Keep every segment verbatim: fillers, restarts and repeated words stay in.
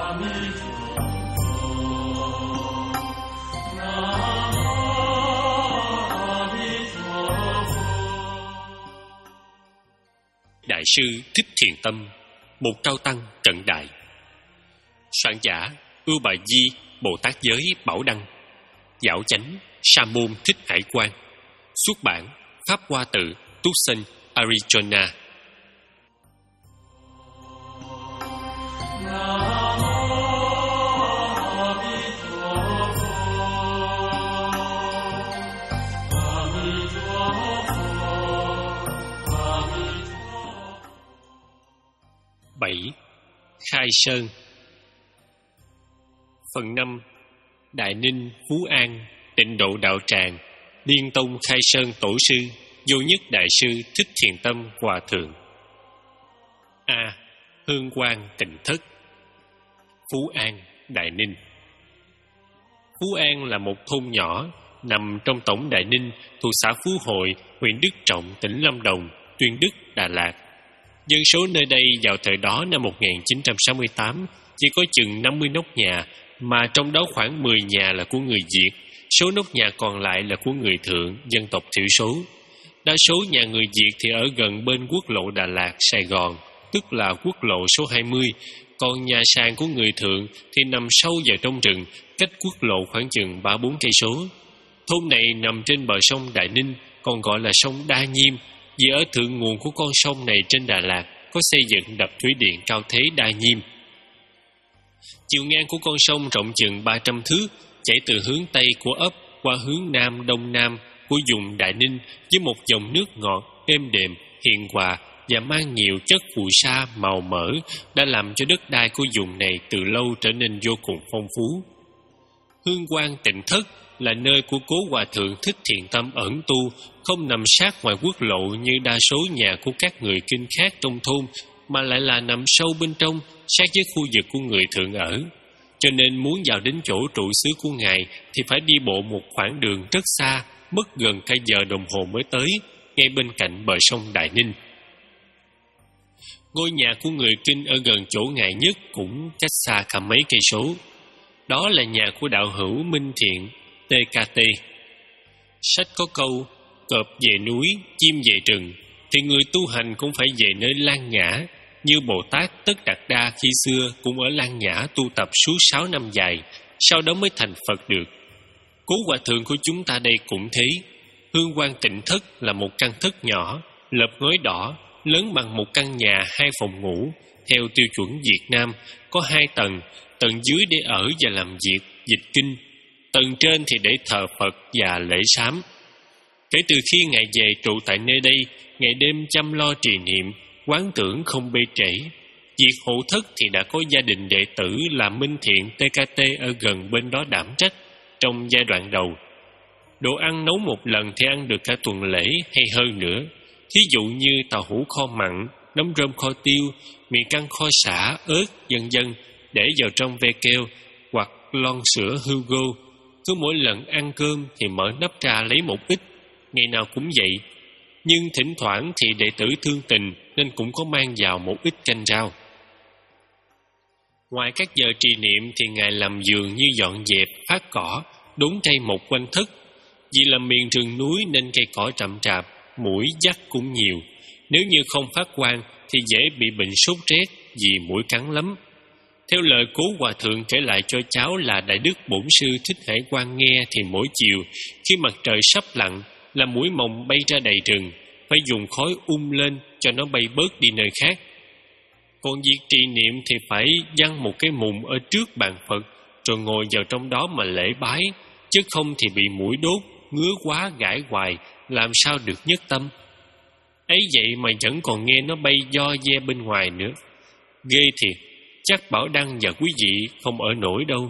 Đại sư Thích Thiền Tâm, một cao tăng cận đại. Soạn giả Ưu Bà Di Bồ Tát Giới Bảo Đăng. Giảo chánh Sa môn Thích Hải Quang. Xuất bản Pháp Hoa Tự, Tucson, Arizona. bảy. Khai Sơn. Phần năm. Đại Ninh, Phú An, Tịnh Độ Đạo Tràng, Liên Tông Khai Sơn Tổ sư, Vô Nhất Đại sư Thích Thiền Tâm Hòa Thượng. A. Hương Quang Tịnh Thất. Phú An, Đại Ninh. Phú An là một thôn nhỏ nằm trong tổng Đại Ninh, thuộc xã Phú Hội, huyện Đức Trọng, tỉnh Lâm Đồng, Tuyên Đức, Đà Lạt. Dân số nơi đây vào thời đó năm một nghìn chín trăm sáu mươi tám chỉ có chừng năm mươi nóc nhà, mà trong đó khoảng mười nhà là của người Việt, số nóc nhà còn lại là của người Thượng, dân tộc thiểu số. Đa số nhà người Việt thì ở gần bên quốc lộ Đà Lạt, Sài Gòn, tức là quốc lộ số hai mươi, còn nhà sàn của người Thượng thì nằm sâu vào trong rừng, cách quốc lộ khoảng chừng ba bốn cây số. Thôn này nằm trên bờ sông Đại Ninh, còn gọi là sông Đa Nhiêm, vì ở thượng nguồn của con sông này trên Đà Lạt có xây dựng đập thủy điện cao thế Đa Nhiêm. Chiều ngang của con sông rộng chừng ba trăm thước, chảy từ hướng Tây của ấp qua hướng Nam Đông Nam của vùng Đại Ninh với một dòng nước ngọt, êm đềm, hiền hòa và mang nhiều chất phù sa màu mỡ đã làm cho đất đai của vùng này từ lâu trở nên vô cùng phong phú. Hương Quang Tịnh Thất là nơi của Cố Hòa Thượng Thích Thiền Tâm ẩn tu, không nằm sát ngoài quốc lộ như đa số nhà của các người Kinh khác trong thôn, mà lại là nằm sâu bên trong, sát với khu vực của người Thượng ở. Cho nên muốn vào đến chỗ trụ xứ của Ngài thì phải đi bộ một khoảng đường rất xa, mất gần cả giờ đồng hồ mới tới, ngay bên cạnh bờ sông Đại Ninh. Ngôi nhà của người Kinh ở gần chỗ Ngài nhất cũng cách xa cả mấy cây số. Đó là nhà của đạo hữu Minh Thiện, tê ca tê. Sách có câu, cọp về núi, chim về rừng, thì người tu hành cũng phải về nơi Lan Nhã, như Bồ Tát Tất Đạt Đa khi xưa cũng ở Lan Nhã tu tập suốt sáu năm dài, sau đó mới thành Phật được. Cố Hòa Thượng của chúng ta đây cũng thế. Hương Quang Tịnh Thất là một căn thất nhỏ, lợp ngói đỏ, lớn bằng một căn nhà hai phòng ngủ, theo tiêu chuẩn Việt Nam, có hai tầng, tầng dưới để ở và làm việc, dịch kinh, tầng trên thì để thờ Phật và lễ sám. Kể từ khi Ngài về trụ tại nơi đây, ngày đêm chăm lo trì niệm, quán tưởng không bê trễ. Việc hộ thất thì đã có gia đình đệ tử là Minh Thiện tê ca tê ở gần bên đó đảm trách trong giai đoạn đầu. Đồ ăn nấu một lần thì ăn được cả tuần lễ hay hơn nữa. Thí dụ như tàu hũ kho mặn, nấm rơm kho tiêu, mì căng kho sả, ớt, vân vân để vào trong ve keo hoặc lon sữa Hugo. Cứ mỗi lần ăn cơm thì mở nắp ra lấy một ít, ngày nào cũng vậy. Nhưng thỉnh thoảng thì đệ tử thương tình nên cũng có mang vào một ít canh rau. Ngoài các giờ trì niệm thì Ngài làm vườn như dọn dẹp, phát cỏ, đốn cây một quanh thất. Vì là miền rừng núi nên cây cỏ rậm rạp, muỗi dắt cũng nhiều. Nếu như không phát quang thì dễ bị bệnh sốt rét vì muỗi cắn lắm. Theo lời Cố Hòa Thượng kể lại cho cháu là Đại Đức Bổn Sư Thích Hải Quang nghe thì mỗi chiều khi mặt trời sắp lặn là muỗi mồng bay ra đầy rừng, phải dùng khói um lên cho nó bay bớt đi nơi khác. Còn việc trì niệm thì phải giăng một cái mùng ở trước bàn Phật rồi ngồi vào trong đó mà lễ bái, chứ không thì bị muỗi đốt, ngứa quá gãi hoài, làm sao được nhất tâm. Ấy vậy mà vẫn còn nghe nó bay do ve bên ngoài nữa. Ghê thiệt, chắc Bảo Đăng và quý vị không ở nổi đâu.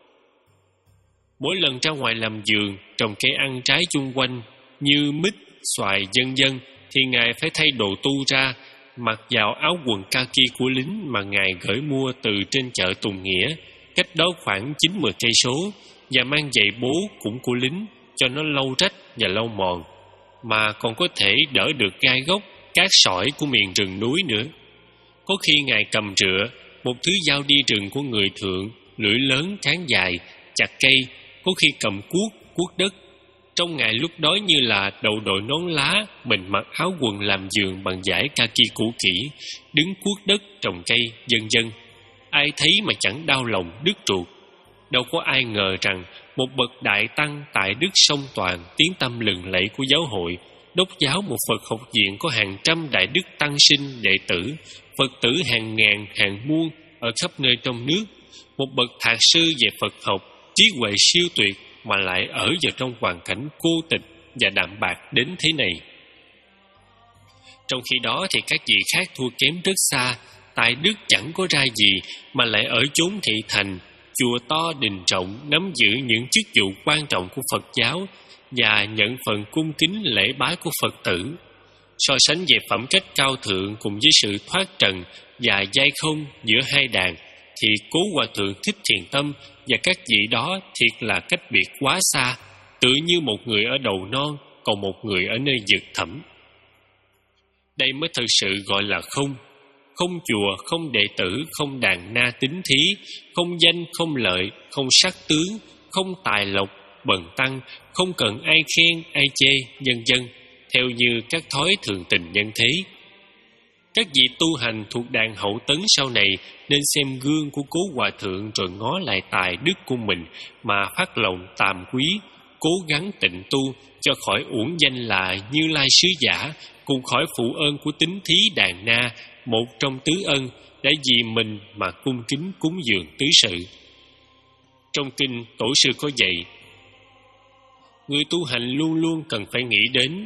Mỗi lần ra ngoài làm vườn, trồng cây ăn trái chung quanh như mít, xoài vân vân thì Ngài phải thay đồ tu ra, mặc vào áo quần kaki của lính mà Ngài gửi mua từ trên chợ Tùng Nghĩa, cách đó khoảng chín mươi cây số, và mang giày bố cũng của lính cho nó lâu rách và lâu mòn, mà còn có thể đỡ được gai gốc, cát sỏi của miền rừng núi nữa. Có khi Ngài cầm rựa, một thứ dao đi rừng của người thượng, lưỡi lớn cán dài, chặt cây, có khi cầm cuốc, cuốc đất. Trong ngày lúc đó như là đầu đội nón lá, mình mặc áo quần làm giường bằng vải kaki cũ kỹ, đứng cuốc đất, trồng cây, vân vân. Ai thấy mà chẳng đau lòng, đứt ruột. Đâu có ai ngờ rằng một bậc đại tăng tại Đức Song Toàn, tiếng tăm lừng lẫy của giáo hội, đốc giáo một Phật học viện có hàng trăm đại đức tăng sinh đệ tử, Phật tử hàng ngàn hàng muôn ở khắp nơi trong nước, một bậc thạc sư về Phật học, trí huệ siêu tuyệt mà lại ở vào trong hoàn cảnh cô tịch và đạm bạc đến thế này. Trong khi đó thì các vị khác thua kém rất xa. Tại Đức chẳng có ra gì mà lại ở chốn thị thành, chùa to đình rộng, nắm giữ những chức vụ quan trọng của Phật giáo và nhận phần cung kính lễ bái của Phật tử. So sánh về phẩm cách cao thượng cùng với sự thoát trần và giai không giữa hai đàn, thì Cố Hòa Thượng Thích Thiền Tâm và các vị đó thiệt là cách biệt quá xa, tự như một người ở đầu non, còn một người ở nơi vực thẳm. Đây mới thực sự gọi là không. Không chùa, không đệ tử, không đàn na tín thí, không danh, không lợi, không sắc tướng, không tài lộc, bần tăng, không cần ai khen, ai chê, vân vân, theo như các thói thường tình nhân thế. Các vị tu hành thuộc đàn hậu tấn sau này nên xem gương của Cố Hòa Thượng rồi ngó lại tài đức của mình mà phát lòng tàm quý, cố gắng tịnh tu cho khỏi uổng danh là Như Lai sứ giả, cùng khỏi phụ ơn của tín thí đàn na, một trong tứ ân, đã vì mình mà cung kính cúng dường tứ sự. Trong kinh Tổ sư có dạy, người tu hành luôn luôn cần phải nghĩ đến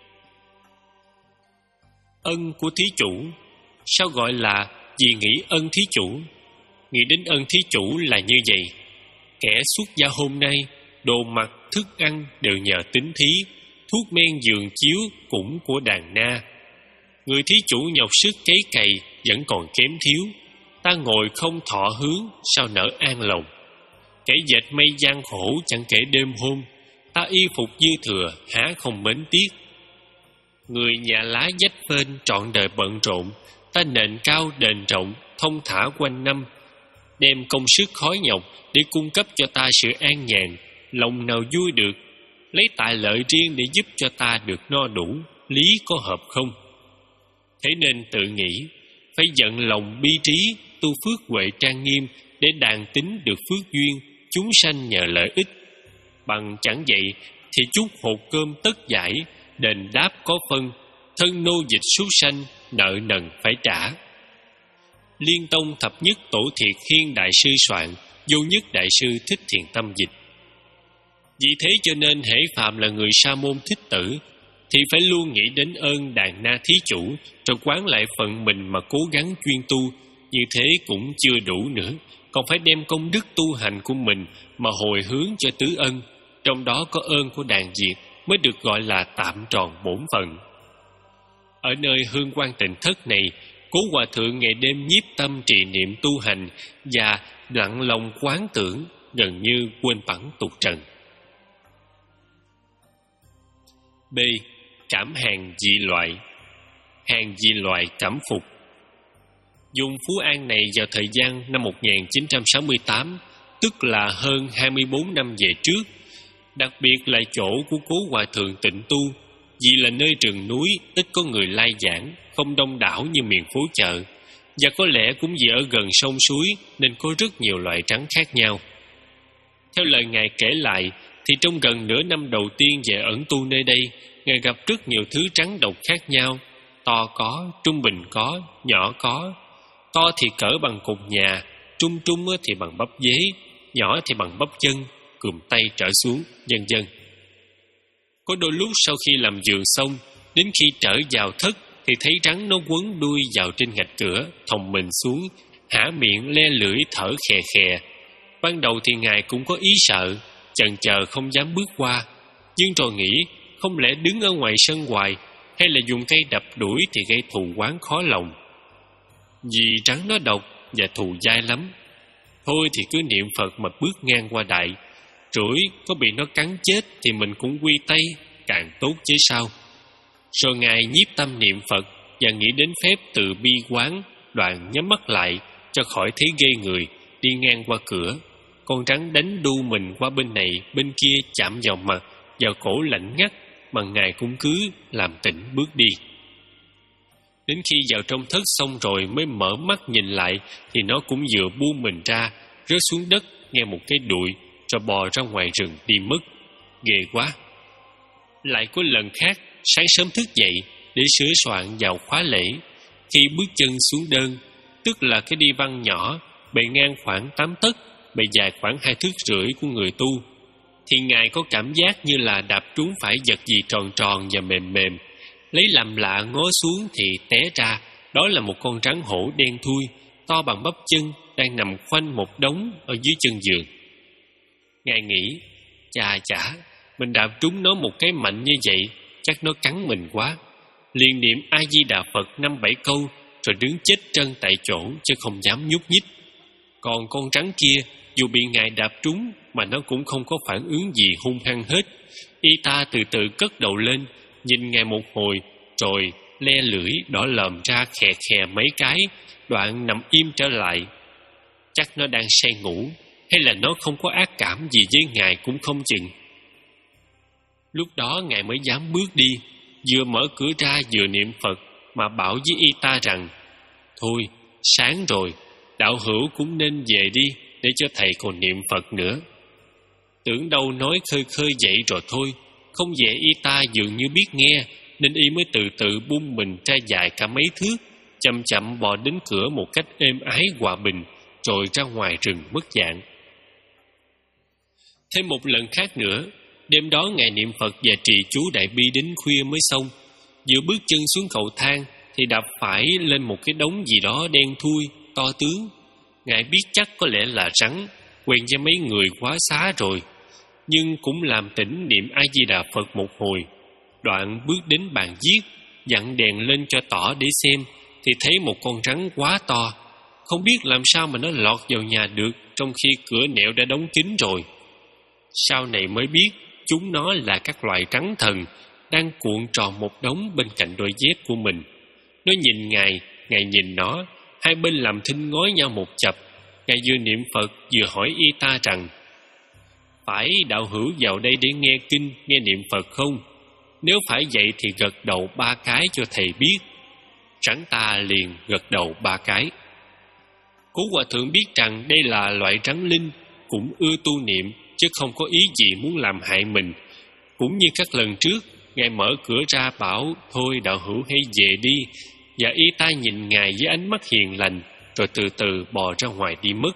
ân của thí chủ. Sao gọi là vì nghĩ ân thí chủ? Nghĩ đến ân thí chủ là như vậy: kẻ xuất gia hôm nay, đồ mặc, thức ăn đều nhờ tín thí, thuốc men giường chiếu cũng của đàn na. Người thí chủ nhọc sức cấy cày vẫn còn kém thiếu, ta ngồi không thọ hướng, sao nỡ an lòng. Kẻ dệt mây gian khổ chẳng kể đêm hôm, ta y phục dư thừa há không mến tiếc. Người nhà lá dách phên trọn đời bận rộn, ta nền cao đền rộng, thông thả quanh năm, đem công sức khó nhọc để cung cấp cho ta sự an nhàn, lòng nào vui được, lấy tài lợi riêng để giúp cho ta được no đủ, lý có hợp không? Thế nên tự nghĩ, phải giận lòng bi trí, tu phước huệ trang nghiêm để đàn tính được phước duyên, chúng sanh nhờ lợi ích. Bằng chẳng vậy thì chút hột cơm tất giải, đền đáp có phân, thân nô dịch súc sanh, nợ nần phải trả. Liên Tông Thập Nhất Tổ Thiệt Hiên Đại Sư soạn, Vô Nhất Đại Sư Thích Thiền Tâm dịch. Vì thế cho nên hễ phạm là người sa môn thích tử thì phải luôn nghĩ đến ơn đàn na thí chủ, rồi quán lại phận mình mà cố gắng chuyên tu. Như thế cũng chưa đủ nữa, còn phải đem công đức tu hành của mình mà hồi hướng cho tứ ân, trong đó có ơn của đàn diệt mới được gọi là tạm tròn bổn phận. Ở nơi Hương Quang Tịnh Thất này, Cố Hòa Thượng ngày đêm nhiếp tâm trì niệm tu hành và lặng lòng quán tưởng, gần như quên bẵng tục trần. B. Cảm hàng dị loại. Hàng dị loại cảm phục. Vùng Phú An này vào thời gian năm một nghìn chín trăm sáu mươi tám, tức là hơn hai mươi bốn năm về trước, đặc biệt là chỗ của Cố Hòa Thượng tịnh tu, vì là nơi rừng núi, ít có người lai giảng, không đông đảo như miền phố chợ, và có lẽ cũng vì ở gần sông suối nên có rất nhiều loại trắng khác nhau. Theo lời Ngài kể lại, thì trong gần nửa năm đầu tiên về ẩn tu nơi đây, Ngài gặp rất nhiều thứ trắng độc khác nhau, to có, trung bình có, nhỏ có. To thì cỡ bằng cột nhà, trung trung thì bằng bắp dế, nhỏ thì bằng bắp chân, cùm tay trở xuống, vân vân. Có đôi lúc sau khi làm giường xong, đến khi trở vào thất thì thấy rắn nó quấn đuôi vào trên ngạch cửa, thòng mình xuống, há miệng le lưỡi thở khè khè. Ban đầu thì Ngài cũng có ý sợ, chần chờ không dám bước qua, nhưng rồi nghĩ không lẽ đứng ở ngoài sân hoài, hay là dùng cây đập đuổi thì gây thù oán khó lòng. Vì rắn nó độc và thù dai lắm, thôi thì cứ niệm Phật mà bước ngang qua đại, rủi có bị nó cắn chết thì mình cũng quy tay, càng tốt chứ sao. Rồi Ngài nhiếp tâm niệm Phật và nghĩ đến phép từ bi quán, đoạn nhắm mắt lại cho khỏi thấy ghê người. Đi ngang qua cửa, con rắn đánh đu mình qua bên này bên kia, chạm vào mặt, vào cổ lạnh ngắt, mà Ngài cũng cứ làm tỉnh bước đi. Đến khi vào trong thất xong rồi mới mở mắt nhìn lại, thì nó cũng vừa buông mình ra, rớt xuống đất nghe một cái đụi, rồi bò ra ngoài rừng đi mất. Ghê quá. Lại có lần khác, sáng sớm thức dậy để sửa soạn vào khóa lễ. Khi bước chân xuống đơn, tức là cái đi văn nhỏ, bề ngang khoảng tám tấc, bề dài khoảng hai thước rưỡi của người tu, thì Ngài có cảm giác như là đạp trúng phải vật gì tròn tròn và mềm mềm. Lấy làm lạ ngó xuống thì té ra đó là một con rắn hổ đen thui, to bằng bắp chân, đang nằm khoanh một đống ở dưới chân giường. Ngài nghĩ, chà chả, mình đạp trúng nó một cái mạnh như vậy, chắc nó cắn mình quá. Liền niệm A Di Đà Phật năm bảy câu, rồi đứng chết trân tại chỗ chứ không dám nhúc nhích. Còn con rắn kia, dù bị Ngài đạp trúng mà nó cũng không có phản ứng gì hung hăng hết. Y ta từ từ cất đầu lên, nhìn Ngài một hồi, rồi le lưỡi đỏ lòm ra khè khè mấy cái, đoạn nằm im trở lại. Chắc nó đang say ngủ, hay là nó không có ác cảm gì với Ngài cũng không chừng. Lúc đó Ngài mới dám bước đi, vừa mở cửa ra vừa niệm Phật, mà bảo với y ta rằng, thôi, sáng rồi, đạo hữu cũng nên về đi, để cho thầy còn niệm Phật nữa. Tưởng đâu nói khơi khơi vậy rồi thôi, không về y ta dường như biết nghe, nên y mới từ từ buông mình ra dài cả mấy thước, chậm chậm bò đến cửa một cách êm ái hòa bình, rồi ra ngoài rừng mất dạng. Thêm một lần khác nữa, đêm đó Ngài niệm Phật và trì chú Đại Bi đến khuya mới xong. Vừa bước chân xuống cầu thang thì đạp phải lên một cái đống gì đó đen thui, to tướng. Ngài biết chắc có lẽ là rắn, quen với mấy người quá xá rồi, nhưng cũng làm tỉnh niệm A Di Đà Phật một hồi. Đoạn bước đến bàn viết, dặn đèn lên cho tỏ để xem, thì thấy một con rắn quá to. Không biết làm sao mà nó lọt vào nhà được, trong khi cửa nẻo đã đóng kín rồi. Sau này mới biết chúng nó là các loài rắn thần, đang cuộn tròn một đống bên cạnh đôi dép của mình. Nó nhìn Ngài, Ngài nhìn nó, hai bên làm thinh ngói nhau một chập. Ngài vừa niệm Phật vừa hỏi y ta rằng, phải đạo hữu vào đây để nghe kinh, nghe niệm Phật không? Nếu phải vậy thì gật đầu ba cái cho thầy biết. Rắn ta liền gật đầu ba cái. Cố Hòa Thượng biết rằng đây là loại rắn linh, cũng ưa tu niệm, chứ không có ý gì muốn làm hại mình. Cũng như các lần trước, Ngài mở cửa ra bảo, thôi đạo hữu hãy về đi, và y ta nhìn Ngài với ánh mắt hiền lành, rồi từ từ bò ra ngoài đi mất.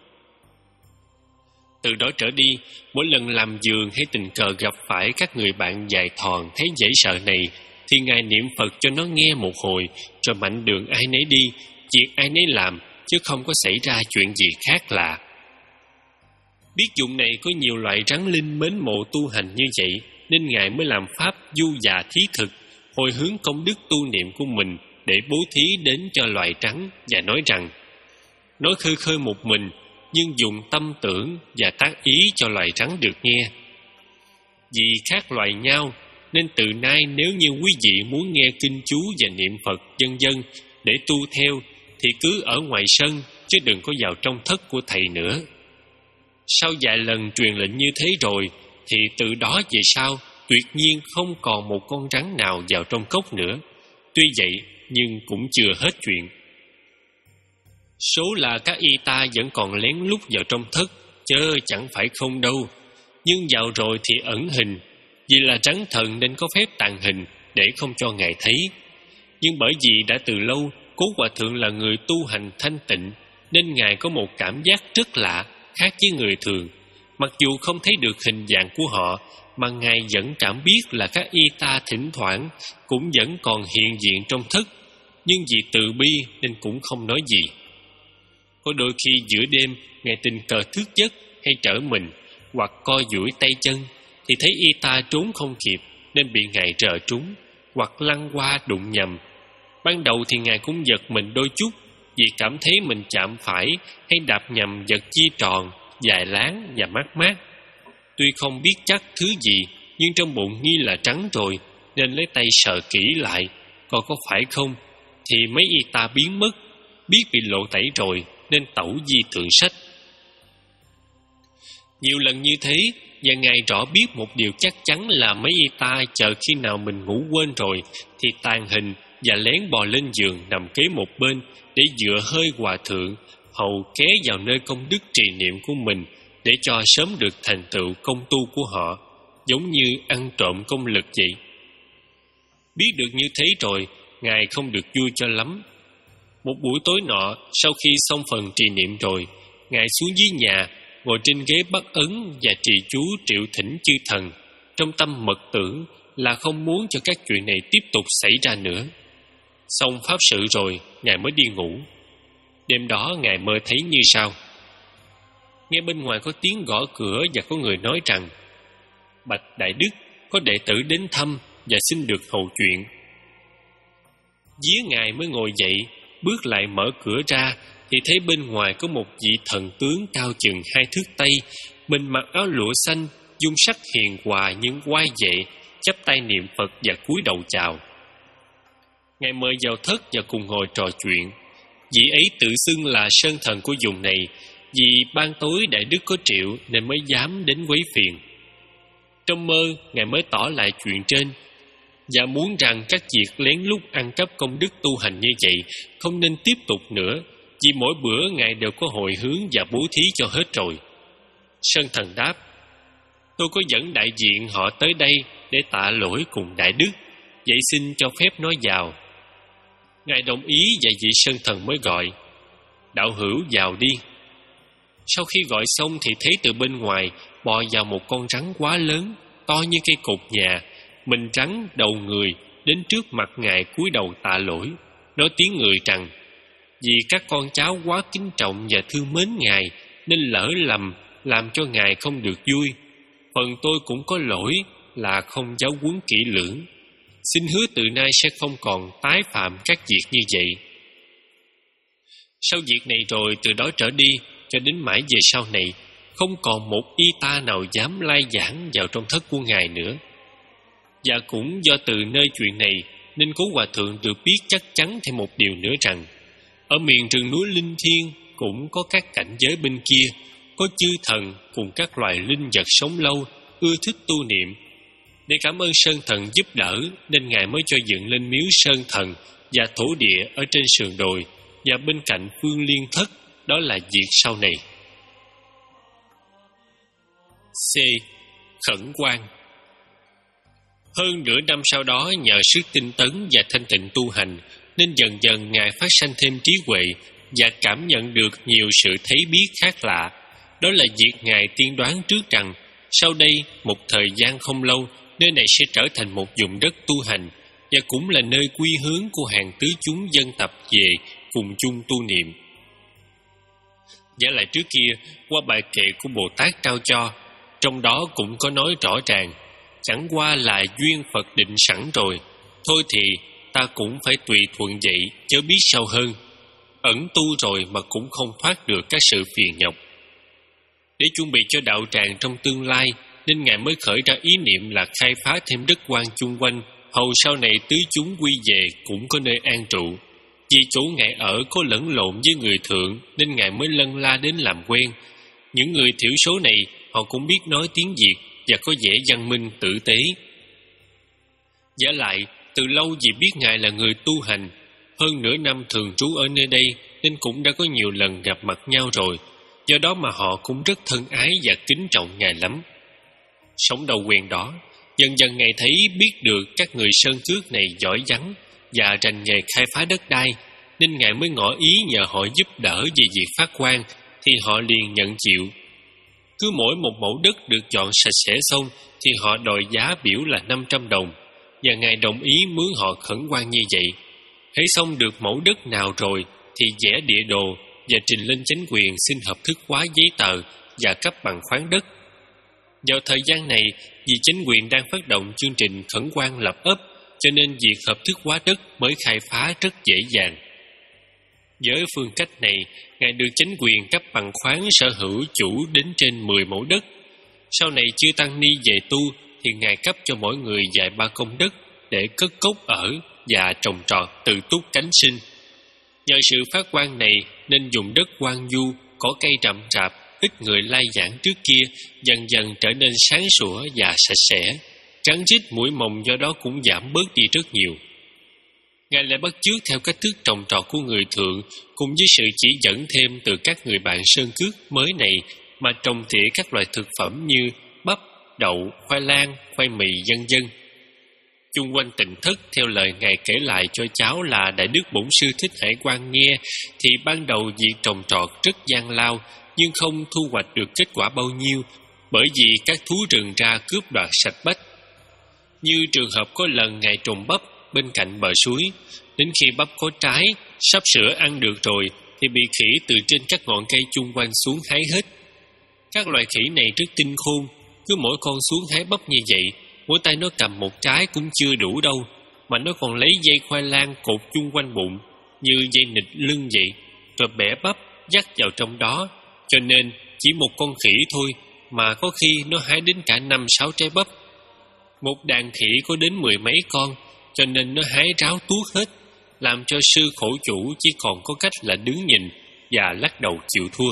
Từ đó trở đi, mỗi lần làm vườn hay tình cờ gặp phải các người bạn dài thòn thấy dễ sợ này, thì Ngài niệm Phật cho nó nghe một hồi, rồi mạnh đường ai nấy đi, việc ai nấy làm, chứ không có xảy ra chuyện gì khác lạ. Biết vùng này có nhiều loại rắn linh mến mộ tu hành như vậy, nên Ngài mới làm pháp du già thí thực, hồi hướng công đức tu niệm của mình để bố thí đến cho loài rắn, và nói rằng, nói khơi khơi một mình, nhưng dùng tâm tưởng và tác ý cho loài rắn được nghe. Vì khác loài nhau, nên từ nay nếu như quý vị muốn nghe kinh chú và niệm Phật vân vân để tu theo, thì cứ ở ngoài sân, chứ đừng có vào trong thất của thầy nữa. Sau vài lần truyền lệnh như thế rồi, thì từ đó về sau, tuyệt nhiên không còn một con rắn nào vào trong cốc nữa. Tuy vậy, nhưng cũng chưa hết chuyện. Số là các y ta vẫn còn lén lút vào trong thất, chớ chẳng phải không đâu. Nhưng vào rồi thì ẩn hình, vì là rắn thần nên có phép tàng hình để không cho Ngài thấy. Nhưng bởi vì đã từ lâu Cố Hòa Thượng là người tu hành thanh tịnh, nên Ngài có một cảm giác rất lạ, khác với người thường. Mặc dù không thấy được hình dạng của họ, mà Ngài vẫn cảm biết là các y ta thỉnh thoảng cũng vẫn còn hiện diện trong thất, nhưng vì từ bi nên cũng không nói gì. Có đôi khi giữa đêm Ngài tình cờ thức giấc hay trở mình, hoặc co duỗi tay chân, thì thấy y ta trốn không kịp nên bị Ngài rờ trúng, hoặc lăn qua đụng nhầm. Ban đầu thì Ngài cũng giật mình đôi chút, vì cảm thấy mình chạm phải hay đạp nhầm vật chi tròn, dài láng và mát mát. Tuy không biết chắc thứ gì, nhưng trong bụng nghi là trắng rồi, nên lấy tay sờ kỹ lại, coi có phải không, thì mấy y ta biến mất. Biết bị lộ tẩy rồi, nên tẩu di thượng sách. Nhiều lần như thế, và Ngài rõ biết một điều chắc chắn là mấy y ta chờ khi nào mình ngủ quên rồi thì tàn hình và lén bò lên giường nằm kế một bên để dựa hơi hòa thượng, hầu ké vào nơi công đức trì niệm của mình để cho sớm được thành tựu công tu của họ, giống như ăn trộm công lực vậy. Biết được như thế rồi, Ngài không được vui cho lắm. Một buổi tối nọ, sau khi xong phần trì niệm rồi, Ngài xuống dưới nhà, ngồi trên ghế bắt ấn và trì chú triệu thỉnh chư thần, trong tâm mật tưởng là không muốn cho các chuyện này tiếp tục xảy ra nữa. Xong pháp sự rồi, Ngài mới đi ngủ. Đêm đó Ngài mơ thấy như sau. Nghe bên ngoài có tiếng gõ cửa và có người nói rằng: Bạch Đại Đức, có đệ tử đến thăm và xin được hầu chuyện. Vía Ngài mới ngồi dậy, bước lại mở cửa ra thì thấy bên ngoài có một vị thần tướng cao chừng hai thước tây, mình mặc áo lụa xanh, dung sắc hiền hòa nhưng oai vệ, chắp tay niệm Phật và cúi đầu chào. Ngài mời vào thất và cùng ngồi trò chuyện. Vị ấy tự xưng là sơn thần của vùng này, vì ban tối Đại Đức có triệu nên mới dám đến quấy phiền. Trong mơ, Ngài mới tỏ lại chuyện trên và muốn rằng các việc lén lút ăn cắp công đức tu hành như vậy không nên tiếp tục nữa, vì mỗi bữa Ngài đều có hồi hướng và bố thí cho hết rồi. Sơn thần đáp: Tôi có dẫn đại diện họ tới đây để tạ lỗi cùng Đại Đức, vậy xin cho phép nói vào. Ngài đồng ý và vị sơn thần mới gọi: Đạo hữu vào đi. Sau khi gọi xong thì thấy từ bên ngoài bò vào một con rắn quá lớn, to như cây cột nhà, mình rắn đầu người, đến trước mặt Ngài cúi đầu tạ lỗi, nói tiếng người rằng: Vì các con cháu quá kính trọng và thương mến Ngài nên lỡ lầm làm cho Ngài không được vui. Phần tôi cũng có lỗi là không giáo huấn kỹ lưỡng. Xin hứa từ nay sẽ không còn tái phạm các việc như vậy. Sau việc này rồi, từ đó trở đi cho đến mãi về sau này, không còn một y ta nào dám lai giảng vào trong thất của Ngài nữa. Và cũng do từ nơi chuyện này nên Cố Hòa Thượng được biết chắc chắn thêm một điều nữa rằng ở miền rừng núi Linh Thiên cũng có các cảnh giới bên kia, có chư thần cùng các loài linh vật sống lâu, ưa thích tu niệm. Để cảm ơn Sơn Thần giúp đỡ nên Ngài mới cho dựng lên miếu Sơn Thần và thổ địa ở trên sườn đồi và bên cạnh Phương Liên Thất. Đó là việc sau này. C. Khẩn quan. Hơn nửa năm sau đó, nhờ sức tinh tấn và thanh tịnh tu hành nên dần dần Ngài phát sanh thêm trí huệ và cảm nhận được nhiều sự thấy biết khác lạ. Đó là việc Ngài tiên đoán trước rằng sau đây một thời gian không lâu, nơi này sẽ trở thành một vùng đất tu hành và cũng là nơi quy hướng của hàng tứ chúng dân tập về cùng chung tu niệm. Giả lại trước kia, qua bài kệ của Bồ Tát trao cho, trong đó cũng có nói rõ ràng: chẳng qua là duyên Phật định sẵn rồi, thôi thì ta cũng phải tùy thuận vậy, chớ biết sao hơn. Ẩn tu rồi mà cũng không thoát được các sự phiền nhọc. Để chuẩn bị cho đạo tràng trong tương lai, nên Ngài mới khởi ra ý niệm là khai phá thêm đất quan chung quanh, hầu sau này tứ chúng quy về cũng có nơi an trụ. Vì chỗ Ngài ở có lẫn lộn với người thượng nên Ngài mới lân la đến làm quen. Những người thiểu số này họ cũng biết nói tiếng Việt và có vẻ văn minh tử tế. Giả lại, từ lâu vì biết Ngài là người tu hành, hơn nửa năm thường trú ở nơi đây nên cũng đã có nhiều lần gặp mặt nhau rồi. Do đó mà họ cũng rất thân ái và kính trọng Ngài lắm. Sống đầu quen đó, dần dần Ngài thấy biết được các người sơn cước này giỏi vắng và rành nghề khai phá đất đai, nên Ngài mới ngỏ ý nhờ họ giúp đỡ về việc phát quan, thì họ liền nhận chịu. Cứ mỗi một mẫu đất được dọn sạch sẽ xong thì họ đòi giá biểu là năm trăm đồng, và Ngài đồng ý mướn họ khẩn quan như vậy. Hễ xong được mẫu đất nào rồi thì vẽ địa đồ và trình lên chánh quyền xin hợp thức hóa giấy tờ và cấp bằng khoáng đất. Vào thời gian này, vì chánh quyền đang phát động chương trình khẩn quan lập ấp, cho nên việc hợp thức hóa đất mới khai phá rất dễ dàng. Với phương cách này, Ngài được chánh quyền cấp bằng khoáng sở hữu chủ đến trên mười mẫu đất. Sau này chư tăng ni về tu thì Ngài cấp cho mỗi người vài ba công đất để cất cốc ở và trồng trọt tự túc cánh sinh. Nhờ sự phát quang này nên dùng đất hoang vu, cỏ cây rậm rạp, ít người lai giảng trước kia, dần dần trở nên sáng sủa và sạch sẽ. Rắn rít muỗi mồng do đó cũng giảm bớt đi rất nhiều. Ngài lại bắt chước theo cách thức trồng trọt của người thượng, cùng với sự chỉ dẫn thêm từ các người bạn sơn cước mới này mà trồng tỉa các loại thực phẩm như bắp, đậu, khoai lang, khoai mì vân vân. Chung quanh Tịnh Thất theo lời Ngài kể lại cho cháu là Đại Đức Bổn Sư Thích Hải Quang nghe, thì ban đầu việc trồng trọt rất gian lao, nhưng không thu hoạch được kết quả bao nhiêu, bởi vì các thú rừng ra cướp đoạt sạch bách. Như trường hợp có lần Ngài trồng bắp bên cạnh bờ suối, đến khi bắp có trái, sắp sửa ăn được rồi, thì bị khỉ từ trên các ngọn cây chung quanh xuống hái hết. Các loài khỉ này rất tinh khôn, cứ mỗi con xuống hái bắp như vậy, mỗi tay nó cầm một trái cũng chưa đủ đâu, mà nó còn lấy dây khoai lang cột chung quanh bụng, như dây nịt lưng vậy, rồi bẻ bắp dắt vào trong đó, cho nên chỉ một con khỉ thôi mà có khi nó hái đến cả năm sáu trái bắp. Một đàn khỉ có đến mười mấy con, cho nên nó hái ráo tuốt hết, làm cho sư khổ chủ chỉ còn có cách là đứng nhìn và lắc đầu chịu thua.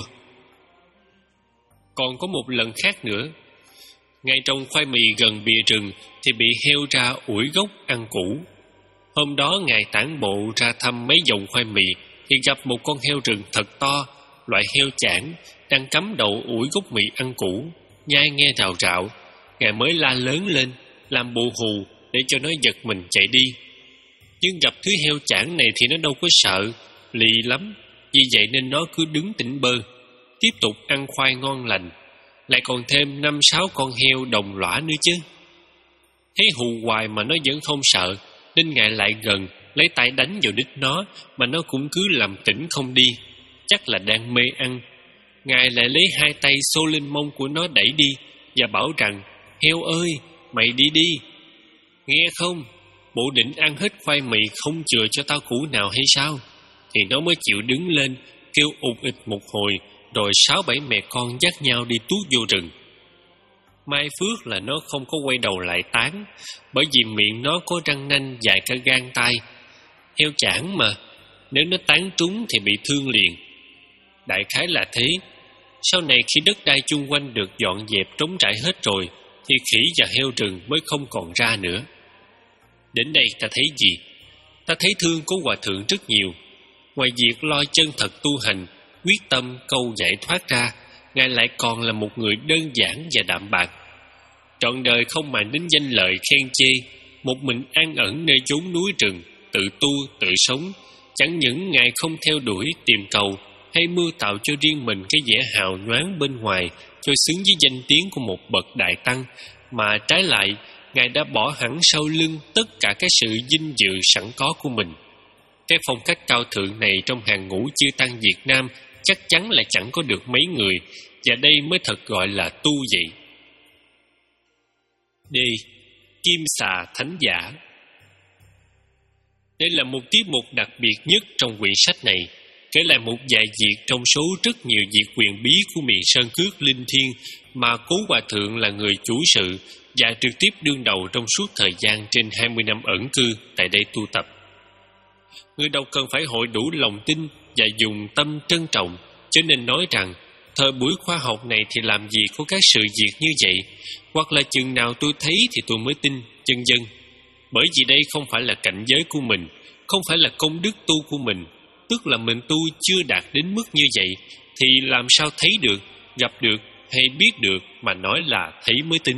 Còn có một lần khác nữa, ngay trong khoai mì gần bìa rừng thì bị heo ra ủi gốc ăn củ. Hôm đó Ngài tản bộ ra thăm mấy dòng khoai mì thì gặp một con heo rừng thật to, loại heo chảng, đang cắm đầu ủi gốc mì ăn củ, nhai nghe rào rạo. Ngài mới la lớn lên, làm bù hù để cho nó giật mình chạy đi. Nhưng gặp thứ heo chảng này thì nó đâu có sợ, lì lắm, vì vậy nên nó cứ đứng tỉnh bơ, tiếp tục ăn khoai ngon lành, lại còn thêm năm sáu con heo đồng lõa nữa chứ. Thấy hù hoài mà nó vẫn không sợ, nên Ngài lại gần, lấy tay đánh vào đít nó, mà nó cũng cứ làm tỉnh không đi, chắc là đang mê ăn. Ngài lại lấy hai tay xô lên mông của nó đẩy đi, và bảo rằng: heo ơi, mày đi đi, nghe không, bộ định ăn hết khoai mì không chừa cho tao củ nào hay sao? Thì nó mới chịu đứng lên, kêu ụt ịch một hồi, rồi sáu bảy mẹ con dắt nhau đi tuốt vô rừng. May phước là nó không có quay đầu lại tán, bởi vì miệng nó có răng nanh dài cả gang tay. Heo chảng mà, nếu nó tán trúng thì bị thương liền. Đại khái là thế. Sau này khi đất đai chung quanh được dọn dẹp trống trải hết rồi, thì khỉ và heo rừng mới không còn ra nữa. Đến đây ta thấy gì? Ta thấy thương của Hòa Thượng rất nhiều. Ngoài việc lo chân thật tu hành, quyết tâm câu giải thoát ra, Ngài lại còn là một người đơn giản và đạm bạc. Trọn đời không màng đến danh lợi khen chê, một mình an ẩn nơi chốn núi rừng, tự tu tự sống. Chẳng những Ngài không theo đuổi tìm cầu hay mưu tạo cho riêng mình cái vẻ hào nhoáng bên ngoài cho xứng với danh tiếng của một bậc đại tăng, mà trái lại Ngài đã bỏ hẳn sau lưng tất cả cái sự vinh dự sẵn có của mình. Cái phong cách cao thượng này trong hàng ngũ chư tăng Việt Nam chắc chắn là chẳng có được mấy người, và đây mới thật gọi là tu vậy. D. Kim xà thánh giả. Đây là một tiết mục đặc biệt nhất trong quyển sách này, kể lại một vài việc trong số rất nhiều việc quyền bí của miền Sơn Cước Linh Thiên mà Cố Hòa Thượng là người chủ sự và trực tiếp đương đầu trong suốt thời gian trên hai mươi năm ẩn cư tại đây tu tập. Người đọc cần phải hội đủ lòng tin và dùng tâm trân trọng, cho nên nói rằng thời buổi khoa học này thì làm gì có các sự việc như vậy, hoặc là chừng nào tôi thấy thì tôi mới tin, chân dân. Bởi vì đây không phải là cảnh giới của mình, không phải là công đức tu của mình, tức là mình tu chưa đạt đến mức như vậy, thì làm sao thấy được, gặp được hay biết được mà nói là thấy mới tin.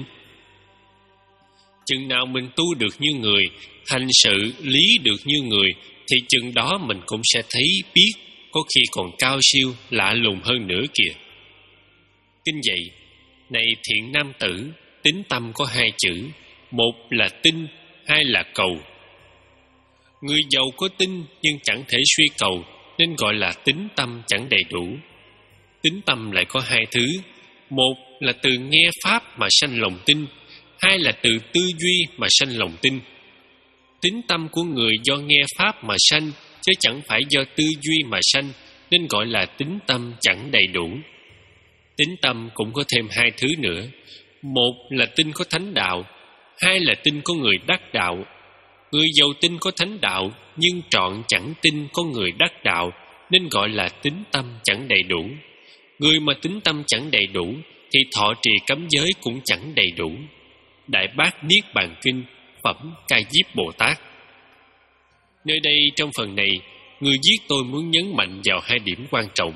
Chừng nào mình tu được như người, hành sự lý được như người, thì chừng đó mình cũng sẽ thấy biết, có khi còn cao siêu, lạ lùng hơn nữa kìa. Kinh dạy: này thiện nam tử, tín tâm có hai chữ, một là tin, hai là cầu. Người giàu có tin nhưng chẳng thể suy cầu, nên gọi là tín tâm chẳng đầy đủ. Tín tâm lại có hai thứ, một là từ nghe pháp mà sanh lòng tin, hai là từ tư duy mà sanh lòng tin. Tín tâm của người do nghe pháp mà sanh, chứ chẳng phải do tư duy mà sanh, nên gọi là tín tâm chẳng đầy đủ. Tín tâm cũng có thêm hai thứ nữa, một là tin có thánh đạo, hai là tin có người đắc đạo. Người giàu tin có thánh đạo, nhưng trọn chẳng tin có người đắc đạo, nên gọi là tín tâm chẳng đầy đủ. Người mà tín tâm chẳng đầy đủ thì thọ trì cấm giới cũng chẳng đầy đủ. Đại Bát Niết Bàn Kinh, phẩm Ca Diếp Bồ Tát. Nơi đây trong phần này, người viết tôi muốn nhấn mạnh vào hai điểm quan trọng.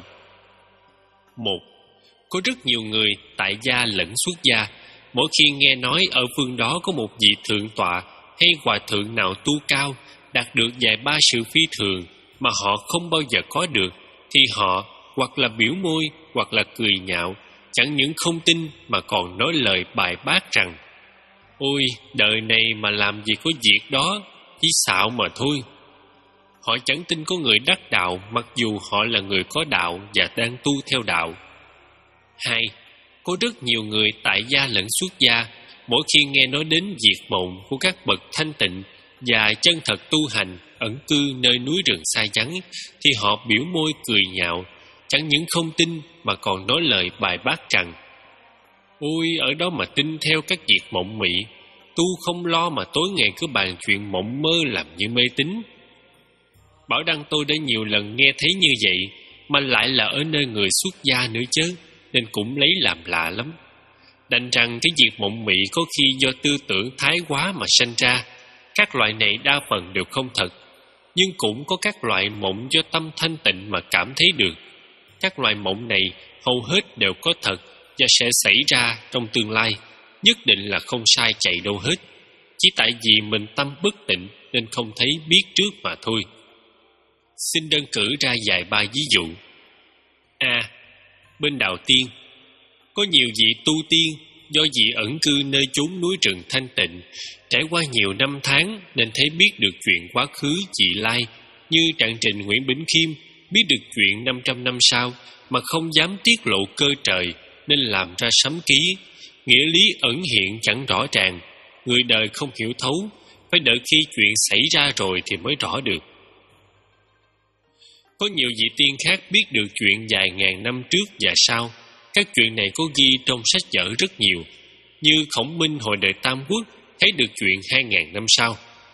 Một, có rất nhiều người tại gia lẫn xuất gia, mỗi khi nghe nói ở phương đó có một vị thượng tọa hay hòa thượng nào tu cao, đạt được vài ba sự phi thường mà họ không bao giờ có được, thì họ hoặc là biểu môi hoặc là cười nhạo, chẳng những không tin mà còn nói lời bài bác rằng: ôi, đời này mà làm gì có việc đó, chỉ xạo mà thôi. Họ chẳng tin có người đắc đạo, mặc dù họ là người có đạo và đang tu theo đạo. Hai, có rất nhiều người tại gia lẫn xuất gia, mỗi khi nghe nói đến việc mộng của các bậc thanh tịnh và chân thật tu hành ẩn cư nơi núi rừng xa vắng, thì họ biểu môi cười nhạo, chẳng những không tin mà còn nói lời bài bác rằng: ôi, ở đó mà tin theo các việc mộng mị, tu không lo mà tối ngày cứ bàn chuyện mộng mơ làm như mê tín. Bảo Đăng tôi đã nhiều lần nghe thấy như vậy, mà lại là ở nơi người xuất gia nữa chứ, nên cũng lấy làm lạ lắm. Đành rằng cái việc mộng mị có khi do tư tưởng thái quá mà sanh ra. Các loại này đa phần đều không thật, nhưng cũng có các loại mộng do tâm thanh tịnh mà cảm thấy được. Các loại mộng này hầu hết đều có thật và sẽ xảy ra trong tương lai, nhất định là không sai chạy đâu hết. Chỉ tại vì mình tâm bất tịnh nên không thấy biết trước mà thôi. Xin đơn cử ra vài ba ví dụ. A. Bên đạo tiên, có nhiều vị tu tiên do vị ẩn cư nơi chốn núi rừng thanh tịnh, trải qua nhiều năm tháng nên thấy biết được chuyện quá khứ vị lai, như trạng trình Nguyễn Bỉnh Khiêm biết được chuyện năm trăm năm sau mà không dám tiết lộ cơ trời, nên làm ra sấm ký. Nghĩa lý ẩn hiện chẳng rõ ràng, người đời không hiểu thấu, phải đợi khi chuyện xảy ra rồi thì mới rõ được. Có nhiều vị tiên khác biết được chuyện vài ngàn năm trước và sau. Các chuyện này có ghi trong sách vở rất nhiều, như Khổng Minh hồi đời Tam Quốc thấy được chuyện hai ngàn năm sau.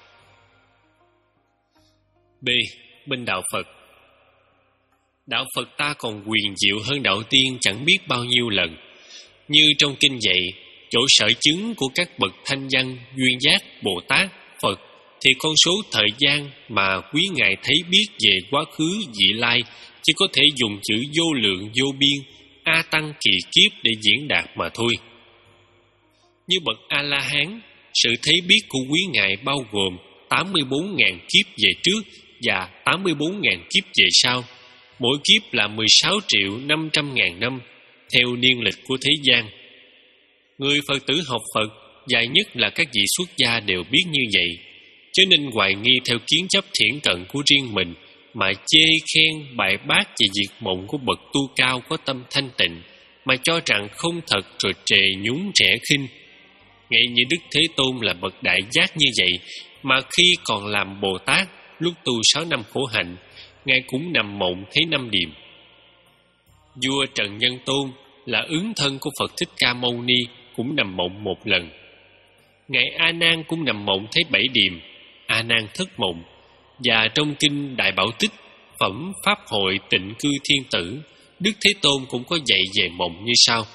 B. Bên đạo Phật, đạo Phật ta còn quyền diệu hơn đạo tiên chẳng biết bao nhiêu lần. Như trong kinh dạy, chỗ sở chứng của các bậc thanh văn, duyên giác, Bồ Tát, Phật thì con số thời gian mà quý ngài thấy biết về quá khứ vị lai chỉ có thể dùng chữ vô lượng vô biên, a tăng kỳ kiếp để diễn đạt mà thôi. Như bậc A-la-hán, sự thấy biết của quý ngài bao gồm tám mươi bốn nghìn kiếp về trước và tám mươi bốn nghìn kiếp về sau, mỗi kiếp là mười sáu triệu năm trăm ngàn năm theo niên lịch của thế gian. Người Phật tử học Phật, dài nhất là các vị xuất gia đều biết như vậy, cho nên hoài nghi theo kiến chấp thiển cận của riêng mình mà chê khen bài bác về việc mộng của bậc tu cao có tâm thanh tịnh, mà cho rằng không thật rồi trề nhún rẻ khinh. Ngay như Đức Thế Tôn là bậc đại giác như vậy, mà khi còn làm Bồ Tát, lúc tu sáu năm khổ hạnh, ngài cũng nằm mộng thấy năm điềm. Vua Trần Nhân Tôn là ứng thân của Phật Thích Ca Mâu Ni cũng nằm mộng một lần. Ngài A Nan cũng nằm mộng thấy bảy điềm, A Nan thất mộng. Và trong kinh Đại Bảo Tích, phẩm Pháp Hội Tịnh Cư Thiên Tử, Đức Thế Tôn cũng có dạy về mộng như sau.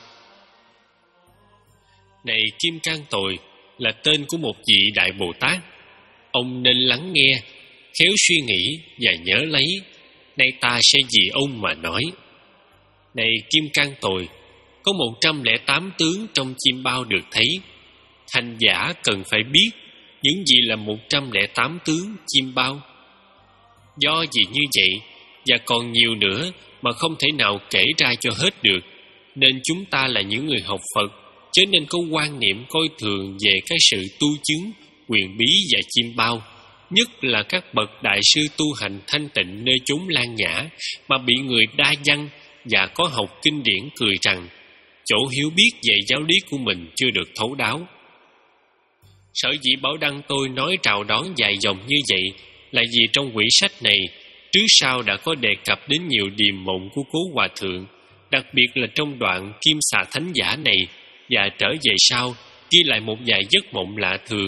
Này Kim Cang Tồi là tên của một vị Đại Bồ Tát, ông nên lắng nghe, khéo suy nghĩ và nhớ lấy. Nay ta sẽ vì ông mà nói. Này Kim Cang Tồi, có một trăm lẻ tám tướng trong chim bao được thấy. Hành giả cần phải biết những gì là một trăm lẻ tám tướng chim bao. Do gì như vậy và còn nhiều nữa mà không thể nào kể ra cho hết được, nên chúng ta là những người học Phật chớ nên có quan niệm coi thường về cái sự tu chứng, quyền bí và chim bao, nhất là các bậc đại sư tu hành thanh tịnh nơi chốn Lan Nhã, mà bị người đa văn và có học kinh điển cười rằng chỗ hiểu biết về giáo lý của mình chưa được thấu đáo. Sở dĩ Bảo Đăng tôi nói chào đón dài dòng như vậy là vì trong quyển sách này trước sau đã có đề cập đến nhiều điềm mộng của Cố Hòa Thượng, đặc biệt là trong đoạn Kim Xà Thánh Giả này, và trở về sau ghi lại một vài giấc mộng lạ thường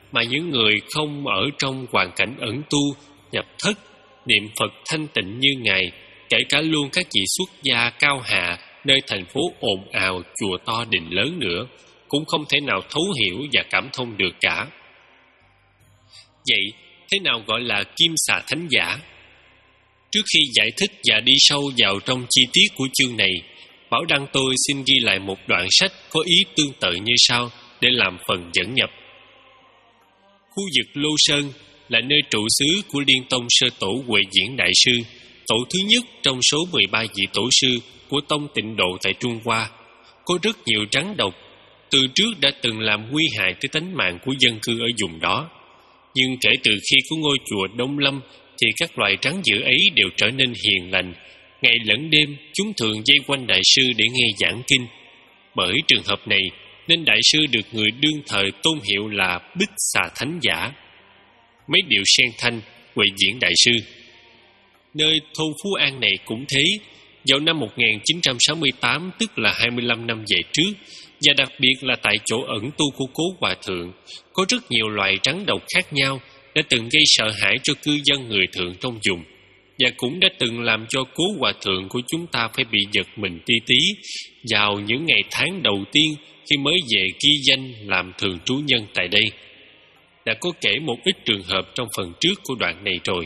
mà những người không ở trong hoàn cảnh ẩn tu, nhập thất, niệm Phật thanh tịnh như Ngài, kể cả luôn các vị xuất gia cao hạ nơi thành phố ồn ào, chùa to đình lớn nữa, cũng không thể nào thấu hiểu và cảm thông được cả. Vậy, thế nào gọi là kim xà thánh giả? Trước khi giải thích và đi sâu vào trong chi tiết của chương này, Bảo Đăng tôi xin ghi lại một đoạn sách có ý tương tự như sau để làm phần dẫn nhập. Khu vực Lô Sơn là nơi trụ xứ của Liên Tông Sơ Tổ Huệ Diễn Đại Sư, tổ thứ nhất trong số mười ba vị tổ sư của tông Tịnh Độ tại Trung Hoa. Có rất nhiều rắn độc, từ trước đã từng làm nguy hại tới tánh mạng của dân cư ở vùng đó. Nhưng kể từ khi có ngôi chùa Đông Lâm thì các loài rắn dữ ấy đều trở nên hiền lành. Ngày lẫn đêm chúng thường dây quanh Đại sư để nghe giảng kinh. Bởi trường hợp này nên Đại sư được người đương thời tôn hiệu là Bích Xà Thánh Giả. Mấy điệu sen thanh, Huệ Diễn Đại Sư. Nơi thôn Phú An này cũng thế. Vào năm một nghìn chín trăm sáu mươi tám, tức là hai mươi lăm năm về trước, và đặc biệt là tại chỗ ẩn tu của Cố Hòa Thượng, có rất nhiều loài rắn độc khác nhau đã từng gây sợ hãi cho cư dân người Thượng trong vùng, và cũng đã từng làm cho Cố Hòa Thượng của chúng ta phải bị giật mình tí tí vào những ngày tháng đầu tiên khi mới về ghi danh làm thường trú nhân tại đây. Đã có kể một ít trường hợp trong phần trước của đoạn này rồi.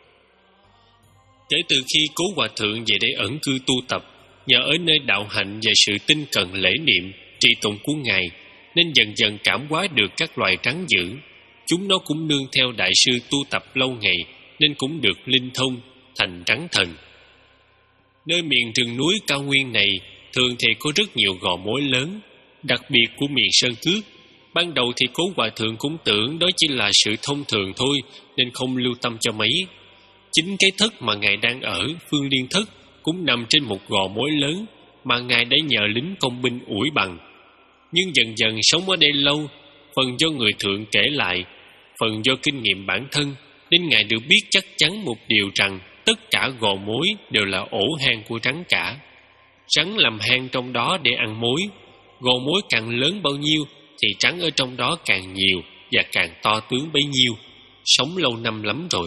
Kể từ khi Cố Hòa Thượng về đây ẩn cư tu tập, nhờ ở nơi đạo hạnh và sự tinh cần lễ niệm, trì tụng của Ngài, nên dần dần cảm hóa được các loài rắn dữ. Chúng nó cũng nương theo Đại sư tu tập lâu ngày, nên cũng được linh thông thành rắn thần. Nơi miền rừng núi cao nguyên này thường thì có rất nhiều gò mối lớn, đặc biệt của miền Sơn Cước. Ban đầu thì Cố Hòa Thượng cũng tưởng đó chỉ là sự thông thường thôi, nên không lưu tâm cho mấy. Chính cái thất mà Ngài đang ở, Phương Liên Thất, cũng nằm trên một gò mối lớn mà Ngài đã nhờ lính công binh ủi bằng. Nhưng dần dần sống ở đây lâu, phần do người Thượng kể lại, phần do kinh nghiệm bản thân, nên Ngài được biết chắc chắn một điều rằng tất cả gò mối đều là ổ hang của rắn cả. Rắn làm hang trong đó để ăn mối. Gò mối càng lớn bao nhiêu thì rắn ở trong đó càng nhiều và càng to tướng bấy nhiêu. Sống lâu năm lắm rồi.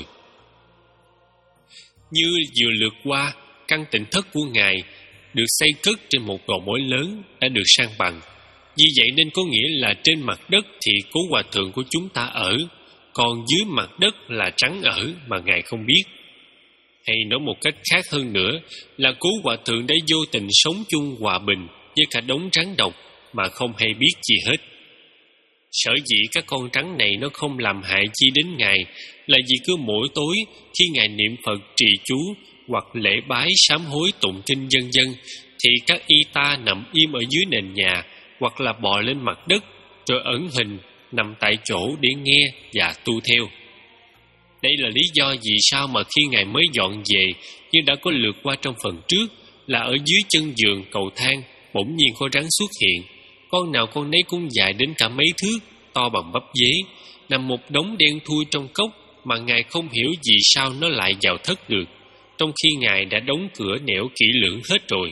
Như vừa lượt qua, căn tịnh thất của Ngài được xây cất trên một gò mối lớn đã được san bằng. Vì vậy nên có nghĩa là trên mặt đất thì Cố Hòa Thượng của chúng ta ở, còn dưới mặt đất là rắn ở mà Ngài không biết. Hay nói một cách khác hơn nữa là Cố Hòa Thượng đã vô tình sống chung hòa bình với cả đống rắn độc mà không hay biết gì hết. Sở dĩ các con rắn này nó không làm hại chi đến Ngài là vì cứ mỗi tối khi Ngài niệm Phật trì chú hoặc lễ bái sám hối tụng kinh vân vân thì các y ta nằm im ở dưới nền nhà hoặc là bò lên mặt đất rồi ẩn hình nằm tại chỗ để nghe và tu theo. Đây là lý do vì sao mà khi Ngài mới dọn về, như đã có lượt qua trong phần trước, là ở dưới chân giường cầu thang bỗng nhiên có rắn xuất hiện. Con nào con nấy cũng dài đến cả mấy thước, to bằng bắp dế, nằm một đống đen thui trong cốc mà Ngài không hiểu vì sao nó lại vào thất được, trong khi Ngài đã đóng cửa nẻo kỹ lưỡng hết rồi.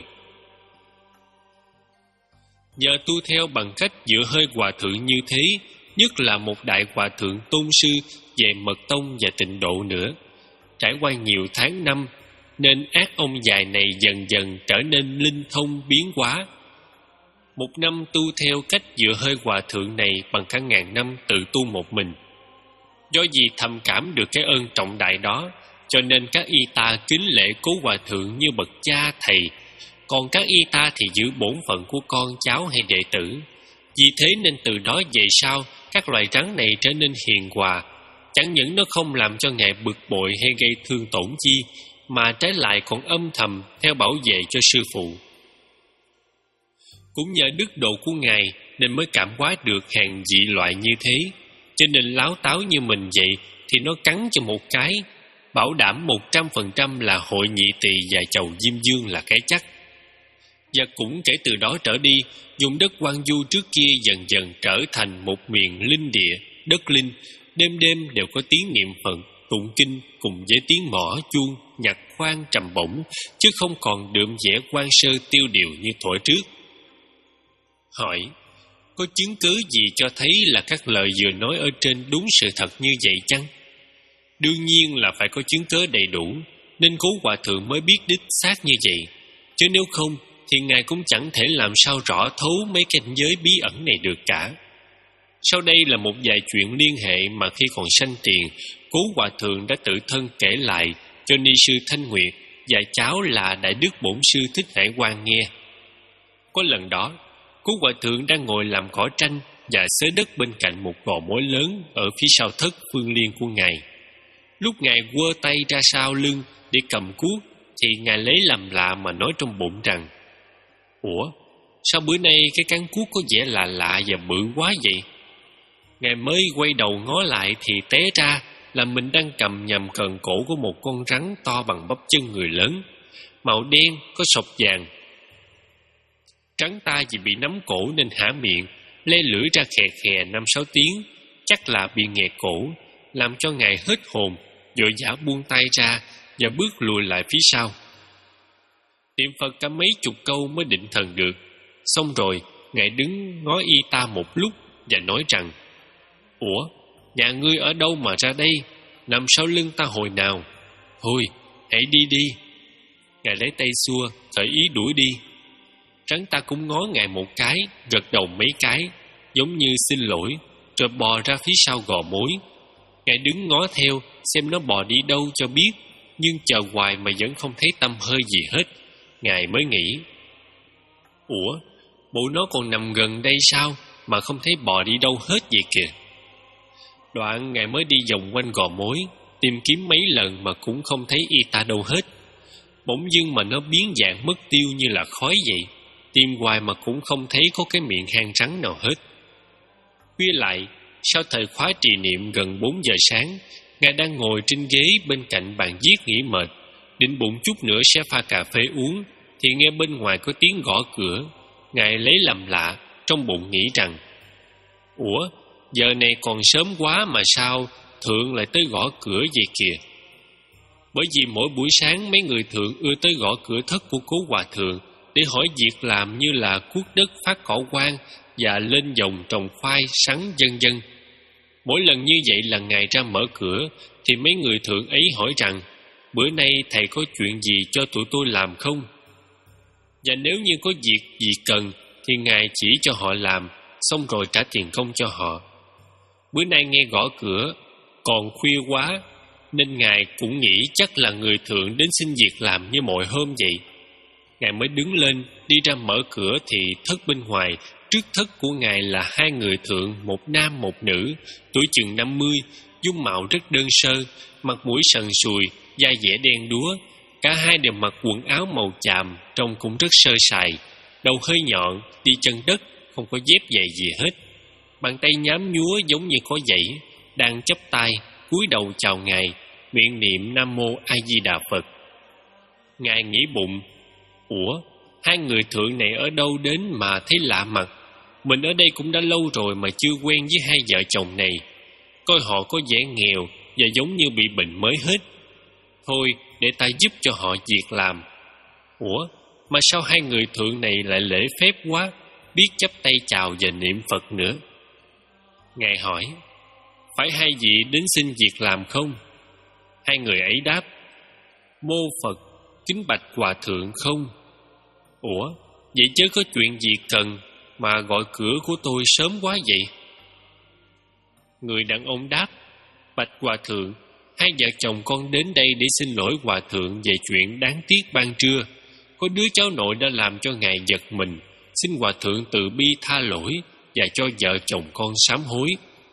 Nhờ tu theo bằng cách dựa hơi hòa thượng như thế, nhất là một đại hòa thượng tôn sư về mật tông và tịnh độ nữa, trải qua nhiều tháng năm, nên ác ông dài này dần dần trở nên linh thông biến hóa. Một năm tu theo cách dựa hơi hòa thượng này bằng cả ngàn năm tự tu một mình. Do vì thầm cảm được cái ơn trọng đại đó, cho nên các y ta kính lễ Cố Hòa Thượng như bậc cha thầy, còn các y ta thì giữ bổn phận của con cháu hay đệ tử. Vì thế nên từ đó về sau, các loài rắn này trở nên hiền hòa. Chẳng những nó không làm cho Ngài bực bội hay gây thương tổn chi, mà trái lại còn âm thầm theo bảo vệ cho sư phụ. Cũng nhờ đức độ của Ngài nên mới cảm hóa được hàng dị loại như thế. Cho nên láo táo như mình vậy thì nó cắn cho một cái, bảo đảm một trăm phần trăm là hội nhị tỳ và chầu Diêm Dương là cái chắc. Và cũng kể từ đó trở đi, vùng đất Quan Du trước kia dần dần trở thành một miền linh địa, đất linh. Đêm đêm đều có tiếng niệm Phật, tụng kinh cùng với tiếng mõ chuông, nhạc khoan trầm bổng, chứ không còn đượm vẻ quan sơ tiêu điều như thuở trước. Hỏi, Có chứng cứ gì cho thấy là các lời vừa nói ở trên đúng sự thật như vậy chăng? Đương nhiên là phải có chứng cớ đầy đủ, nên Cố Hòa Thượng mới biết đích xác như vậy. Chứ nếu không thì Ngài cũng chẳng thể làm sao rõ thấu mấy cảnh giới bí ẩn này được cả. Sau đây là một vài chuyện liên hệ mà khi còn sanh tiền, Cố Hòa Thượng đã tự thân kể lại cho ni sư Thanh Nguyệt và cháu là Đại Đức Bổn Sư Thích Hải Quang nghe. Có lần đó, Cố Hòa Thượng đang ngồi làm cỏ tranh và xới đất bên cạnh một gò mối lớn ở phía sau thất phương liên của Ngài. Lúc Ngài quơ tay ra sau lưng để cầm cuốc, thì Ngài lấy làm lạ mà nói trong bụng rằng: Ủa, sao bữa nay cái cán cuốc có vẻ lạ lạ và bự quá vậy? Ngài mới quay đầu ngó lại thì té ra là mình đang cầm nhầm cần cổ của một con rắn to bằng bắp chân người lớn, màu đen có sọc vàng. Rắn ta vì bị nắm cổ nên há miệng, le lưỡi ra khè khè năm sáu tiếng, chắc là bị nghẹt cổ, làm cho Ngài hết hồn, vội vã buông tay ra và bước lùi lại phía sau. Niệm Phật cả mấy chục câu mới định thần được. Xong rồi Ngài đứng ngó y ta một lúc và nói rằng: Ủa, nhà ngươi ở đâu mà ra đây, nằm sau lưng ta hồi nào? Thôi, hãy đi đi. Ngài lấy tay xua, khởi ý đuổi đi. Rắn ta cũng ngó Ngài một cái, gật đầu mấy cái, giống như xin lỗi, rồi bò ra phía sau gò mối. Ngài đứng ngó theo xem nó bò đi đâu cho biết, nhưng chờ hoài mà vẫn không thấy tăm hơi gì hết. Ngài mới nghĩ: Ủa, bộ nó còn nằm gần đây sao mà không thấy bò đi đâu hết vậy kìa. Đoạn Ngài mới đi vòng quanh gò mối, tìm kiếm mấy lần mà cũng không thấy y ta đâu hết. Bỗng dưng mà nó biến dạng mất tiêu như là khói vậy, tìm hoài mà cũng không thấy có cái miệng hang rắn nào hết. Khuya lại, sau thời khóa trì niệm gần bốn giờ sáng, Ngài đang ngồi trên ghế bên cạnh bàn viết nghỉ mệt, định bụng chút nữa sẽ pha cà phê uống, thì nghe bên ngoài có tiếng gõ cửa. Ngài lấy làm lạ, trong bụng nghĩ rằng: Ủa, giờ này còn sớm quá mà sao Thượng lại tới gõ cửa vậy kìa. Bởi vì mỗi buổi sáng mấy người Thượng ưa tới gõ cửa thất của Cố Hòa Thượng để hỏi việc làm như là cuốc đất, phát cỏ quan và lên dòng trồng khoai, sắn vân vân. Mỗi lần như vậy là Ngài ra mở cửa, thì mấy người Thượng ấy hỏi rằng: Bữa nay thầy có chuyện gì cho tụi tôi làm không? Và nếu như có việc gì cần thì Ngài chỉ cho họ làm, xong rồi trả tiền công cho họ. Bữa nay nghe gõ cửa, còn khuya quá, nên Ngài cũng nghĩ chắc là người Thượng đến xin việc làm như mọi hôm vậy. Ngài mới đứng lên, đi ra mở cửa thì thất bên ngoài, trước thất của Ngài là hai người Thượng, một nam một nữ, tuổi chừng năm mươi, dung mạo rất đơn sơ, mặt mũi sần sùi, da dẻ đen đúa. Cả hai đều mặc quần áo màu chàm, trông cũng rất sơ sài, đầu hơi nhọn, đi chân đất, không có dép giày gì hết. Bàn tay nhám nhúa giống như có dãy, đang chắp tay, cúi đầu chào Ngài, miệng niệm Nam Mô A Di Đà Phật. Ngài nghĩ bụng: Ủa, hai người Thượng này ở đâu đến mà thấy lạ mặt? Mình ở đây cũng đã lâu rồi mà chưa quen với hai vợ chồng này. Coi họ có vẻ nghèo và giống như bị bệnh mới hết. Thôi, để ta giúp cho họ việc làm. Ủa, mà sao hai người Thượng này lại lễ phép quá, biết chắp tay chào và niệm Phật nữa? Ngài hỏi: Phải hai vị đến xin việc làm không? Hai người ấy đáp: Mô Phật, kính bạch Hòa Thượng không. Ủa, vậy chứ có chuyện gì cần mà gọi cửa của tôi sớm quá vậy? Người đàn ông đáp: Bạch Hòa Thượng, hai vợ chồng con đến đây để xin lỗi Hòa Thượng về chuyện đáng tiếc ban trưa. Có đứa cháu nội đã làm cho Ngài giật mình, xin Hòa Thượng từ bi tha lỗi và cho vợ chồng con sám hối.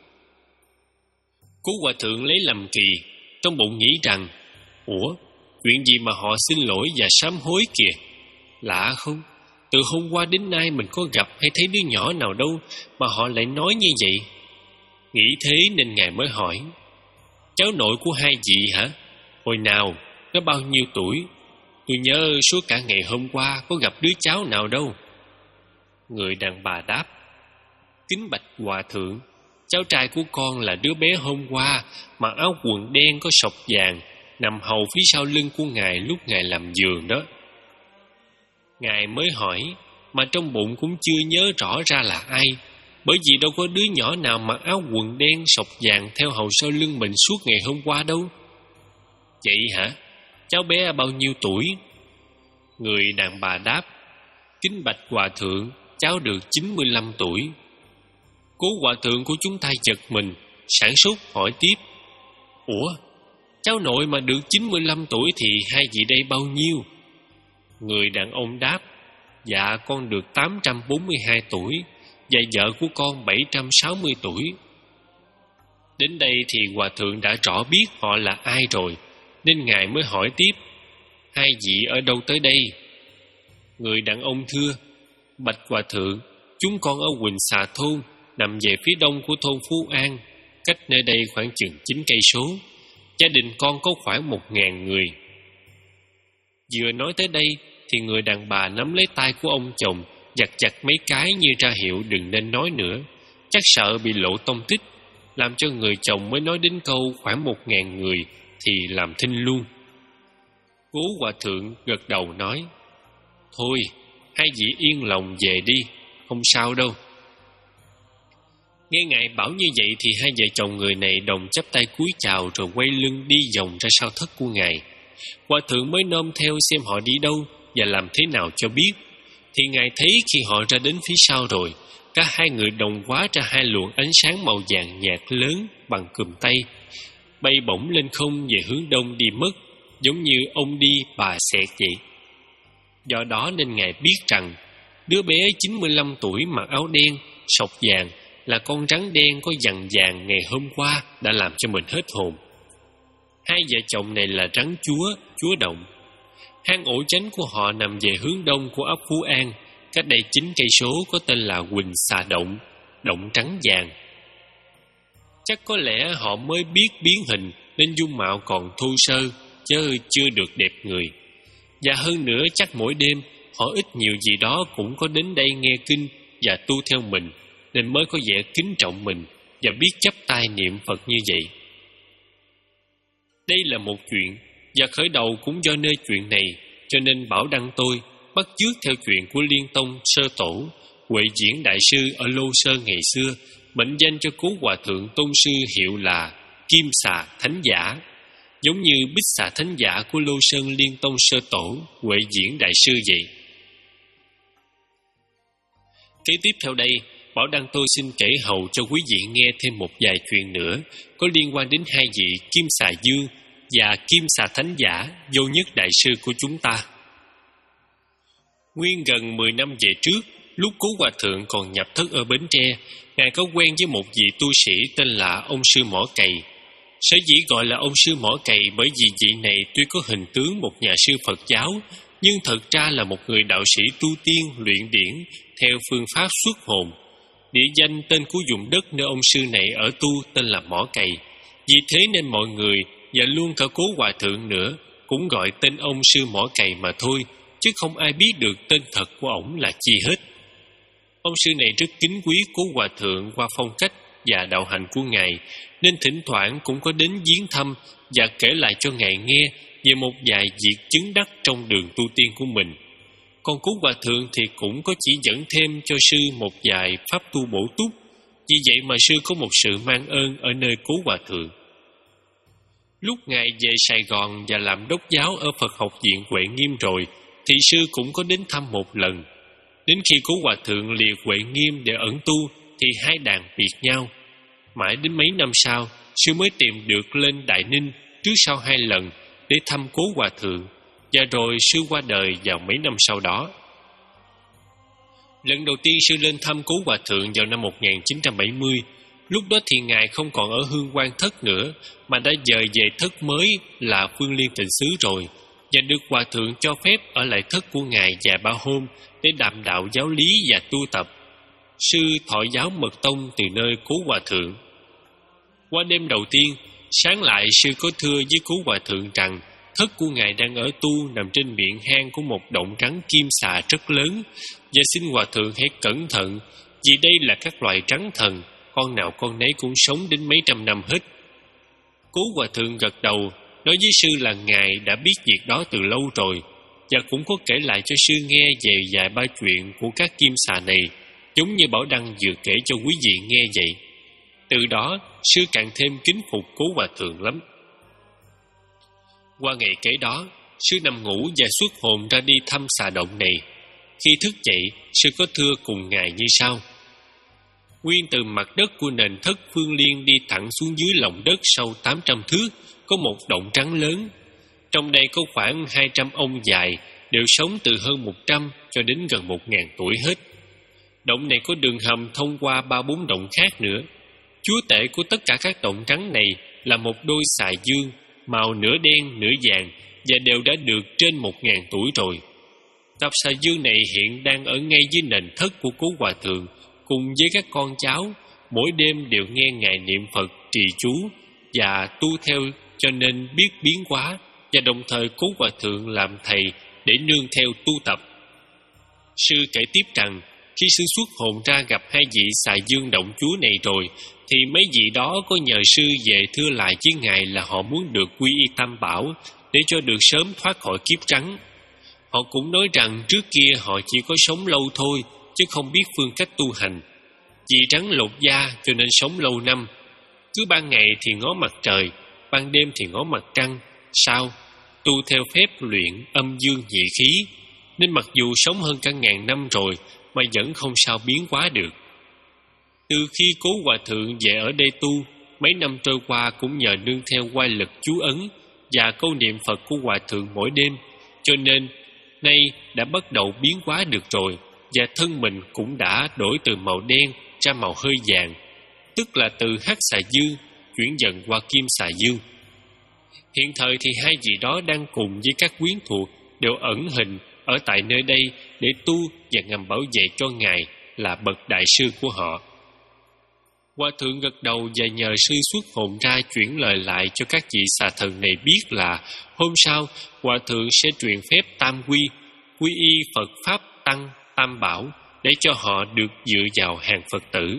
Cố Hòa Thượng lấy làm kỳ, trong bụng nghĩ rằng: Ủa, chuyện gì mà họ xin lỗi và sám hối kìa? Lạ không? Từ hôm qua đến nay mình có gặp hay thấy đứa nhỏ nào đâu mà họ lại nói như vậy. Nghĩ thế nên Ngài mới hỏi: Cháu nội của hai vị hả? Hồi nào? Nó bao nhiêu tuổi? Tôi nhớ suốt cả ngày hôm qua có gặp đứa cháu nào đâu. Người đàn bà đáp: Kính bạch Hòa Thượng, cháu trai của con là đứa bé hôm qua, mặc áo quần đen có sọc vàng, nằm hầu phía sau lưng của Ngài lúc Ngài làm giường đó. Ngài mới hỏi, mà trong bụng cũng chưa nhớ rõ ra là ai. bởi vì đâu có đứa nhỏ nào mặc áo quần đen sọc vàng theo hầu sau lưng mình suốt ngày hôm qua đâu. Vậy hả? Cháu bé bao nhiêu tuổi? Người đàn bà đáp: Kính bạch hòa thượng, cháu được chín mươi lăm tuổi. Cố hòa thượng của chúng ta giật mình, sảng sốt hỏi tiếp: Ủa, cháu nội mà được chín mươi lăm tuổi thì hai vị đây bao nhiêu? Người đàn ông đáp: Dạ con được tám trăm bốn mươi hai tuổi, và vợ của con bảy trăm sáu mươi tuổi. Đến đây thì hòa thượng đã rõ biết họ là ai rồi, nên ngài mới hỏi tiếp: Hai vị ở đâu tới đây? Người đàn ông thưa: Bạch hòa thượng, chúng con ở Quỳnh Xà thôn, nằm về phía đông của thôn Phú An, cách nơi đây khoảng chừng chín cây số. Gia đình con có khoảng một ngàn người. Vừa nói tới đây thì người đàn bà nắm lấy tay của ông chồng, giật giật mấy cái như ra hiệu đừng nên nói nữa, chắc sợ bị lộ tông tích, làm cho người chồng mới nói đến câu khoảng một ngàn người thì làm thinh luôn. Cố hòa thượng gật đầu nói: Thôi, hai vị yên lòng về đi, không sao đâu. Nghe ngài bảo như vậy thì hai vợ chồng người này đồng chắp tay cúi chào rồi quay lưng đi vòng ra sau thất của ngài. Hòa thượng mới nôm theo xem họ đi đâu và làm thế nào cho biết. Thì ngài thấy khi họ ra đến phía sau rồi, cả hai người đồng hóa ra hai luồng ánh sáng màu vàng nhạt lớn bằng cùm tay, bay bổng lên không về hướng đông đi mất, giống như ông đi bà xẹt vậy. Do đó nên ngài biết rằng đứa bé chín mươi lăm tuổi mặc áo đen sọc vàng là con rắn đen có vằn vàng ngày hôm qua đã làm cho mình hết hồn. Hai vợ chồng này là rắn chúa, chúa động. Hang ổ chánh của họ nằm về hướng đông của ấp Phú An, cách đây chín cây số, có tên là Quỳnh Xà Động, động trắng vàng. Chắc có lẽ họ mới biết biến hình nên dung mạo còn thô sơ, chứ chưa được đẹp người. Và hơn nữa chắc mỗi đêm họ ít nhiều gì đó cũng có đến đây nghe kinh và tu theo mình, nên mới có vẻ kính trọng mình và biết chắp tay niệm Phật như vậy. Đây là một chuyện, và khởi đầu cũng do nơi chuyện này, cho nên Bảo Đăng tôi bắt chước theo chuyện của Liên Tông Sơ Tổ, Huệ Diễn Đại Sư ở Lô Sơn ngày xưa, mệnh danh cho Cố Hòa Thượng tôn sư hiệu là Kim Xà Thánh Giả, giống như Bích Xà Thánh Giả của Lô Sơn Liên Tông Sơ Tổ, Huệ Diễn Đại Sư vậy. Kế tiếp theo đây, Bảo Đăng tôi xin kể hầu cho quý vị nghe thêm một vài chuyện nữa có liên quan đến hai vị Kim Xà Dương và Kim Xà Thánh Giả Vô Nhất Đại Sư của chúng ta. Nguyên gần mười năm về trước, lúc Cố Hòa Thượng còn nhập thất ở Bến Tre, ngài có quen với một vị tu sĩ tên là ông Sư Mỏ Cày. Sở dĩ gọi là ông Sư Mỏ Cày bởi vì vị này tuy có hình tướng một nhà sư Phật giáo, nhưng thật ra là một người đạo sĩ tu tiên luyện điển theo phương pháp xuất hồn. Địa danh tên của vùng đất nơi ông sư này ở tu tên là Mỏ Cày. Vì thế nên mọi người, và luôn cả Cố Hòa Thượng nữa, cũng gọi tên ông Sư Mỏ Cày mà thôi, chứ không ai biết được tên thật của ổng là chi hết. Ông sư này rất kính quý Cố Hòa Thượng qua phong cách và đạo hạnh của ngài, nên thỉnh thoảng cũng có đến viếng thăm và kể lại cho ngài nghe về một vài việc chứng đắc trong đường tu tiên của mình. Còn Cố Hòa Thượng thì cũng có chỉ dẫn thêm cho sư một vài pháp tu bổ túc. Vì vậy mà sư có một sự mang ơn ở nơi Cố Hòa Thượng. Lúc ngài về Sài Gòn và làm đốc giáo ở Phật học viện Huệ Nghiêm rồi, thì sư cũng có đến thăm một lần. Đến khi Cố Hòa Thượng lìa Huệ Nghiêm để ẩn tu thì hai đàn biệt nhau. Mãi đến mấy năm sau, sư mới tìm được lên Đại Ninh trước sau hai lần để thăm Cố Hòa Thượng, và rồi sư qua đời vào mấy năm sau đó. Lần đầu tiên sư lên thăm Cố Hòa Thượng vào năm một nghìn chín trăm bảy mươi. Lúc đó thì ngài không còn ở Hương Quan Thất nữa, mà đã dời về thất mới là Phương Liên Tịnh Xứ rồi, và được Hòa Thượng cho phép ở lại thất của ngài vài ba hôm để đàm đạo giáo lý và tu tập. Sư thọ giáo mật tông từ nơi Cố Hòa Thượng. Qua đêm đầu tiên, sáng lại sư có thưa với Cố Hòa Thượng rằng thất của ngài đang ở tu nằm trên miệng hang của một động rắn kim xà rất lớn, và xin Hòa Thượng hãy cẩn thận, vì đây là các loài rắn thần, con nào con nấy cũng sống đến mấy trăm năm hết. Cố Hòa Thượng gật đầu, nói với sư là ngài đã biết việc đó từ lâu rồi, và cũng có kể lại cho sư nghe về vài ba chuyện của các kim xà này, giống như Bảo Đăng vừa kể cho quý vị nghe vậy. Từ đó, sư càng thêm kính phục Cố Hòa Thượng lắm. Qua ngày kế đó, sư nằm ngủ và xuất hồn ra đi thăm xà động này. Khi thức dậy, sư có thưa cùng ngài như sau: Nguyên từ mặt đất của nền thất Phương Liên đi thẳng xuống dưới lòng đất sâu tám trăm thước, có một động trắng lớn. Trong đây có khoảng hai trăm ông dài, đều sống từ hơn một trăm cho đến gần một ngàn tuổi hết. Động này có đường hầm thông qua ba bốn động khác nữa. Chúa tể của tất cả các động trắng này là một đôi xà dương, màu nửa đen nửa vàng, và đều đã được trên một ngàn tuổi rồi. Cặp xà dương này hiện đang ở ngay dưới nền thất của Cố Hòa Thượng, cùng với các con cháu, mỗi đêm đều nghe ngài niệm Phật trì chú và tu theo, cho nên biết biến hóa, và đồng thời Cố Hòa Thượng làm thầy để nương theo tu tập. Sư kể tiếp rằng, khi sư xuất hồn ra gặp hai vị xà dương động chúa này rồi, thì mấy vị đó có nhờ sư về thưa lại với ngài là họ muốn được quy y Tam Bảo để cho được sớm thoát khỏi kiếp trắng. Họ cũng nói rằng trước kia họ chỉ có sống lâu thôi, chứ không biết phương cách tu hành. Vì trắng lột da cho nên sống lâu năm. Cứ ban ngày thì ngó mặt trời, ban đêm thì ngó mặt trăng. Sao? Tu theo phép luyện âm dương nhị khí, nên mặc dù sống hơn cả ngàn năm rồi mà vẫn không sao biến hóa được. Từ khi Cố Hòa Thượng về ở đây tu, mấy năm trôi qua cũng nhờ nương theo oai lực chú ấn và câu niệm Phật của Hòa Thượng mỗi đêm, cho nên nay đã bắt đầu biến hóa được rồi, và thân mình cũng đã đổi từ màu đen ra màu hơi vàng, tức là từ hắc xà dương chuyển dần qua kim xà dương. Hiện thời thì hai vị đó đang cùng với các quyến thuộc đều ẩn hình ở tại nơi đây để tu và ngầm bảo vệ cho ngài là bậc đại sư của họ. Hòa Thượng gật đầu và nhờ sư xuất hồn ra chuyển lời lại cho các vị xà thần này biết là hôm sau Hòa Thượng sẽ truyền phép tam quy, quy y Phật Pháp Tăng Tam Bảo để cho họ được dựa vào hàng Phật tử.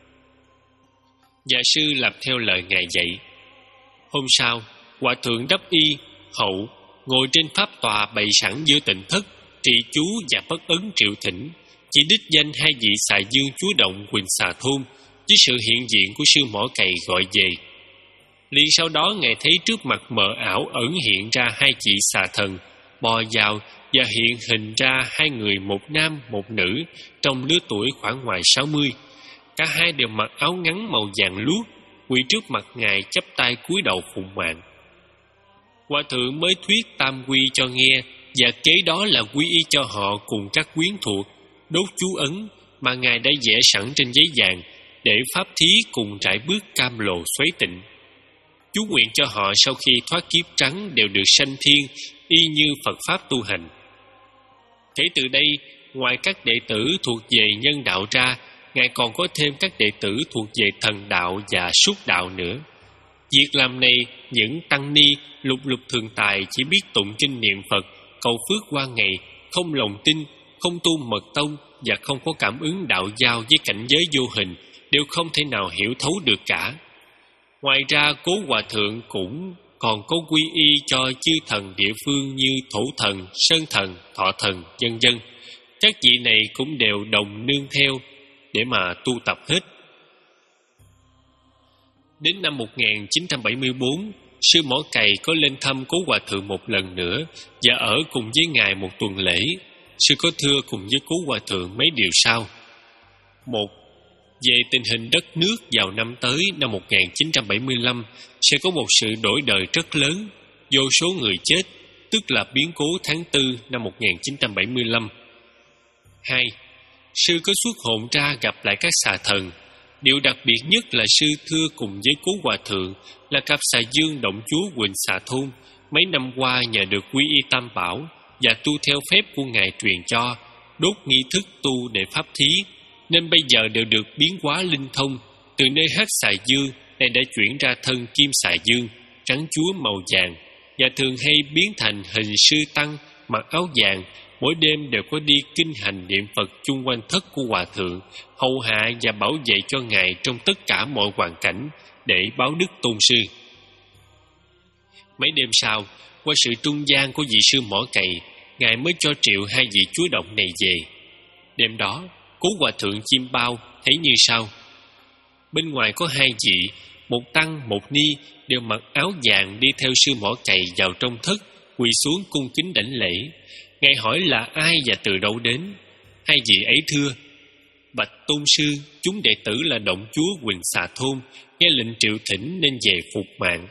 Và sư làm theo lời ngài dạy. Hôm sau, Hòa Thượng đắp y, hậu, ngồi trên pháp tòa bày sẵn giữa tịnh thất, trì chú và bất ấn triệu thỉnh, chỉ đích danh hai vị xà dương chúa động Quỳnh Xà Thôn với sự hiện diện của sư mỏ cày gọi về. Liền sau đó ngài thấy trước mặt mờ ảo ẩn hiện ra hai vị xà thần, bò vào và hiện hình ra hai người, một nam một nữ, trong lứa tuổi khoảng ngoài sáu mươi. Cả hai đều mặc áo ngắn màu vàng luốt, quỳ trước mặt ngài chắp tay cúi đầu phụng mạng. Hòa Thượng mới thuyết tam quy cho nghe, và kế đó là quy y cho họ cùng các quyến thuộc, đốt chú ấn mà ngài đã vẽ sẵn trên giấy vàng để pháp thí cùng trải bước cam lồ xoáy tịnh. Chú nguyện cho họ sau khi thoát kiếp trắng đều được sanh thiên, y như Phật Pháp tu hành. Kể từ đây, ngoài các đệ tử thuộc về nhân đạo ra, ngài còn có thêm các đệ tử thuộc về thần đạo và súc đạo nữa. Việc làm này, những tăng ni lục lục thường tài chỉ biết tụng kinh niệm Phật, cầu phước qua ngày, không lòng tin, không tu mật tông và không có cảm ứng đạo giao với cảnh giới vô hình, đều không thể nào hiểu thấu được cả. Ngoài ra, Cố Hòa Thượng cũng còn có quy y cho chư thần địa phương như Thổ Thần, Sơn Thần, Thọ Thần, vân vân. Các vị này cũng đều đồng nương theo để mà tu tập hết. Đến năm một nghìn chín trăm bảy mươi bốn, sư Mỏ Cày có lên thăm Cố Hòa Thượng một lần nữa và ở cùng với ngài một tuần lễ. Sư có thưa cùng với Cố Hòa Thượng mấy điều sau. Một, về tình hình đất nước vào năm tới năm một nghìn chín trăm bảy mươi lăm sẽ có một sự đổi đời rất lớn, vô số người chết, tức là biến cố tháng tư năm một nghìn chín trăm bảy mươi lăm. Hai, sư có xuất hồn ra gặp lại các xà thần. Điều đặc biệt nhất là sư thưa cùng với Cố Hòa Thượng là cặp xà dương động chúa Quỳnh Xà Thôn mấy năm qua nhờ được quy y Tam Bảo và tu theo phép của ngài truyền cho, đốt nghi thức tu để pháp thí, nên bây giờ đều được biến hóa linh thông. Từ nơi hắc xà dương này đã chuyển ra thân kim xà dương trắng chúa màu vàng, và thường hay biến thành hình sư tăng mặc áo vàng, mỗi đêm đều có đi kinh hành niệm Phật chung quanh thất của Hòa Thượng, hầu hạ và bảo vệ cho ngài trong tất cả mọi hoàn cảnh để báo đức tôn sư. Mấy đêm sau, qua sự trung gian của vị sư Mỏ Cày, ngài mới cho triệu hai vị chúa động này về. Đêm đó, Cố hòa thượng Chim Bao thấy như sau. Bên ngoài có hai vị, một tăng một ni, đều mặc áo vàng đi theo sư mỏ cày vào trong thất, quỳ xuống cung kính đảnh lễ. Ngài hỏi là ai và từ đâu đến. Hai vị ấy thưa: Bạch tôn sư, chúng đệ tử là động chúa Quỳnh Xà Thôn, nghe lệnh triệu thỉnh nên về phục mạng.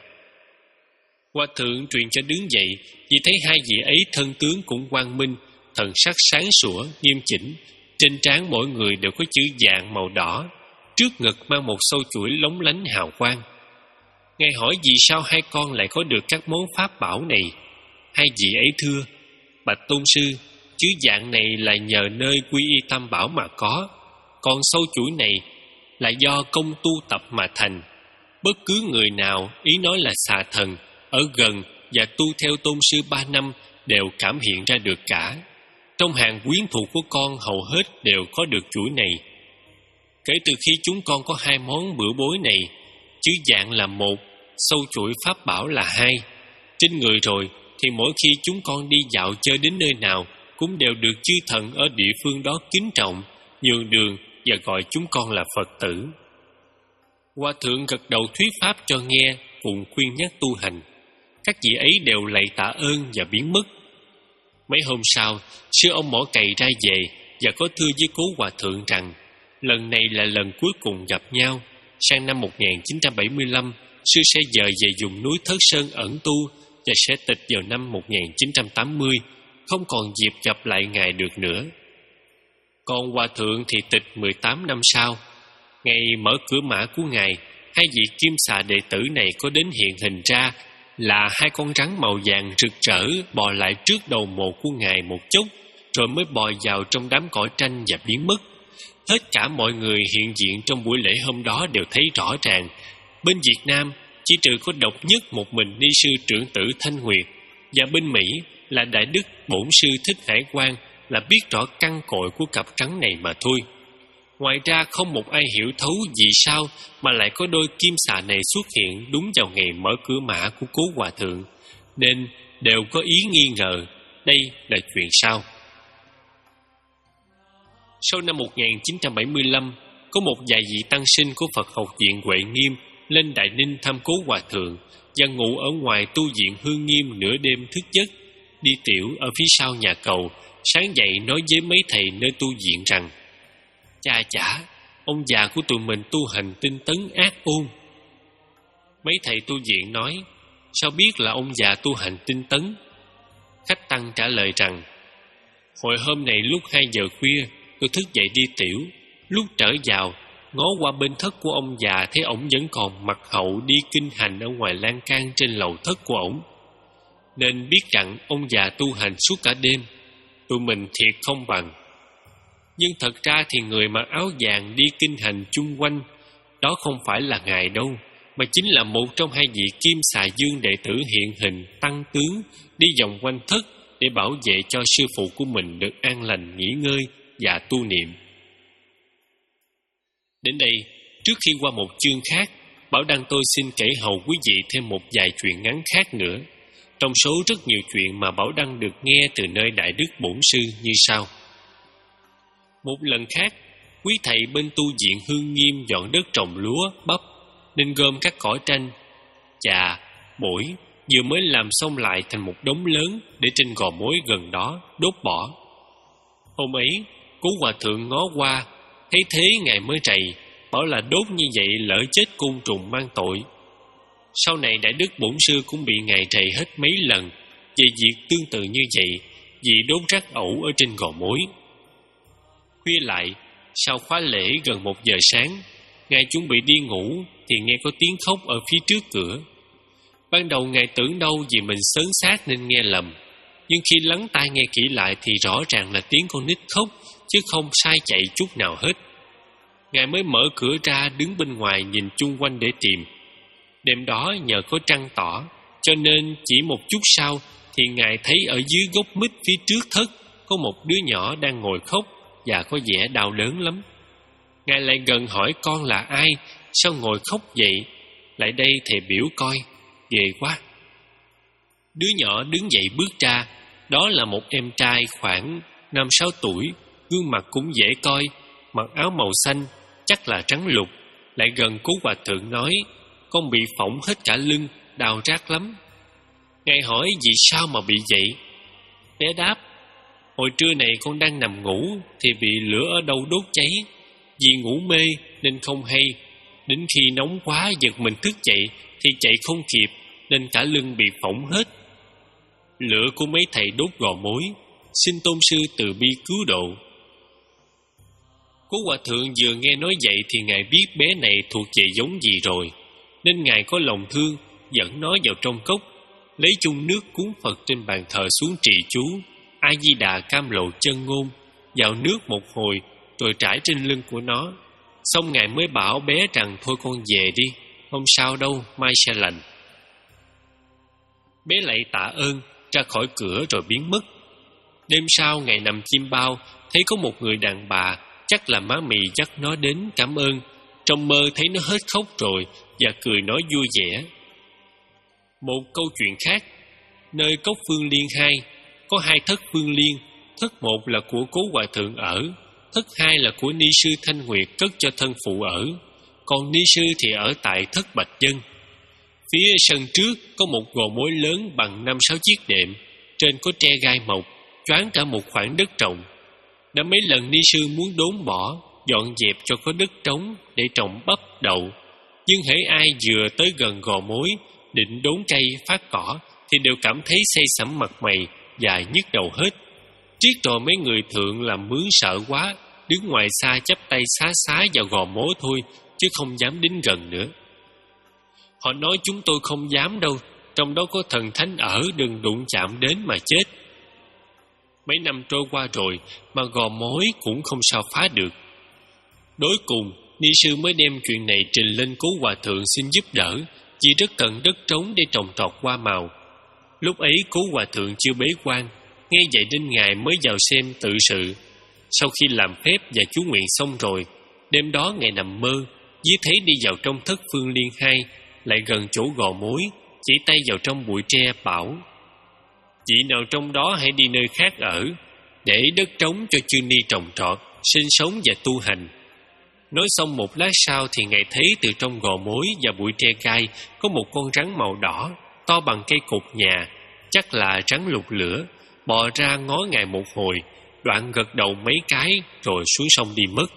Hòa thượng truyền cho đứng dậy, vì thấy hai vị ấy thân tướng cũng quang minh, thần sắc sáng sủa, nghiêm chỉnh, trên trán mỗi người đều có chữ vàng màu đỏ, trước ngực mang một sâu chuỗi lóng lánh hào quang. Ngài hỏi vì sao hai con lại có được các món pháp bảo này. Hai vị ấy thưa: Bạch tôn sư, chữ vàng này là nhờ nơi quy y tam bảo mà có, còn sâu chuỗi này là do công tu tập mà thành. Bất cứ người nào ý nói là xà thần ở gần và tu theo tôn sư ba năm đều cảm hiện ra được cả. Trong hàng quyến thuộc của con hầu hết đều có được chuỗi này. Kể từ khi chúng con có hai món bữa bối này, chữ vàng là một, sâu chuỗi pháp bảo là hai. Trên người rồi thì mỗi khi chúng con đi dạo chơi đến nơi nào cũng đều được chư thần ở địa phương đó kính trọng, nhường đường và gọi chúng con là Phật tử. Hòa thượng gật đầu thuyết pháp cho nghe, cùng khuyên nhắc tu hành. Các vị ấy đều lạy tạ ơn và biến mất. Mấy hôm sau, sư ông mỏ cày ra về và có thưa với Cố hòa thượng rằng lần này là lần cuối cùng gặp nhau. Sang năm một nghìn chín trăm bảy mươi lăm, sư sẽ dời về vùng núi Thất Sơn ẩn tu và sẽ tịch vào năm một nghìn chín trăm tám mươi, không còn dịp gặp lại ngài được nữa. Còn hòa thượng thì tịch mười tám năm sau. Ngày mở cửa mã của ngài, hai vị kim xà đệ tử này có đến hiện hình ra là hai con rắn màu vàng rực rỡ bò lại trước đầu mộ của ngài một chốc, rồi mới bò vào trong đám cỏ tranh và biến mất. Hết cả mọi người hiện diện trong buổi lễ hôm đó đều thấy rõ ràng, bên Việt Nam chỉ trừ có độc nhất một mình ni sư trưởng tử Thanh Nguyệt, và bên Mỹ là Đại Đức Bổn Sư Thích Hải Quang là biết rõ căn cội của cặp rắn này mà thôi. Ngoài ra không một ai hiểu thấu vì sao mà lại có đôi kim xà này xuất hiện đúng vào ngày mở cửa mã của Cố hòa thượng, nên đều có ý nghi ngờ đây là chuyện sao. Sau năm một nghìn chín trăm bảy mươi lăm, có một vài vị tăng sinh của Phật học viện Huệ Nghiêm lên Đại Ninh thăm Cố hòa thượng và ngủ ở ngoài tu viện Hương Nghiêm nửa đêm thức giấc, đi tiểu ở phía sau nhà cầu. Sáng dậy nói với mấy thầy nơi tu viện rằng: Cha chả, ông già của tụi mình tu hành tinh tấn ác ôn. Mấy thầy tu viện nói: Sao biết là ông già tu hành tinh tấn? Khách tăng trả lời rằng: Hồi hôm này lúc hai giờ khuya, tôi thức dậy đi tiểu. Lúc trở vào, ngó qua bên thất của ông già thấy ổng vẫn còn mặc hậu đi kinh hành ở ngoài lan can trên lầu thất của ổng, nên biết rằng ông già tu hành suốt cả đêm. Tụi mình thiệt không bằng. Nhưng thật ra thì người mặc áo vàng đi kinh hành chung quanh đó không phải là ngài đâu, mà chính là một trong hai vị kim xà dương đệ tử hiện hình tăng tướng đi vòng quanh thất để bảo vệ cho sư phụ của mình được an lành nghỉ ngơi và tu niệm. Đến đây, trước khi qua một chương khác, Bảo Đăng tôi xin kể hầu quý vị thêm một vài chuyện ngắn khác nữa, trong số rất nhiều chuyện mà Bảo Đăng được nghe từ nơi Đại Đức Bổn Sư như sau. Một lần khác, quý thầy bên tu viện Hương Nghiêm dọn đất trồng lúa, bắp, nên gom các cỏ tranh, chà, bổi vừa mới làm xong lại thành một đống lớn để trên gò mối gần đó đốt bỏ. Hôm ấy, Cố hòa thượng ngó qua, thấy thế ngài mới rầy, bảo là đốt như vậy lỡ chết côn trùng mang tội. Sau này Đại Đức Bổn Sư cũng bị ngài rầy hết mấy lần về việc tương tự như vậy, vì đốt rác ẩu ở trên gò mối. Khuya lại, sau khóa lễ gần một giờ sáng, ngài chuẩn bị đi ngủ thì nghe có tiếng khóc ở phía trước cửa. Ban đầu ngài tưởng đâu vì mình sớn xác nên nghe lầm, nhưng khi lắng tai nghe kỹ lại thì rõ ràng là tiếng con nít khóc, chứ không sai chạy chút nào hết. Ngài mới mở cửa ra đứng bên ngoài nhìn chung quanh để tìm. Đêm đó nhờ có trăng tỏ, cho nên chỉ một chút sau thì ngài thấy ở dưới gốc mít phía trước thất có một đứa nhỏ đang ngồi khóc và có vẻ đau đớn lắm. Ngài lại gần hỏi con là ai, sao ngồi khóc vậy? Lại đây thầy biểu coi, ghê quá. Đứa nhỏ đứng dậy bước ra, đó là một em trai khoảng năm sáu tuổi, gương mặt cũng dễ coi, mặc áo màu xanh, chắc là trắng lục, lại gần Cố Hòa Thượng nói: "Con bị phỏng hết cả lưng, đau rát lắm." Ngài hỏi vì sao mà bị vậy. Bé đáp: "Hồi trưa này con đang nằm ngủ thì bị lửa ở đâu đốt cháy. Vì ngủ mê nên không hay, đến khi nóng quá giật mình thức dậy thì chạy không kịp, nên cả lưng bị phỏng hết. Lửa của mấy thầy đốt gò mối, xin tôn sư từ bi cứu độ." Cố Hòa Thượng vừa nghe nói vậy thì ngài biết bé này thuộc về giống gì rồi, nên ngài có lòng thương, dẫn nó vào trong cốc, lấy chung nước cúng Phật trên bàn thờ xuống trì chú A Di Đà Cam Lộ Chân Ngôn vào nước một hồi, rồi trải trên lưng của nó. Xong ngài mới bảo bé rằng thôi con về đi, không sao đâu, mai sẽ lành. Bé lạy tạ ơn, ra khỏi cửa rồi biến mất. Đêm sau ngài nằm chim bao, thấy có một người đàn bà, chắc là má Mì, dắt nó đến cảm ơn. Trong mơ thấy nó hết khóc rồi và cười nói vui vẻ. Một câu chuyện khác. Nơi cốc Phương Liên hai có hai thất Phương Liên. Thất một là của Cố Hòa Thượng ở, thất hai là của ni sư Thanh Nguyệt cất cho thân phụ ở, còn ni sư thì ở tại thất Bạch Dân. Phía sân trước có một gò mối lớn bằng năm sáu chiếc đệm, trên có tre gai mộc, choán cả một khoảng đất trồng. Đã mấy lần ni sư muốn đốn bỏ, dọn dẹp cho có đất trống để trồng bắp đậu, nhưng hễ ai vừa tới gần gò mối định đốn cây phát cỏ thì đều cảm thấy xây sẩm mặt mày và nhức đầu hết. Triết rồi mấy người thượng làm mướn sợ quá, đứng ngoài xa chắp tay xá xá vào gò mối thôi, chứ không dám đến gần nữa. Họ nói chúng tôi không dám đâu, trong đó có thần thánh ở, đừng đụng chạm đến mà chết. Mấy năm trôi qua rồi mà gò mối cũng không sao phá được. Đối cùng, ni sư mới đem chuyện này trình lên Cố Hòa Thượng xin giúp đỡ, vì rất cần đất trống để trồng trọt hoa màu. Lúc ấy Cố Hòa Thượng chưa bế quan, nghe vậy đến ngài mới vào xem tự sự. Sau khi làm phép và chú nguyện xong rồi, đêm đó ngài nằm mơ, với thấy đi vào trong thất Phương Liên hai, lại gần chỗ gò mối, chỉ tay vào trong bụi tre bảo: "Vị nào trong đó hãy đi nơi khác ở, để đất trống cho chư ni trồng trọt, sinh sống và tu hành." Nói xong một lát sau thì ngài thấy từ trong gò mối và bụi tre gai có một con rắn màu đỏ, to bằng cây cột nhà, chắc là rắn lục lửa, bò ra ngó ngài một hồi, đoạn gật đầu mấy cái rồi xuống sông đi mất.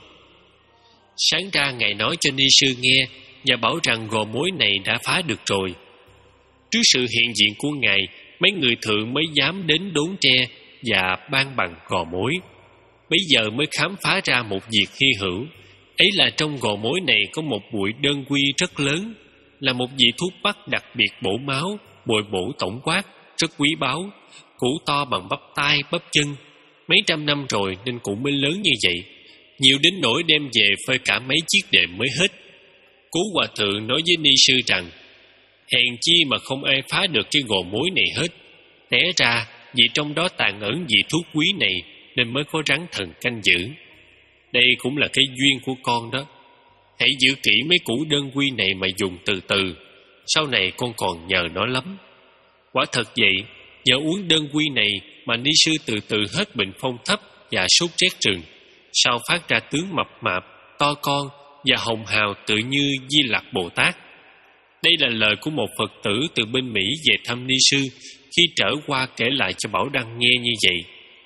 Sáng ra ngài nói cho ni sư nghe và bảo rằng gò mối này đã phá được rồi. Trước sự hiện diện của ngài, mấy người thượng mới dám đến đốn tre và ban bằng gò mối. Bây giờ mới khám phá ra một việc hy hữu, ấy là trong gò mối này có một bụi đơn quy rất lớn, là một vị thuốc bắc đặc biệt bổ máu, bồi bổ tổng quát, rất quý báu, củ to bằng bắp tay bắp chân. Mấy trăm năm rồi nên cũng mới lớn như vậy, nhiều đến nỗi đem về phơi cả mấy chiếc đệm mới hết. Cố Hòa Thượng nói với ni sư rằng: "Hèn chi mà không ai phá được cái gò mối này hết. Té ra vì trong đó tàn ẩn vị thuốc quý này nên mới có rắn thần canh giữ. Đây cũng là cái duyên của con đó. Hãy giữ kỹ mấy củ đơn quy này mà dùng từ từ, sau này con còn nhờ nó lắm." Quả thật vậy, nhờ uống đơn quy này mà ni sư từ từ hết bệnh phong thấp và sốt rét rừng, sau phát ra tướng mập mạp, to con và hồng hào tự như Di Lặc Bồ Tát. Đây là lời của một Phật tử từ bên Mỹ về thăm ni sư, khi trở qua kể lại cho Bảo Đăng nghe như vậy.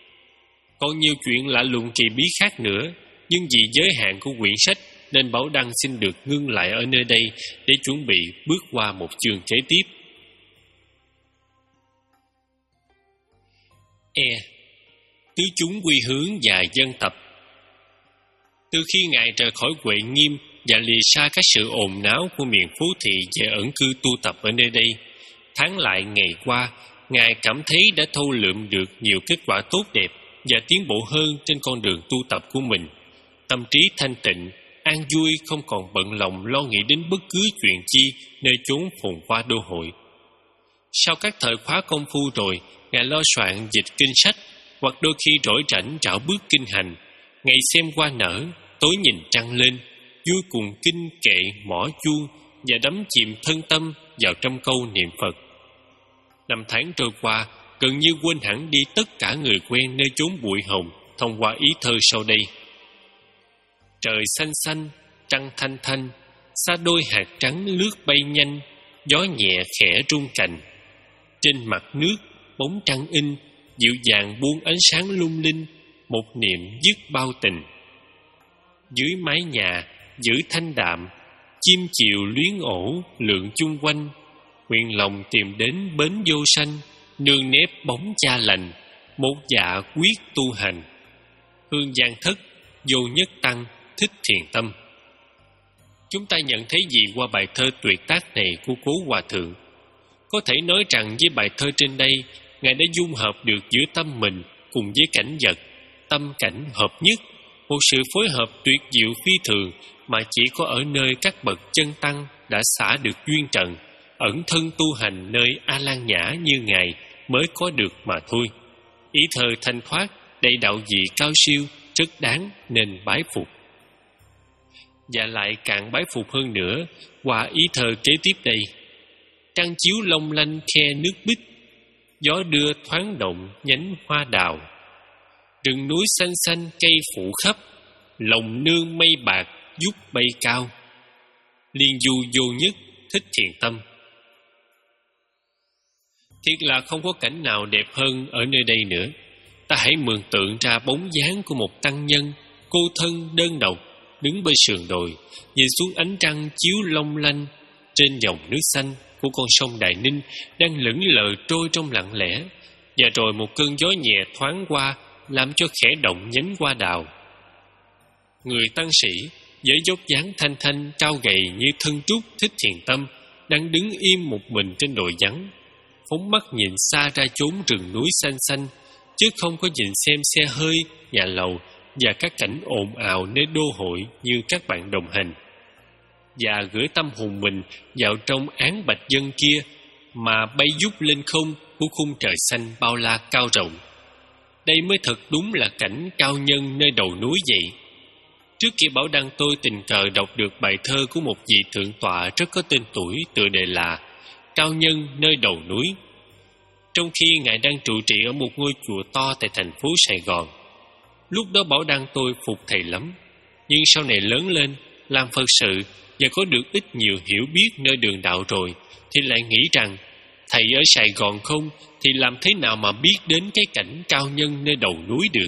Còn nhiều chuyện lạ lùng kỳ bí khác nữa, nhưng vì giới hạn của quyển sách nên Bảo Đăng xin được ngưng lại ở nơi đây để chuẩn bị bước qua một chương kế tiếp. E. Tứ chúng quy hướng và dân tập. Từ khi ngài rời khỏi Huệ Nghiêm và lìa xa các sự ồn náo của miền phố thị về ẩn cư tu tập ở nơi đây, tháng lại ngày qua, ngài cảm thấy đã thâu lượm được nhiều kết quả tốt đẹp và tiến bộ hơn trên con đường tu tập của mình. Tâm trí thanh tịnh, an vui, không còn bận lòng lo nghĩ đến bất cứ chuyện chi nơi chốn phồn hoa đô hội. Sau các thời khóa công phu rồi, ngài lo soạn dịch kinh sách, hoặc đôi khi rỗi rảnh rảo bước kinh hành, ngày xem hoa nở, tối nhìn trăng lên, vui cùng kinh kệ mỏ chuông và đắm chìm thân tâm vào trăm câu niệm Phật. Năm tháng trôi qua, gần như quên hẳn đi tất cả người quen nơi chốn bụi hồng thông qua ý thơ sau đây. Trời xanh xanh, trăng thanh thanh, xa đôi hạt trắng lướt bay nhanh, gió nhẹ khẽ rung cành. Trên mặt nước, bóng trăng in, dịu dàng buông ánh sáng lung linh, một niệm dứt bao tình. Dưới mái nhà, giữ thanh đạm, chim chiều luyến ổ lượn chung quanh, nguyện lòng tìm đến bến vô sanh, nương nếp bóng cha lành, một dạ quyết tu hành. Hương giang thất, vô nhất tăng, thích thiền tâm. Chúng ta nhận thấy gì qua bài thơ tuyệt tác này của Cố Hòa Thượng? Có thể nói rằng với bài thơ trên đây, Ngài đã dung hợp được giữa tâm mình cùng với cảnh vật, tâm cảnh hợp nhất, một sự phối hợp tuyệt diệu phi thường mà chỉ có ở nơi các bậc chân tăng đã xả được duyên trần, ẩn thân tu hành nơi A Lan Nhã như Ngài mới có được mà thôi. Ý thơ thanh thoát, đầy đạo vị cao siêu, rất đáng nên bái phục. Và lại càng bái phục hơn nữa qua ý thơ kế tiếp đây. Trăng chiếu long lanh khe nước bích, gió đưa thoáng động nhánh hoa đào. Rừng núi xanh xanh cây phủ khắp, lòng nương mây bạc giúp bay cao. Liên du vô nhất, thích thiền tâm. Thiệt là không có cảnh nào đẹp hơn ở nơi đây nữa. Ta hãy mường tượng ra bóng dáng của một tăng nhân cô thân đơn độc, đứng bên sườn đồi, nhìn xuống ánh trăng chiếu long lanh trên dòng nước xanh của con sông Đại Ninh đang lững lờ trôi trong lặng lẽ, và rồi một cơn gió nhẹ thoáng qua làm cho khẽ động nhánh hoa đào. Người tăng sĩ với dốc dáng thanh thanh cao gầy như thân trúc thích thiền tâm đang đứng im một mình trên đồi vắng, phóng mắt nhìn xa ra chốn rừng núi xanh xanh, chứ không có nhìn xem xe hơi, nhà lầu và các cảnh ồn ào nơi đô hội như các bạn đồng hành, và gửi tâm hồn mình vào trong án bạch dân kia mà bay vút lên không của khung trời xanh bao la cao rộng. Đây mới thật đúng là cảnh cao nhân nơi đầu núi vậy. Trước kia Bảo Đăng tôi tình cờ đọc được bài thơ của một vị thượng tọa rất có tên tuổi, tựa đề là Cao Nhân Nơi Đầu Núi. Trong khi Ngài đang trụ trì ở một ngôi chùa to tại thành phố Sài Gòn. Lúc đó Bảo Đăng tôi phục thầy lắm, nhưng sau này lớn lên, làm Phật sự và có được ít nhiều hiểu biết nơi đường đạo rồi, thì lại nghĩ rằng thầy ở Sài Gòn không thì làm thế nào mà biết đến cái cảnh cao nhân nơi đầu núi được.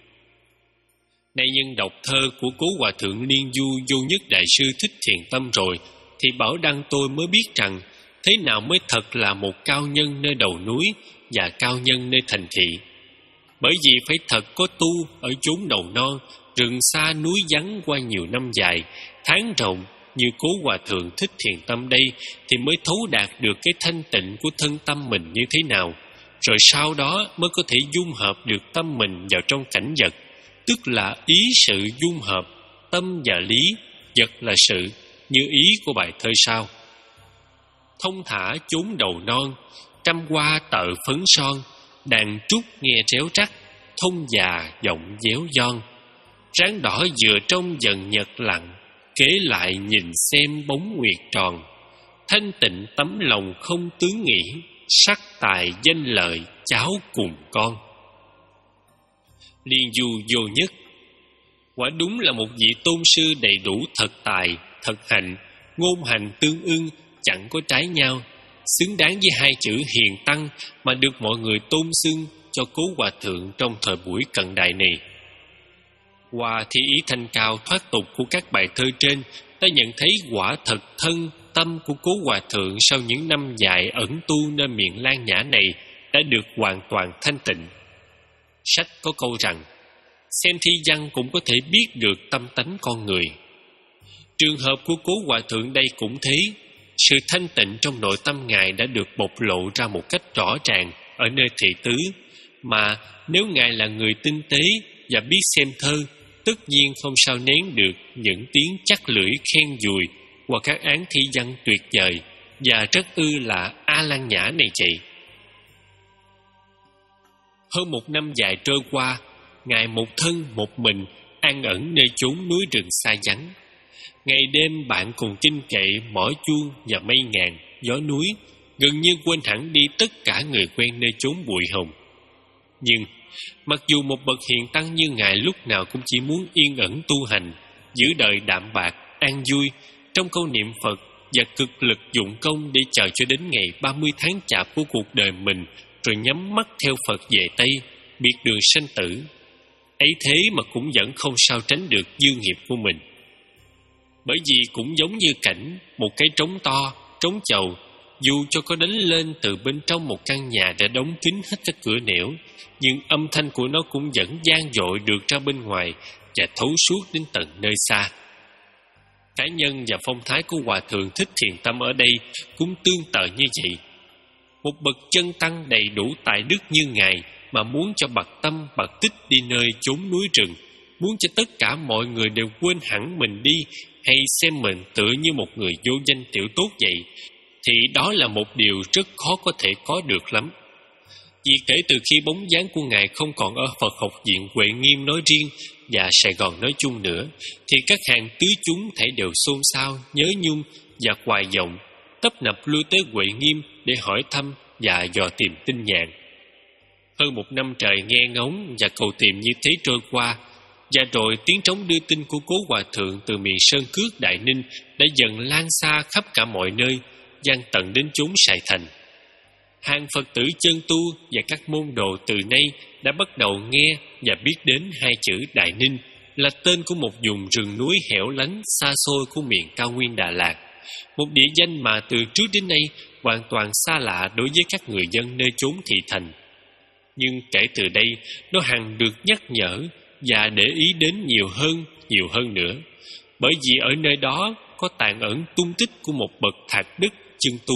Nay nhân đọc thơ của Cố Hòa Thượng Liên Du Vô Nhất Đại Sư Thích Thiền Tâm rồi, thì Bảo Đăng tôi mới biết rằng thế nào mới thật là một cao nhân nơi đầu núi và cao nhân nơi thành thị. Bởi vì phải thật có tu ở chốn đầu non, rừng xa núi vắng qua nhiều năm dài, tháng rộng như Cố Hòa Thượng Thích Thiền Tâm đây, thì mới thấu đạt được cái thanh tịnh của thân tâm mình như thế nào, rồi sau đó mới có thể dung hợp được tâm mình vào trong cảnh vật, tức là ý sự dung hợp, tâm và lý, vật là sự, như ý của bài thơ sau. Thông thả chốn đầu non, trăm hoa tợ phấn son, đàn trúc nghe réo rắt, thông già giọng déo giòn. Ráng đỏ vừa trong dần nhật lặng, kế lại nhìn xem bóng nguyệt tròn. Thanh tịnh tấm lòng không tướng nghĩ, sắc tài danh lợi cháu cùng con. Liên Du Vô Nhất. Quả đúng là một vị tôn sư đầy đủ thật tài, thật hạnh, ngôn hành tương ưng, chẳng có trái nhau, xứng đáng với hai chữ hiền tăng mà được mọi người tôn xưng cho Cố Hòa Thượng trong thời buổi cận đại này. Qua thi ý thanh cao thoát tục của các bài thơ trên, ta nhận thấy quả thật thân tâm của Cố Hòa Thượng sau những năm dài ẩn tu nơi miền Lan Nhã này đã được hoàn toàn thanh tịnh. Sách có câu rằng, xem thi văn cũng có thể biết được tâm tánh con người. Trường hợp của Cố Hòa Thượng đây cũng thế. Sự thanh tịnh trong nội tâm Ngài đã được bộc lộ ra một cách rõ ràng ở nơi thị tứ, mà nếu Ngài là người tinh tế và biết xem thơ, tất nhiên không sao nén được những tiếng chắc lưỡi khen dùi qua các án thi văn tuyệt vời và rất ư là A Lan Nhã này chị. Hơn một năm dài trôi qua, Ngài một thân một mình an ẩn nơi chốn núi rừng xa vắng. Ngày đêm bạn cùng kinh kệ mỏi chuông và mây ngàn, gió núi, gần như quên hẳn đi tất cả người quen nơi chốn bụi hồng. Nhưng mặc dù một bậc hiền tăng như Ngài lúc nào cũng chỉ muốn yên ẩn tu hành giữ đời đạm bạc, an vui trong câu niệm Phật và cực lực dụng công để chờ cho đến ngày ba mươi tháng chạp của cuộc đời mình, rồi nhắm mắt theo Phật về Tây, biệt đường sanh tử. Ấy thế mà cũng vẫn không sao tránh được dư nghiệp của mình. Bởi vì cũng giống như cảnh một cái trống to, trống chầu, dù cho có đánh lên từ bên trong một căn nhà đã đóng kín hết các cửa nẻo, nhưng âm thanh của nó cũng vẫn vang dội được ra bên ngoài và thấu suốt đến tận nơi xa. Cá nhân và phong thái của Hòa Thượng Thích Thiền Tâm ở đây cũng tương tự như vậy. Một bậc chân tăng đầy đủ tài đức như Ngài mà muốn cho bậc tâm bậc tích đi nơi chốn núi rừng, muốn cho tất cả mọi người đều quên hẳn mình đi, hay xem mình tựa như một người vô danh tiểu tốt vậy, thì đó là một điều rất khó có thể có được lắm. Vì kể từ khi bóng dáng của Ngài không còn ở Phật học viện Huệ Nghiêm nói riêng và Sài Gòn nói chung nữa, thì các hàng tứ chúng thảy đều xôn xao, nhớ nhung và hoài vọng, tấp nập lui tới Huệ Nghiêm để hỏi thăm và dò tìm tin nhàn. Hơn một năm trời nghe ngóng và cầu tìm như thế trôi qua, và rồi tiếng trống đưa tin của Cố Hòa Thượng từ miền Sơn Cước Đại Ninh đã dần lan xa khắp cả mọi nơi, vang tận đến chốn Sài Thành. Hàng Phật tử chân tu và các môn đồ từ nay đã bắt đầu nghe và biết đến hai chữ Đại Ninh là tên của một vùng rừng núi hẻo lánh xa xôi của miền cao nguyên Đà Lạt, một địa danh mà từ trước đến nay hoàn toàn xa lạ đối với các người dân nơi chốn thị thành. Nhưng kể từ đây, nó hằng được nhắc nhở và để ý đến nhiều hơn, nhiều hơn nữa, bởi vì ở nơi đó có tàn ẩn tung tích của một bậc thạc đức chân tu.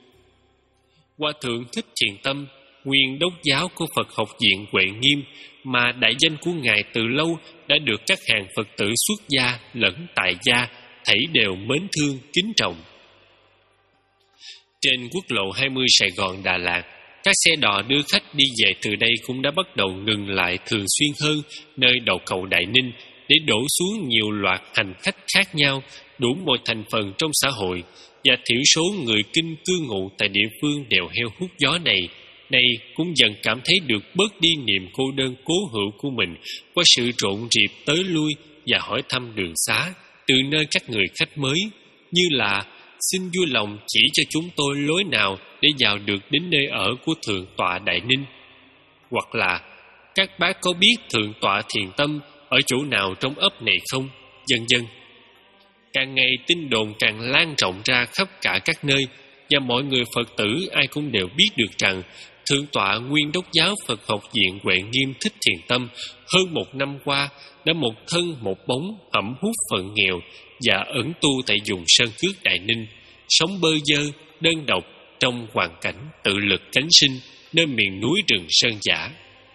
Hòa Thượng Thích Thiền Tâm, nguyên đốc giáo của Phật học viện Huệ Nghiêm, mà đại danh của Ngài từ lâu đã được các hàng Phật tử xuất gia lẫn tại gia thảy đều mến thương, kính trọng. Trên quốc lộ hai mươi Sài Gòn Đà Lạt, các xe đò đưa khách đi về từ đây cũng đã bắt đầu ngừng lại thường xuyên hơn nơi đầu cầu Đại Ninh để đổ xuống nhiều loạt hành khách khác nhau, đủ mọi thành phần trong xã hội, và thiểu số người kinh cư ngụ tại địa phương đều heo hút gió này, nay cũng dần cảm thấy được bớt đi niềm cô đơn cố hữu của mình qua sự rộn rịp tới lui và hỏi thăm đường xá từ nơi các người khách mới, như là xin vui lòng chỉ cho chúng tôi lối nào để vào được đến nơi ở của Thượng tọa Đại Ninh, hoặc là các bác có biết Thượng tọa Thiền Tâm ở chỗ nào trong ấp này không, vân vân. Càng ngày tin đồn càng lan rộng ra khắp cả các nơi, và mọi người Phật tử ai cũng đều biết được rằng Thượng tọa nguyên đốc giáo Phật học viện Huệ Nghiêm Thích Thiền Tâm hơn một năm qua đã một thân một bóng ẩm hút phận nghèo và ẩn tu tại vùng Sơn Cước Đại Ninh, sống bơ vơ đơn độc trong hoàn cảnh tự lực cánh sinh nơi miền núi rừng sơn dã.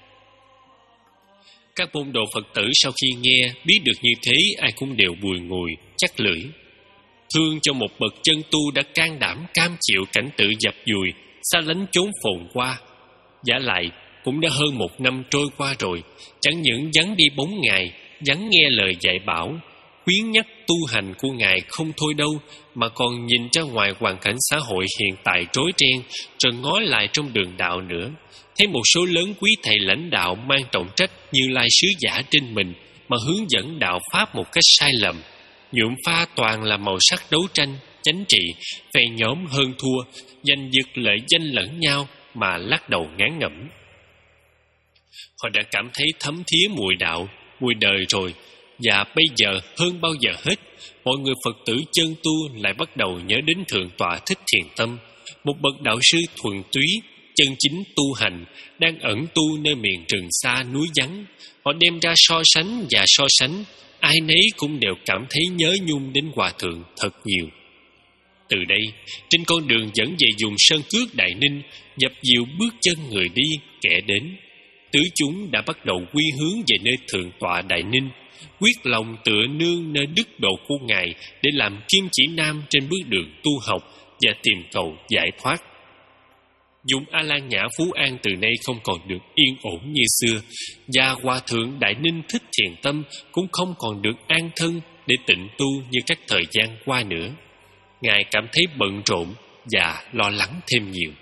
Các môn đồ Phật tử sau khi nghe biết được như thế, ai cũng đều bùi ngùi chắc lưỡi, thương cho một bậc chân tu đã can đảm cam chịu cảnh tự dập dùi, xa lánh chốn phồn hoa. Vả lại cũng đã hơn một năm trôi qua rồi, chẳng những vắng đi bóng Ngài, vắng nghe lời dạy bảo khuyến nhắc tu hành của Ngài không thôi đâu, mà còn nhìn ra ngoài hoàn cảnh xã hội hiện tại rối ren, rồi ngó lại trong đường đạo nữa, thấy một số lớn quý thầy lãnh đạo mang trọng trách Như Lai sứ giả trên mình mà hướng dẫn đạo pháp một cách sai lầm, nhuộm pha toàn là màu sắc đấu tranh, chánh trị, phe nhóm hơn thua, giành giật lợi danh lẫn nhau mà lắc đầu ngán ngẩm. Họ đã cảm thấy thấm thía mùi đạo, mùi đời rồi, và bây giờ hơn bao giờ hết, mọi người Phật tử chân tu lại bắt đầu nhớ đến Thượng tọa Thích Thiền Tâm, một bậc đạo sư thuần túy, chân chính tu hành, đang ẩn tu nơi miền rừng xa núi vắng. Họ đem ra so sánh và so sánh, ai nấy cũng đều cảm thấy nhớ nhung đến Hòa Thượng thật nhiều. Từ đây, trên con đường dẫn về vùng Sơn Cước Đại Ninh, dập dìu bước chân người đi kẻ đến, tứ chúng đã bắt đầu quy hướng về nơi Thượng tọa Đại Ninh, quyết lòng tựa nương nơi đức độ của Ngài để làm kim chỉ nam trên bước đường tu học và tìm cầu giải thoát. Vùng A Lan Nhã Phú An từ nay không còn được yên ổn như xưa, và Hòa Thượng Đại Ninh Thích Thiền Tâm cũng không còn được an thân để tịnh tu như các thời gian qua nữa. Ngài cảm thấy bận rộn và lo lắng thêm nhiều.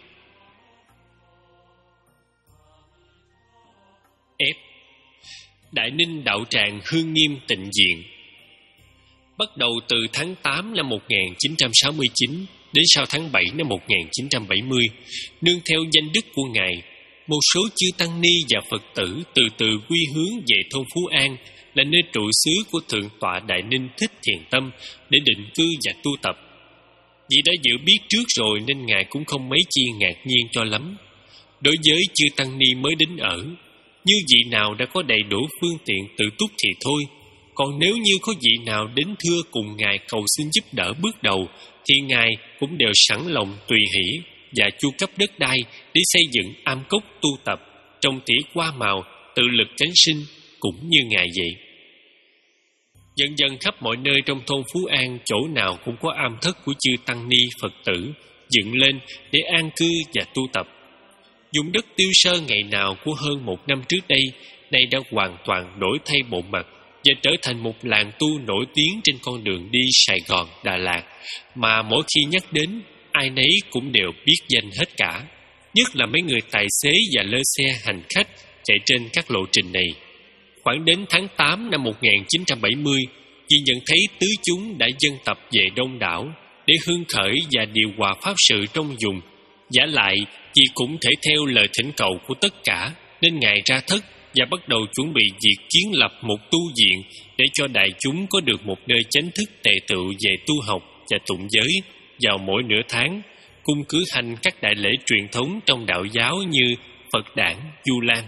F. Đại Ninh đạo tràng Hương Nghiêm Tịnh Diện. Bắt đầu từ tháng tám năm một nghìn chín trăm sáu mươi chín đến sau tháng bảy năm một nghìn chín trăm bảy mươi, nương theo danh đức của Ngài, một số chư tăng ni và Phật tử từ từ quy hướng về thôn Phú An, là nơi trụ xứ của Thượng tọa Đại Ninh Thích Thiền Tâm, để định cư và tu tập. Vì đã dự biết trước rồi nên Ngài cũng không mấy chi ngạc nhiên cho lắm. Đối với chư tăng ni mới đến ở, như vị nào đã có đầy đủ phương tiện tự túc thì thôi. Còn nếu như có vị nào đến thưa cùng Ngài cầu xin giúp đỡ bước đầu, thì Ngài cũng đều sẵn lòng tùy hỷ và chu cấp đất đai để xây dựng am cốc tu tập, trồng tỉa hoa màu, tự lực cánh sinh, cũng như Ngài vậy. Dần dần khắp mọi nơi trong thôn Phú An, chỗ nào cũng có am thất của chư tăng ni Phật tử dựng lên để an cư và tu tập. Vùng đất Tiêu Sơ ngày nào của hơn một năm trước đây, nay đã hoàn toàn đổi thay bộ mặt và trở thành một làng tu nổi tiếng trên con đường đi Sài Gòn, Đà Lạt, mà mỗi khi nhắc đến, ai nấy cũng đều biết danh hết cả, nhất là mấy người tài xế và lơ xe hành khách chạy trên các lộ trình này. Khoảng đến tháng tám năm một nghìn chín trăm bảy mươi, vì nhận thấy tứ chúng đã dân tập về đông đảo để hưng khởi và điều hòa pháp sự trong vùng. Vả lại, vì cũng thể theo lời thỉnh cầu của tất cả, nên Ngài ra thất và bắt đầu chuẩn bị việc kiến lập một tu viện để cho đại chúng có được một nơi chánh thức tề tựu về tu học và tụng giới vào mỗi nửa tháng, cùng cử hành các đại lễ truyền thống trong đạo giáo như Phật đản, Du Lan.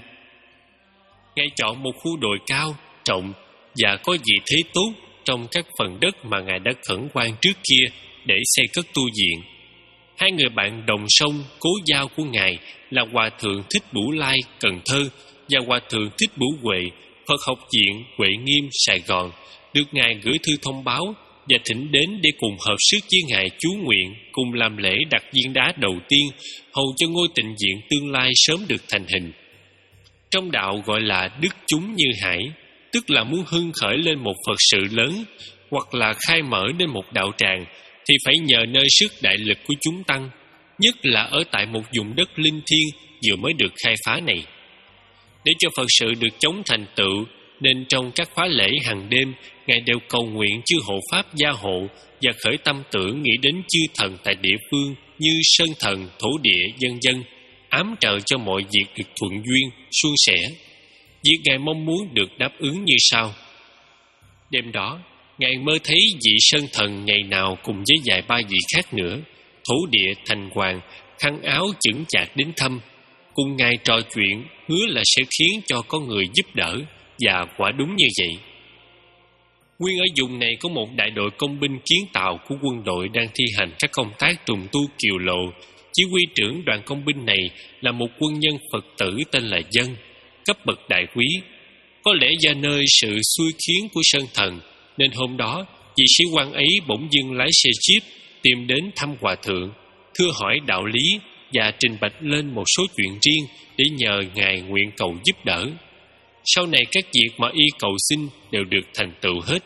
Ngài chọn một khu đồi cao, rộng và có vị thế tốt trong các phần đất mà Ngài đã khẩn khoan trước kia để xây cất tu viện. Hai người bạn đồng sông cố giao của Ngài là Hòa Thượng Thích Bửu Lai, Cần Thơ, và Hòa Thượng Thích Bửu Huệ, Phật học viện Huệ Nghiêm, Sài Gòn, được Ngài gửi thư thông báo và thỉnh đến để cùng hợp sức với Ngài chú nguyện cùng làm lễ đặt viên đá đầu tiên, hầu cho ngôi tịnh viện tương lai sớm được thành hình. Trong đạo gọi là đức chúng như hải, tức là muốn hưng khởi lên một Phật sự lớn, hoặc là khai mở nên một đạo tràng, thì phải nhờ nơi sức đại lực của chúng tăng, nhất là ở tại một vùng đất linh thiêng vừa mới được khai phá này. Để cho Phật sự được chống thành tựu, nên trong các khóa lễ hàng đêm, Ngài đều cầu nguyện chư hộ pháp gia hộ và khởi tâm tưởng nghĩ đến chư thần tại địa phương như sơn thần, thổ địa, vân vân, ám trợ cho mọi việc được thuận duyên, suôn sẻ. Việc Ngài mong muốn được đáp ứng như sau. Đêm đó, Ngài mơ thấy vị sơn thần ngày nào cùng với vài ba vị khác nữa, thổ địa, thành hoàng, khăn áo chững chạc đến thăm, cùng Ngài trò chuyện, hứa là sẽ khiến cho có người giúp đỡ, và quả đúng như vậy. Nguyên ở vùng này có một đại đội công binh kiến tạo của quân đội đang thi hành các công tác trùng tu kiều lộ. Chỉ huy trưởng đoàn công binh này là một quân nhân Phật tử tên là Dân, cấp bậc đại quý. Có lẽ do nơi sự xui khiến của sơn thần, nên hôm đó vị sĩ quan ấy bỗng dưng lái xe jeep tìm đến thăm Hòa Thượng, thưa hỏi đạo lý và trình bạch lên một số chuyện riêng để nhờ Ngài nguyện cầu giúp đỡ. Sau này các việc mà y cầu xin đều được thành tựu hết.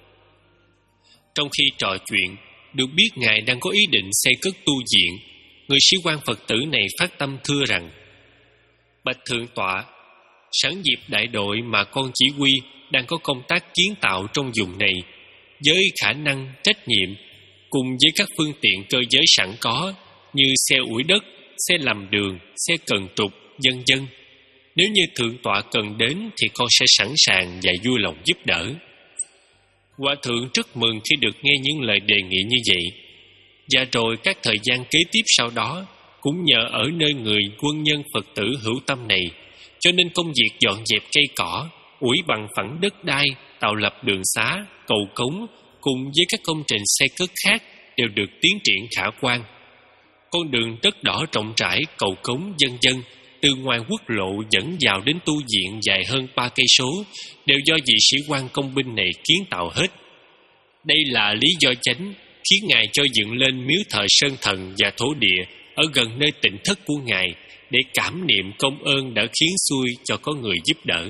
Trong khi trò chuyện, được biết Ngài đang có ý định xây cất tu viện. Người sĩ quan Phật tử này phát tâm thưa rằng: Bạch Thượng tọa, sẵn dịp đại đội mà con chỉ huy đang có công tác kiến tạo trong vùng này, với khả năng, trách nhiệm, cùng với các phương tiện cơ giới sẵn có như xe ủi đất, xe làm đường, xe cần trục, vân vân. Nếu như Thượng tọa cần đến thì con sẽ sẵn sàng và vui lòng giúp đỡ. Hòa Thượng rất mừng khi được nghe những lời đề nghị như vậy. Và rồi các thời gian kế tiếp sau đó, cũng nhờ ở nơi người quân nhân Phật tử hữu tâm này, cho nên công việc dọn dẹp cây cỏ, ủi bằng phẳng đất đai, tạo lập đường xá, cầu cống, cùng với các công trình xây cất khác đều được tiến triển khả quan. Con đường đất đỏ rộng rãi, cầu cống, vân vân, từ ngoài quốc lộ dẫn vào đến tu viện dài hơn ba cây số, đều do vị sĩ quan công binh này kiến tạo hết. Đây là lý do chánh khiến Ngài cho dựng lên miếu thờ sơn thần và thổ địa ở gần nơi tịnh thất của Ngài, để cảm niệm công ơn đã khiến xui cho có người giúp đỡ.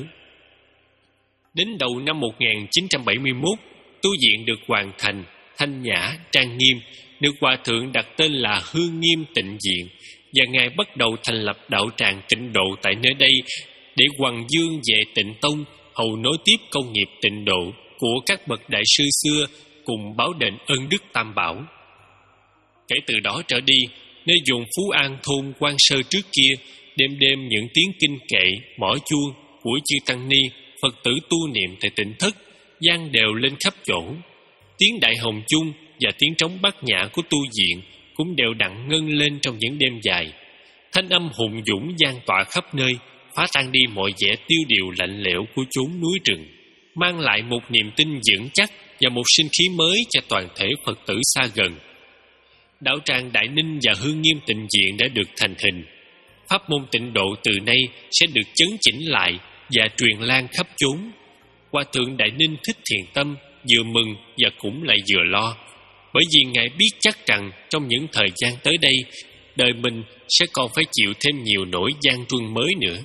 Đến đầu năm một nghìn chín trăm bảy mươi mốt, tu viện được hoàn thành, thanh nhã, trang nghiêm, được Hòa Thượng đặt tên là Hương Nghiêm Tịnh Viện, và Ngài bắt đầu thành lập đạo tràng Tịnh Độ tại nơi đây để hoằng dương về Tịnh Tông, hầu nối tiếp công nghiệp tịnh độ của các bậc đại sư xưa cùng báo đền ơn đức Tam Bảo. Kể từ đó trở đi, nơi vùng Phú An thôn Quan Sơ trước kia, đêm đêm những tiếng kinh kệ, mõ chuông của chư tăng ni, Phật tử tu niệm tại Tịnh Thất vang đều lên khắp chỗ. Tiếng Đại Hồng Chung và tiếng trống bát nhã của tu viện cũng đều đặn ngân lên trong những đêm dài. Thanh âm hùng dũng vang tỏa khắp nơi, phá tan đi mọi vẻ tiêu điều lạnh lẽo của chốn núi rừng, mang lại một niềm tin vững chắc và một sinh khí mới cho toàn thể Phật tử xa gần. Đạo tràng Đại Ninh và Hương Nghiêm Tịnh Viện đã được thành hình. Pháp môn tịnh độ từ nay sẽ được chấn chỉnh lại và truyền lan khắp chốn. Hòa thượng Đại Ninh Thích Thiện Tâm vừa mừng và cũng lại vừa lo, bởi vì ngài biết chắc rằng trong những thời gian tới đây, đời mình sẽ còn phải chịu thêm nhiều nỗi gian truân mới nữa.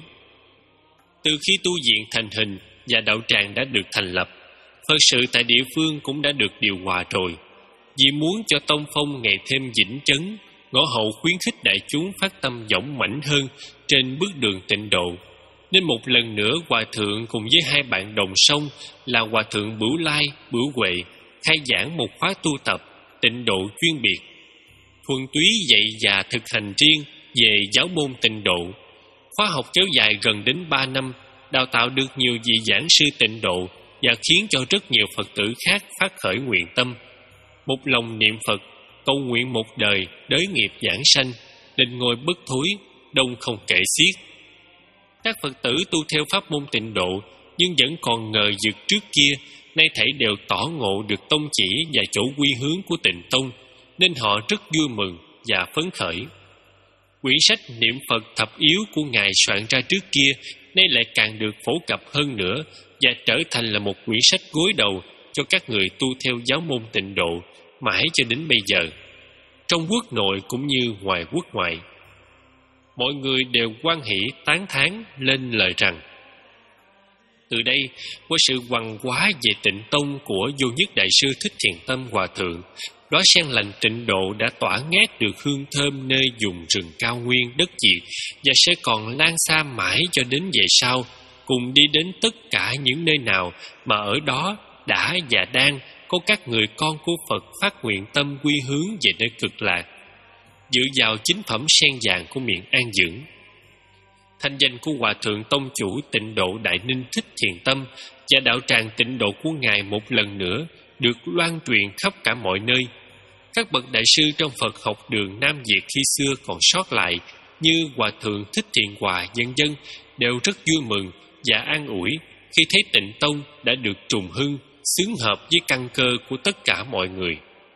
Từ khi tu viện thành hình và đạo tràng đã được thành lập, Phật sự tại địa phương cũng đã được điều hòa rồi. Vì muốn cho tông phong ngày thêm vững chấn, Ngõ Hậu khuyến khích đại chúng phát tâm dũng mãnh hơn trên bước đường tịnh độ, nên một lần nữa Hòa thượng cùng với hai bạn đồng sông là Hòa thượng Bửu Lai, Bửu Huệ khai giảng một khóa tu tập tịnh độ chuyên biệt, thuần túy dạy và thực hành riêng về giáo môn tịnh độ. Khóa học kéo dài gần đến ba năm, đào tạo được nhiều vị giảng sư tịnh độ và khiến cho rất nhiều Phật tử khác phát khởi nguyện tâm, một lòng niệm Phật, cầu nguyện một đời đới nghiệp giảng sanh, định ngồi bất thối, đông không kể xiết. Các Phật tử tu theo pháp môn tịnh độ nhưng vẫn còn ngờ vực trước kia, nay thảy đều tỏ ngộ được tông chỉ và chỗ quy hướng của Tịnh Tông, nên họ rất vui mừng và phấn khởi. Quyển sách niệm Phật thập yếu của Ngài soạn ra trước kia, nay lại càng được phổ cập hơn nữa và trở thành là một quyển sách gối đầu cho các người tu theo giáo môn tịnh độ mãi cho đến bây giờ, trong quốc nội cũng như ngoài quốc ngoại. Mọi người đều hoan hỷ tán thán lên lời rằng: từ đây, qua sự hoằng hóa về Tịnh Tông của Vô Nhất Đại sư Thích Thiện Tâm Hòa thượng, đóa sen lành tịnh độ đã tỏa ngát được hương thơm nơi vùng rừng cao nguyên đất Việt và sẽ còn lan xa mãi cho đến về sau, cùng đi đến tất cả những nơi nào mà ở đó đã và đang có các người con của Phật phát nguyện tâm quy hướng về nơi cực lạc, dựa vào chính phẩm sen vàng của miệng An Dưỡng. Thanh danh của Hòa thượng tông chủ Tịnh độ Đại Ninh Thích Thiện Tâm và đạo tràng tịnh độ của Ngài một lần nữa được loan truyền khắp cả mọi nơi. Các bậc đại sư trong Phật học đường Nam Việt khi xưa còn sót lại như Hòa thượng Thích Thiện Hòa vân vân đều rất vui mừng và an ủi khi thấy Tịnh Tông đã được trùng hưng, xứng hợp với căn cơ của tất cả mọi người.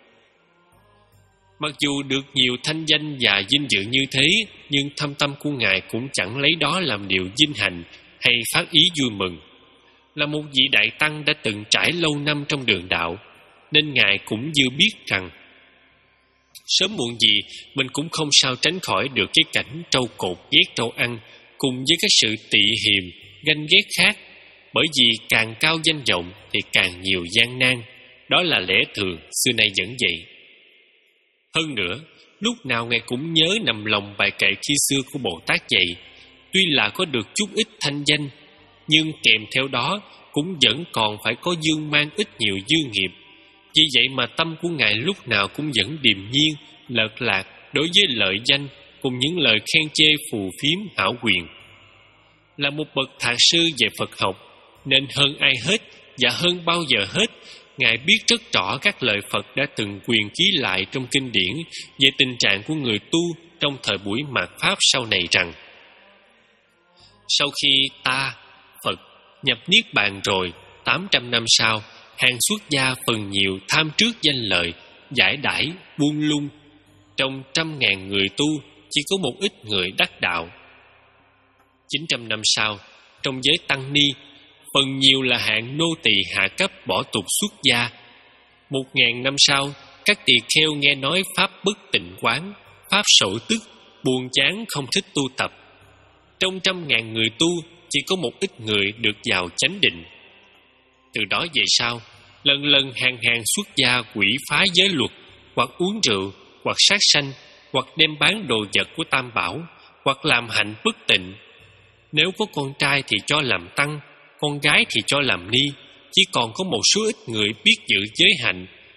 Mặc dù được nhiều thanh danh và vinh dự như thế, nhưng thâm tâm của Ngài cũng chẳng lấy đó làm điều vinh hạnh hay phát ý vui mừng. Là một vị đại tăng đã từng trải lâu năm trong đường đạo, nên Ngài cũng dư biết rằng sớm muộn gì mình cũng không sao tránh khỏi được cái cảnh trâu cột ghét trâu ăn, cùng với cái sự tị hiềm, ganh ghét khác. Bởi vì càng cao danh vọng thì càng nhiều gian nan, đó là lẽ thường xưa nay vẫn vậy. Hơn nữa, lúc nào Ngài cũng nhớ nằm lòng bài kệ khi xưa của Bồ Tát dạy, tuy là có được chút ít thanh danh, nhưng kèm theo đó cũng vẫn còn phải có dương mang ít nhiều dư nghiệp. Vì vậy mà tâm của Ngài lúc nào cũng vẫn điềm nhiên, lợt lạc đối với lợi danh cùng những lời khen chê phù phiếm hão quyền. Là một bậc thạc sư về Phật học, nên hơn ai hết và hơn bao giờ hết, Ngài biết rất rõ các lời Phật đã từng quyền ký lại trong kinh điển về tình trạng của người tu trong thời buổi mạt Pháp sau này rằng: sau khi ta, Phật, nhập Niết Bàn rồi, tám trăm năm sau, hàng xuất gia phần nhiều tham trước danh lợi, giải đãi, buông lung. Trong trăm ngàn người tu, chỉ có một ít người đắc đạo. Chín trăm năm sau, trong giới tăng ni, phần nhiều là hạng nô tỳ hạ cấp bỏ tục xuất gia. Một ngàn năm sau, các tỳ kheo nghe nói pháp bất tịnh quán, pháp sổ tức, buồn chán không thích tu tập. Trong trăm ngàn người tu, chỉ có một ít người được vào chánh định. Từ đó về sau, lần lần hàng hàng xuất gia quỷ phá giới luật, hoặc uống rượu, hoặc sát sanh, hoặc đem bán đồ vật của Tam Bảo, hoặc làm hạnh bất tịnh. Nếu có con trai thì cho làm tăng, con gái thì cho làm ni. Chỉ còn có một số ít người biết giữ giới hạnh,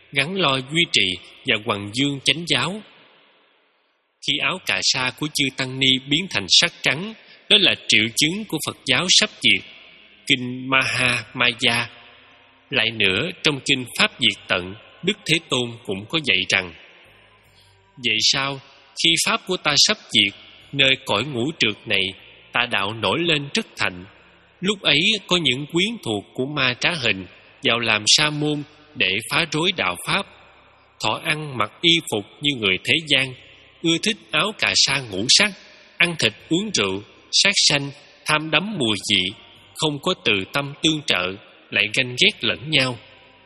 gắn lo duy trì và hoằng dương chánh giáo. Khi áo cà sa của chư tăng ni biến thành sắc trắng, đó là triệu chứng của Phật giáo sắp diệt. Kinh Maha Maya. Lại nữa, trong kinh Pháp Diệt Tận, Đức Thế Tôn cũng có dạy rằng: vậy sao, khi Pháp của ta sắp diệt, nơi cõi ngũ trượt này, tà đạo nổi lên rất thạnh. Lúc ấy có những quyến thuộc của ma trá hình vào làm sa môn để phá rối đạo Pháp. Thọ ăn mặc y phục như người thế gian, ưa thích áo cà sa ngũ sắc, ăn thịt uống rượu, sát sanh, tham đắm mùi dị, không có từ tâm tương trợ, lại ganh ghét lẫn nhau.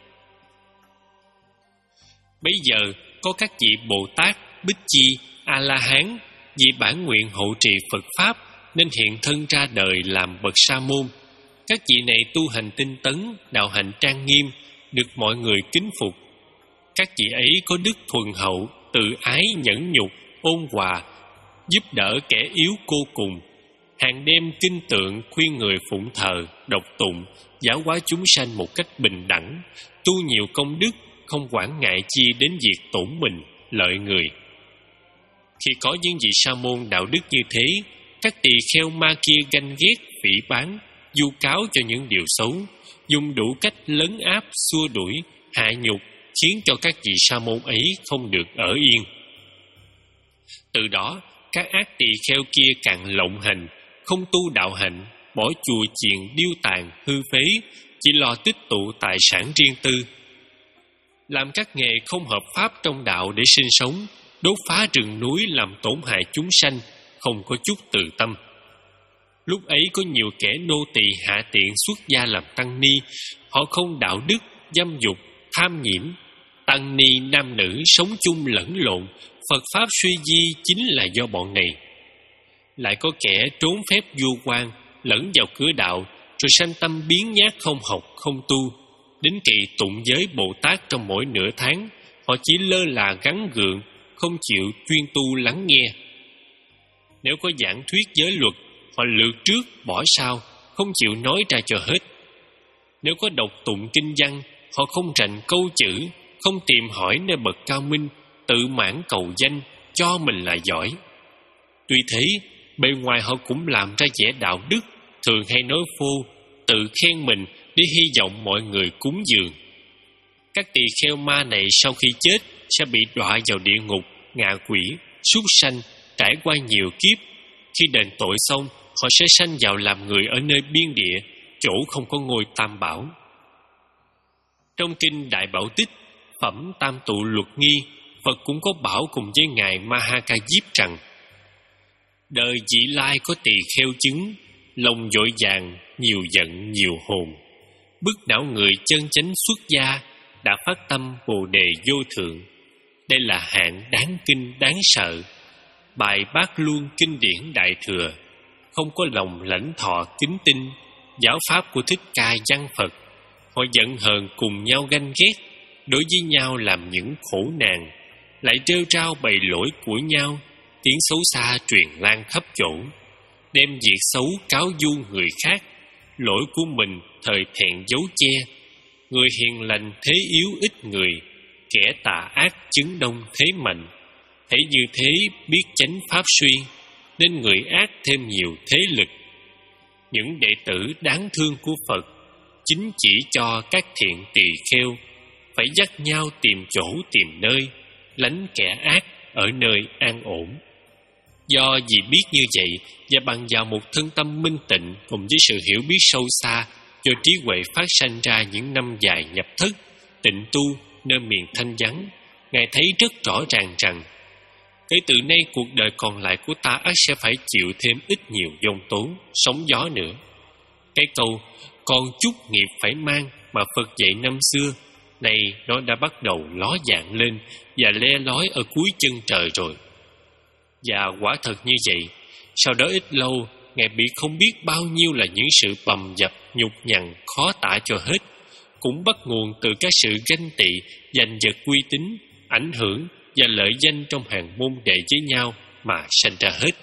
Bấy giờ có các vị Bồ Tát, Bích Chi, A-la-hán vì bản nguyện hộ trì Phật Pháp nên hiện thân ra đời làm bậc sa môn. Các vị này tu hành tinh tấn, đạo hạnh trang nghiêm, được mọi người kính phục. Các vị ấy có đức thuần hậu, từ ái nhẫn nhục, ôn hòa, giúp đỡ kẻ yếu cô cùng. Hàng đêm kinh tượng khuyên người phụng thờ, đọc tụng, giáo hóa chúng sanh một cách bình đẳng, tu nhiều công đức, không quản ngại chi đến việc tổn mình, lợi người. Khi có những vị sa môn đạo đức như thế, các tỳ kheo ma kia ganh ghét, phỉ báng, vu cáo cho những điều xấu, dùng đủ cách lấn áp, xua đuổi, hạ nhục, khiến cho các vị sa môn ấy không được ở yên. Từ đó, các ác tỳ kheo kia càng lộng hành, không tu đạo hạnh, bỏ chùa chiền điêu tàn, hư phế, chỉ lo tích tụ tài sản riêng tư. Làm các nghề không hợp pháp trong đạo để sinh sống, đốt phá rừng núi làm tổn hại chúng sanh, không có chút từ tâm. Lúc ấy có nhiều kẻ nô tỳ hạ tiện xuất gia làm tăng ni, họ không đạo đức, dâm dục, tham nhiễm. Tăng ni nam nữ sống chung lẫn lộn, Phật Pháp suy di chính là do bọn này. Lại có kẻ trốn phép vua quan, lẫn vào cửa đạo, rồi sanh tâm biến nhát không học, không tu. Đến kỳ tụng giới Bồ Tát trong mỗi nửa tháng, họ chỉ lơ là gắn gượng, không chịu chuyên tu lắng nghe. Nếu có giảng thuyết giới luật, họ lược trước bỏ sau, không chịu nói ra cho hết. Nếu có đọc tụng kinh văn, họ không rành câu chữ, không tìm hỏi nơi bậc cao minh, tự mãn cầu danh, cho mình là giỏi. Tuy thế, bề ngoài họ cũng làm ra vẻ đạo đức, thường hay nói phô, tự khen mình để hy vọng mọi người cúng dường. Các tỳ kheo ma này sau khi chết sẽ bị đọa vào địa ngục, ngạ quỷ, súc sanh, trải qua nhiều kiếp. Khi đền tội xong, họ sẽ sanh vào làm người ở nơi biên địa, chỗ không có ngôi tam bảo. Trong kinh Đại Bảo Tích, phẩm Tam Tụ Luật Nghi, Phật cũng có bảo cùng với ngài Mahakajip rằng: đời vị lai có tỳ kheo chứng, lòng vội vàng, nhiều giận nhiều hồn. Bức não người chân chánh xuất gia, đã phát tâm Bồ đề vô thượng. Đây là hạng đáng kinh đáng sợ. Bài Bát Luân kinh điển Đại Thừa, không có lòng lãnh thọ kính tinh giáo pháp của Thích Ca Văn Phật. Họ giận hờn cùng nhau ganh ghét, đối với nhau làm những khổ nạn, lại rêu rao bày lỗi của nhau, tiếng xấu xa truyền lan khắp chỗ, đem việc xấu cáo du người khác, lỗi của mình thời thẹn giấu che. Người hiền lành thế yếu ít người, kẻ tà ác chứng đông thế mạnh. Thấy như thế biết chánh pháp suy, nên người ác thêm nhiều thế lực. Những đệ tử đáng thương của Phật chính chỉ cho các thiện tỳ kheo phải dắt nhau tìm chỗ tìm nơi, lánh kẻ ác ở nơi an ổn. Do vì biết như vậy và bằng vào một thân tâm minh tịnh cùng với sự hiểu biết sâu xa, cho trí huệ phát sanh ra những năm dài nhập thất, tịnh tu nơi miền thanh vắng, Ngài thấy rất rõ ràng rằng kể từ nay cuộc đời còn lại của ta ắt sẽ phải chịu thêm ít nhiều giông tố, sóng gió nữa. Cái câu còn chút nghiệp phải mang mà Phật dạy năm xưa, này nó đã bắt đầu ló dạng lên và le lói ở cuối chân trời rồi. Và quả thật như vậy, sau đó ít lâu, Ngài bị không biết bao nhiêu là những sự bầm dập, nhục nhằn, khó tả cho hết, cũng bắt nguồn từ các sự ganh tị, giành giật uy tín, ảnh hưởng và lợi danh trong hàng môn đệ với nhau mà sanh ra hết.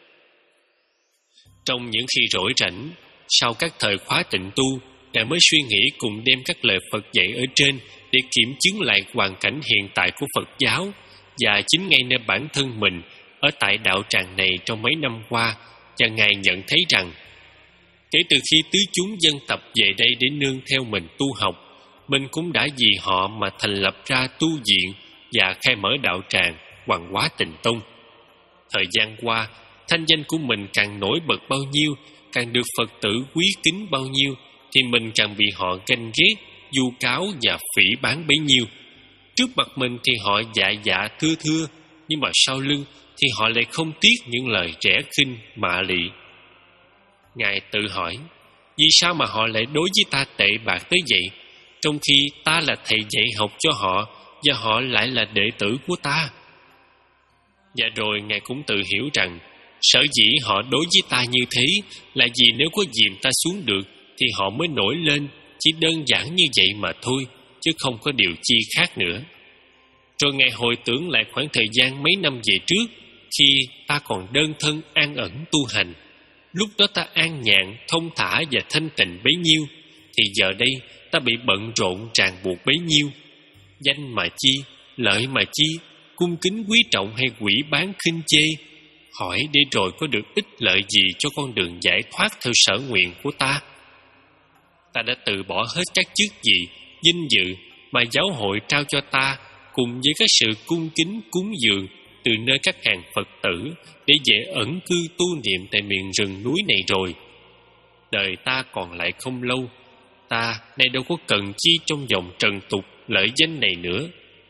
Trong những khi rỗi rảnh, sau các thời khóa tịnh tu, Ngài mới suy nghĩ cùng đem các lời Phật dạy ở trên để kiểm chứng lại hoàn cảnh hiện tại của Phật giáo, và chính ngay nơi bản thân mình ở tại đạo tràng này trong mấy năm qua, và Ngài nhận thấy rằng kể từ khi tứ chúng dân tập về đây để nương theo mình tu học, mình cũng đã vì họ mà thành lập ra tu viện và khai mở đạo tràng Hoàng Hóa Tịnh Tông. Thời gian qua, thanh danh của mình càng nổi bật bao nhiêu, càng được Phật tử quý kính bao nhiêu, thì mình càng bị họ ganh ghét, vu cáo và phỉ báng bấy nhiêu. Trước mặt mình thì họ dạ dạ thưa thưa, nhưng mà sau lưng thì họ lại không tiếc những lời rẻ khinh mạ lị. Ngài tự hỏi, vì sao mà họ lại đối với ta tệ bạc tới vậy, trong khi ta là thầy dạy học cho họ và họ lại là đệ tử của ta? Và rồi Ngài cũng tự hiểu rằng sở dĩ họ đối với ta như thế là vì nếu có dìm ta xuống được thì họ mới nổi lên, chỉ đơn giản như vậy mà thôi, chứ không có điều chi khác nữa. Rồi Ngài hồi tưởng lại khoảng thời gian mấy năm về trước, khi ta còn đơn thân an ẩn tu hành. Lúc đó ta an nhàn, thông thả và thanh tịnh bấy nhiêu, thì giờ đây ta bị bận rộn ràng buộc bấy nhiêu. Danh mà chi, lợi mà chi, cung kính quý trọng hay quỷ bán khinh chê, hỏi để rồi có được ích lợi gì cho con đường giải thoát theo sở nguyện của ta? Ta đã từ bỏ hết các chức vị, vinh dự mà giáo hội trao cho ta, cùng với các sự cung kính cúng dường từ nơi các hàng Phật tử, để dễ ẩn cư tu niệm tại miền rừng núi này rồi. Đời ta còn lại không lâu, ta nay đâu có cần chi trong vòng trần tục lợi danh này nữa.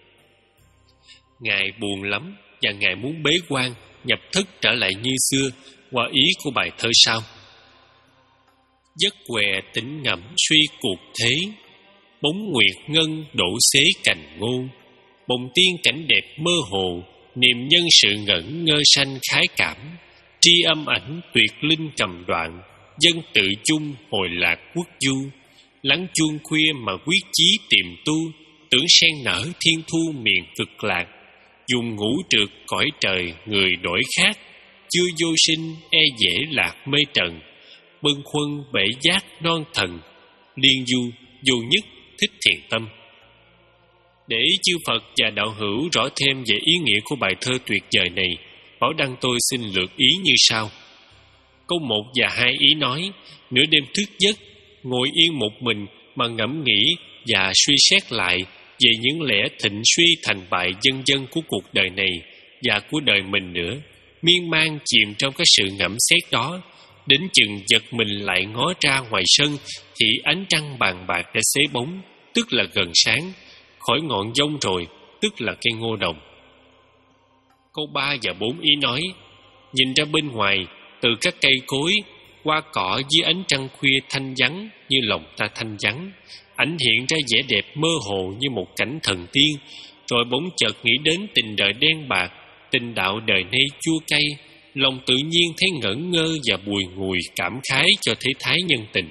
Ngài buồn lắm, và Ngài muốn bế quan nhập thức trở lại như xưa, qua ý của bài thơ sau: giấc què tĩnh ngẫm suy cuộc thế, bóng nguyệt ngân đổ xế cành ngô, bồng tiên cảnh đẹp mơ hồ, niềm nhân sự ngẩn ngơ sanh khái cảm, tri âm ảnh tuyệt linh cầm đoạn, dân tự chung hồi lạc quốc du, lắng chuông khuya mà quyết chí tìm tu, tưởng sen nở thiên thu miền cực lạc, dùng ngũ trượt cõi trời người đổi khác, chưa vô sinh e dễ lạc mê trần, bâng khuâng bể giác non thần, liên du vô nhất thích thiền tâm. Để chư Phật và đạo hữu rõ thêm về ý nghĩa của bài thơ tuyệt vời này, Bảo Đăng tôi xin lược ý như sau. Câu một và hai ý nói: nửa đêm thức giấc, ngồi yên một mình mà ngẫm nghĩ và suy xét lại về những lẽ thịnh suy thành bại vân vân của cuộc đời này và của đời mình nữa, miên man chìm trong cái sự ngẫm xét đó, đến chừng giật mình lại ngó ra ngoài sân thì ánh trăng bàn bạc đã xế bóng, tức là gần sáng, khỏi ngọn giông rồi, tức là cây ngô đồng. Câu ba và bốn ý nói: nhìn ra bên ngoài, từ các cây cối, hoa cỏ dưới ánh trăng khuya thanh vắng như lòng ta thanh vắng, ảnh hiện ra vẻ đẹp mơ hồ như một cảnh thần tiên. Rồi bỗng chợt nghĩ đến tình đời đen bạc, tình đạo đời nay chua cay, lòng tự nhiên thấy ngẩn ngơ và bùi ngùi cảm khái cho thế thái nhân tình.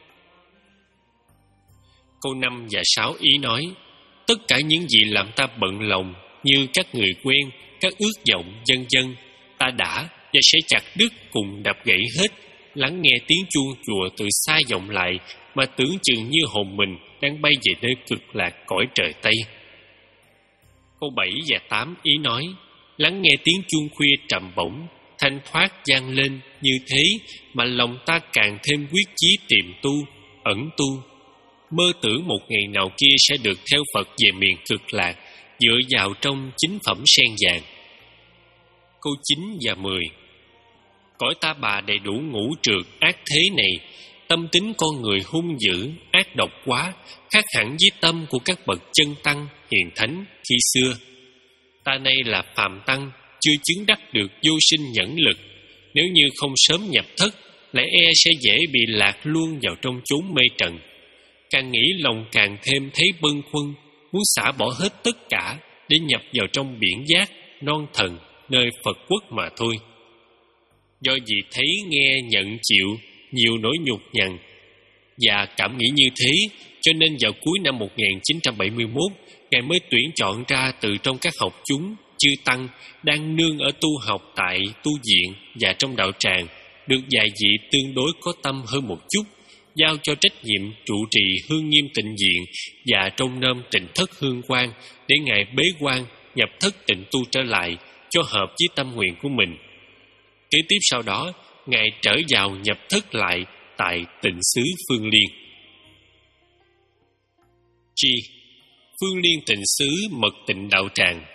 Câu năm và sáu ý nói: tất cả những gì làm ta bận lòng, như các người quen, các ước vọng vân vân, ta đã và sẽ chặt đứt cùng đập gãy hết. Lắng nghe tiếng chuông chùa từ xa vọng lại, mà tưởng chừng như hồn mình đang bay về nơi cực lạc cõi trời Tây. Câu bảy và tám ý nói: lắng nghe tiếng chuông khuya trầm bổng, thanh thoát vang lên như thế mà lòng ta càng thêm quyết chí tìm tu, ẩn tu, mơ tưởng một ngày nào kia sẽ được theo Phật về miền cực lạc, dựa vào trong chính phẩm sen vàng. Câu chín và mười: cõi ta bà đầy đủ ngũ trượt ác thế này, tâm tính con người hung dữ, ác độc quá, khác hẳn với tâm của các bậc chân tăng, hiền thánh khi xưa. Ta nay là phàm tăng, chưa chứng đắc được vô sinh nhẫn lực, nếu như không sớm nhập thất, lẽ e sẽ dễ bị lạc luôn vào trong chốn mê trần. Càng nghĩ lòng càng thêm thấy bâng khuâng, muốn xả bỏ hết tất cả để nhập vào trong biển giác non thần nơi Phật quốc mà thôi. Do vì thấy nghe nhận chịu nhiều nỗi nhục nhằn và cảm nghĩ như thế, cho nên vào cuối năm một nghìn chín trăm bảy mươi mốt, Ngài mới tuyển chọn ra từ trong các học chúng chư tăng đang nương ở tu học tại tu viện và trong đạo tràng được vài vị tương đối có tâm hơn một chút, giao cho trách nhiệm trụ trì hương nghiêm tịnh diện và trông nom tịnh thất hương quan, để ngài bế quan nhập thất tịnh tu trở lại cho hợp với tâm nguyện của mình. Kế tiếp sau đó, ngài trở vào nhập thất lại tại tịnh xứ Phương Liên. G. Phương Liên tịnh xứ Mật Tịnh Đạo Tràng.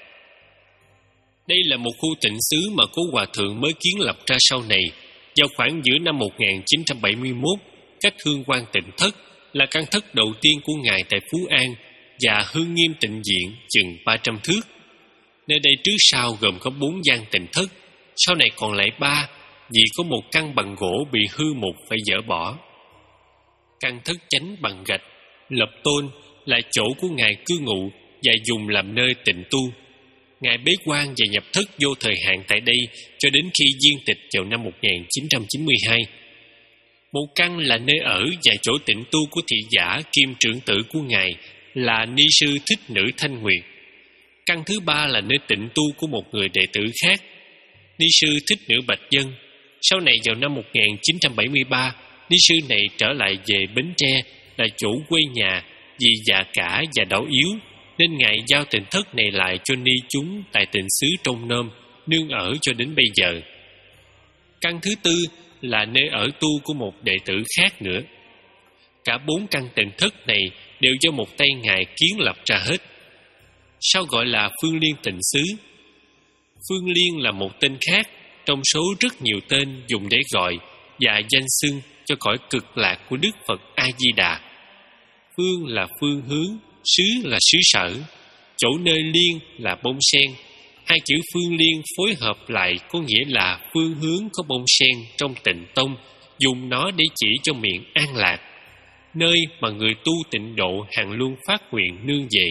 Đây là một khu tịnh xứ mà Cố Hòa Thượng mới kiến lập ra sau này, vào khoảng giữa năm một nghìn chín trăm bảy mươi mốt, cách hương quan tịnh thất là căn thất đầu tiên của ngài tại Phú An và hương nghiêm tịnh diện chừng ba trăm thước. Nơi đây trước sau gồm có bốn gian tịnh thất, sau này còn lại ba, vì có một căn bằng gỗ bị hư mục phải dỡ bỏ. Căn thất chánh bằng gạch, lập tôn là chỗ của ngài cư ngụ và dùng làm nơi tịnh tu. Ngài bế quan và nhập thất vô thời hạn tại đây cho đến khi viên tịch vào năm một nghìn chín trăm chín mươi hai. Một căn là nơi ở và chỗ tịnh tu của thị giả kim trưởng tử của ngài là ni sư Thích Nữ Thanh Nguyệt. Căn thứ ba là nơi tịnh tu của một người đệ tử khác, ni sư Thích Nữ Bạch Dân. Sau này vào năm một nghìn chín trăm bảy mươi ba, ni sư này trở lại về Bến Tre là chỗ quê nhà, vì già cả và đau yếu, nên ngài giao tịnh thất này lại cho ni chúng tại tịnh xứ Trông Nom nương ở cho đến bây giờ. Căn thứ tư là nơi ở tu của một đệ tử khác nữa. Cả bốn căn tịnh thất này đều do một tay ngài kiến lập ra hết. Sao gọi là Phương Liên tịnh xứ? Phương Liên là một tên khác trong số rất nhiều tên dùng để gọi và danh xưng cho cõi cực lạc của Đức Phật A-di-đà. Phương là phương hướng, xứ là xứ sở, chỗ nơi liên là bông sen. Hai chữ Phương Liên phối hợp lại có nghĩa là phương hướng có bông sen trong tịnh tông, dùng nó để chỉ cho miệng an lạc, nơi mà người tu tịnh độ hằng luôn phát nguyện nương về.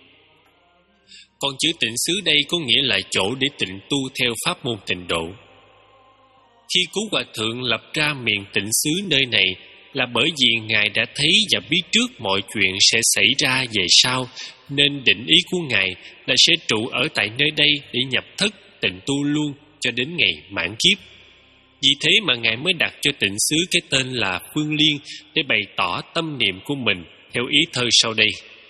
Còn chữ tịnh xứ đây có nghĩa là chỗ để tịnh tu theo pháp môn tịnh độ. Khi Cố Hòa Thượng lập ra miền tịnh xứ nơi này là bởi vì ngài đã thấy và biết trước mọi chuyện sẽ xảy ra về sau, nên định ý của ngài là sẽ trụ ở tại nơi đây để nhập thất tịnh tu luôn cho đến ngày mãn kiếp. Vì thế mà ngài mới đặt cho tịnh xứ cái tên là Phương Liên, để bày tỏ tâm niệm của mình theo ý thơ sau đây.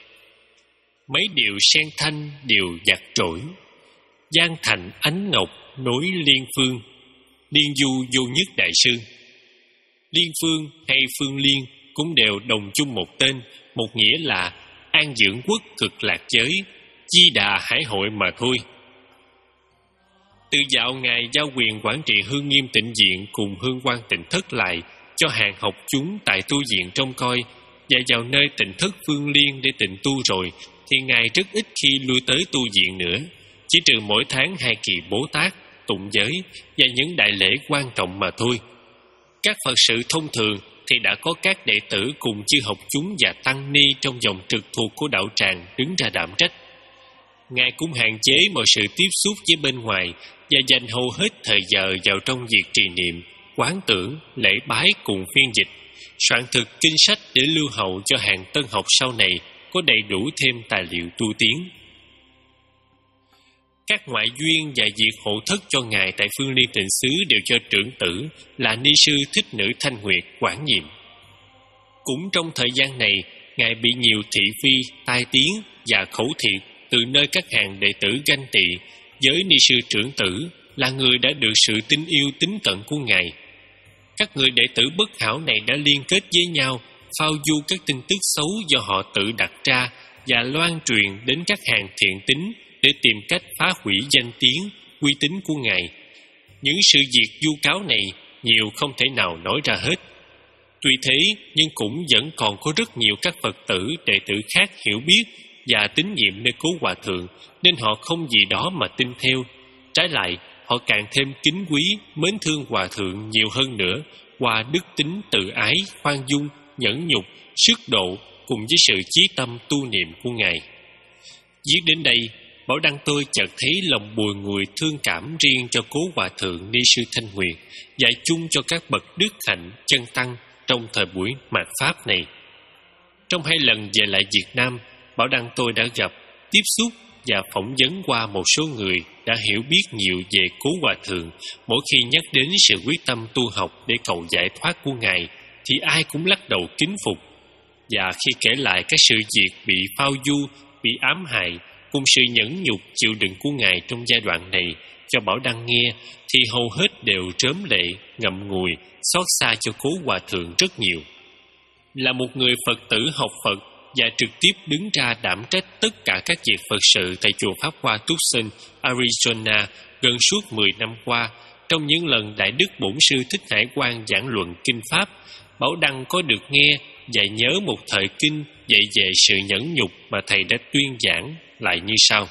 Mấy điều sen thanh đều giặt trỗi, giang thành ánh ngọc nối liên phương, liên du vô nhất đại sư. Liên phương hay Phương Liên cũng đều đồng chung một tên, một nghĩa là an dưỡng quốc cực lạc giới, chi đà hải hội mà thôi. Từ dạo ngài giao quyền quản trị hương nghiêm tịnh diện cùng hương quan tịnh thất lại cho hàng học chúng tại tu viện trông coi, và vào nơi tịnh thất Phương Liên để tịnh tu rồi, thì ngài rất ít khi lui tới tu viện nữa, chỉ trừ mỗi tháng hai kỳ Bố Tát, tụng giới và những đại lễ quan trọng mà thôi. Các Phật sự thông thường thì đã có các đệ tử cùng chư học chúng và tăng ni trong dòng trực thuộc của đạo tràng đứng ra đảm trách. Ngài cũng hạn chế mọi sự tiếp xúc với bên ngoài và dành hầu hết thời giờ vào trong việc trì niệm, quán tưởng, lễ bái cùng phiên dịch, soạn thực kinh sách để lưu hậu cho hàng tân học sau này có đầy đủ thêm tài liệu tu tiến. Các ngoại duyên và việc hộ thất cho ngài tại Phương Liên tịnh xứ đều cho trưởng tử là ni sư Thích Nữ Thanh Nguyệt quản nhiệm. Cũng trong thời gian này, ngài bị nhiều thị phi, tai tiếng và khẩu thiệt từ nơi các hàng đệ tử ganh tị với ni sư trưởng tử là người đã được sự tin yêu tín cận của ngài. Các người đệ tử bất hảo này đã liên kết với nhau, phao du các tin tức xấu do họ tự đặt ra và loan truyền đến các hàng thiện tín để tìm cách phá hủy danh tiếng, uy tín của ngài. Những sự việc vu cáo này nhiều không thể nào nói ra hết. Tuy thế, nhưng cũng vẫn còn có rất nhiều các Phật tử, đệ tử khác hiểu biết và tín nhiệm nơi Cố Hòa Thượng, nên họ không gì đó mà tin theo. Trái lại, họ càng thêm kính quý, mến thương Hòa Thượng nhiều hơn nữa, qua đức tính tự ái, khoan dung, nhẫn nhục, sức độ cùng với sự chí tâm tu niệm của ngài. Viết đến đây, Bảo Đăng tôi chợt thấy lòng bùi ngùi thương cảm riêng cho Cố Hòa Thượng ni sư Thanh Nguyệt, dạy chung cho các bậc đức hạnh chân tăng trong thời buổi mạt pháp này. Trong hai lần về lại Việt Nam, Bảo Đăng tôi đã gặp, tiếp xúc và phỏng vấn qua một số người đã hiểu biết nhiều về Cố Hòa Thượng mỗi khi nhắc đến sự quyết tâm tu học để cầu giải thoát của ngài thì ai cũng lắc đầu kính phục. Và khi kể lại các sự việc bị phao du, bị ám hại cùng sự nhẫn nhục chịu đựng của Ngài trong giai đoạn này cho Bảo Đăng nghe, thì hầu hết đều rớm lệ, ngậm ngùi, xót xa cho cố hòa thượng rất nhiều. Là một người Phật tử học Phật và trực tiếp đứng ra đảm trách tất cả các việc Phật sự tại chùa Pháp Hoa Tucson, Arizona gần suốt mười năm qua, trong những lần Đại Đức Bổn Sư Thích Hải Quang giảng luận Kinh Pháp, Bảo Đăng có được nghe và nhớ một thời kinh dạy về sự nhẫn nhục mà Thầy đã tuyên giảng lại như sau.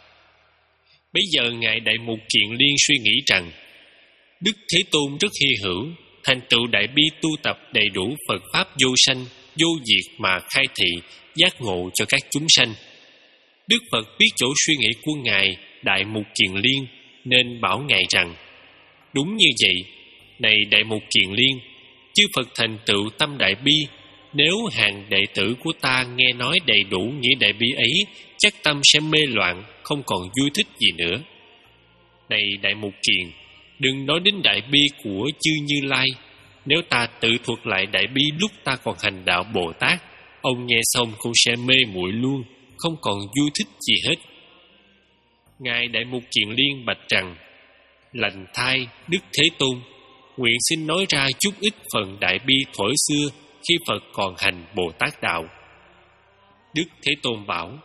Bây giờ Ngài Đại Mục Kiền Liên suy nghĩ rằng Đức Thế Tôn rất hy hữu, thành tựu đại bi tu tập đầy đủ Phật Pháp vô sanh, vô diệt mà khai thị, giác ngộ cho các chúng sanh. Đức Phật biết chỗ suy nghĩ của Ngài Đại Mục Kiền Liên, nên bảo Ngài rằng, đúng như vậy, này Đại Mục Kiền Liên, chư Phật thành tựu tâm đại bi, nếu hàng đệ tử của ta nghe nói đầy đủ nghĩa đại bi ấy, chắc tâm sẽ mê loạn, không còn vui thích gì nữa. Này Đại Mục Kiền, đừng nói đến đại bi của chư Như Lai. Nếu ta tự thuật lại đại bi lúc ta còn hành đạo Bồ Tát, ông nghe xong cũng sẽ mê muội luôn, không còn vui thích gì hết. Ngài Đại Mục Kiền Liên bạch rằng, lành thai Đức Thế Tôn, nguyện xin nói ra chút ít phần đại bi thuở xưa khi Phật còn hành Bồ Tát đạo. Đức Thế Tôn bảo,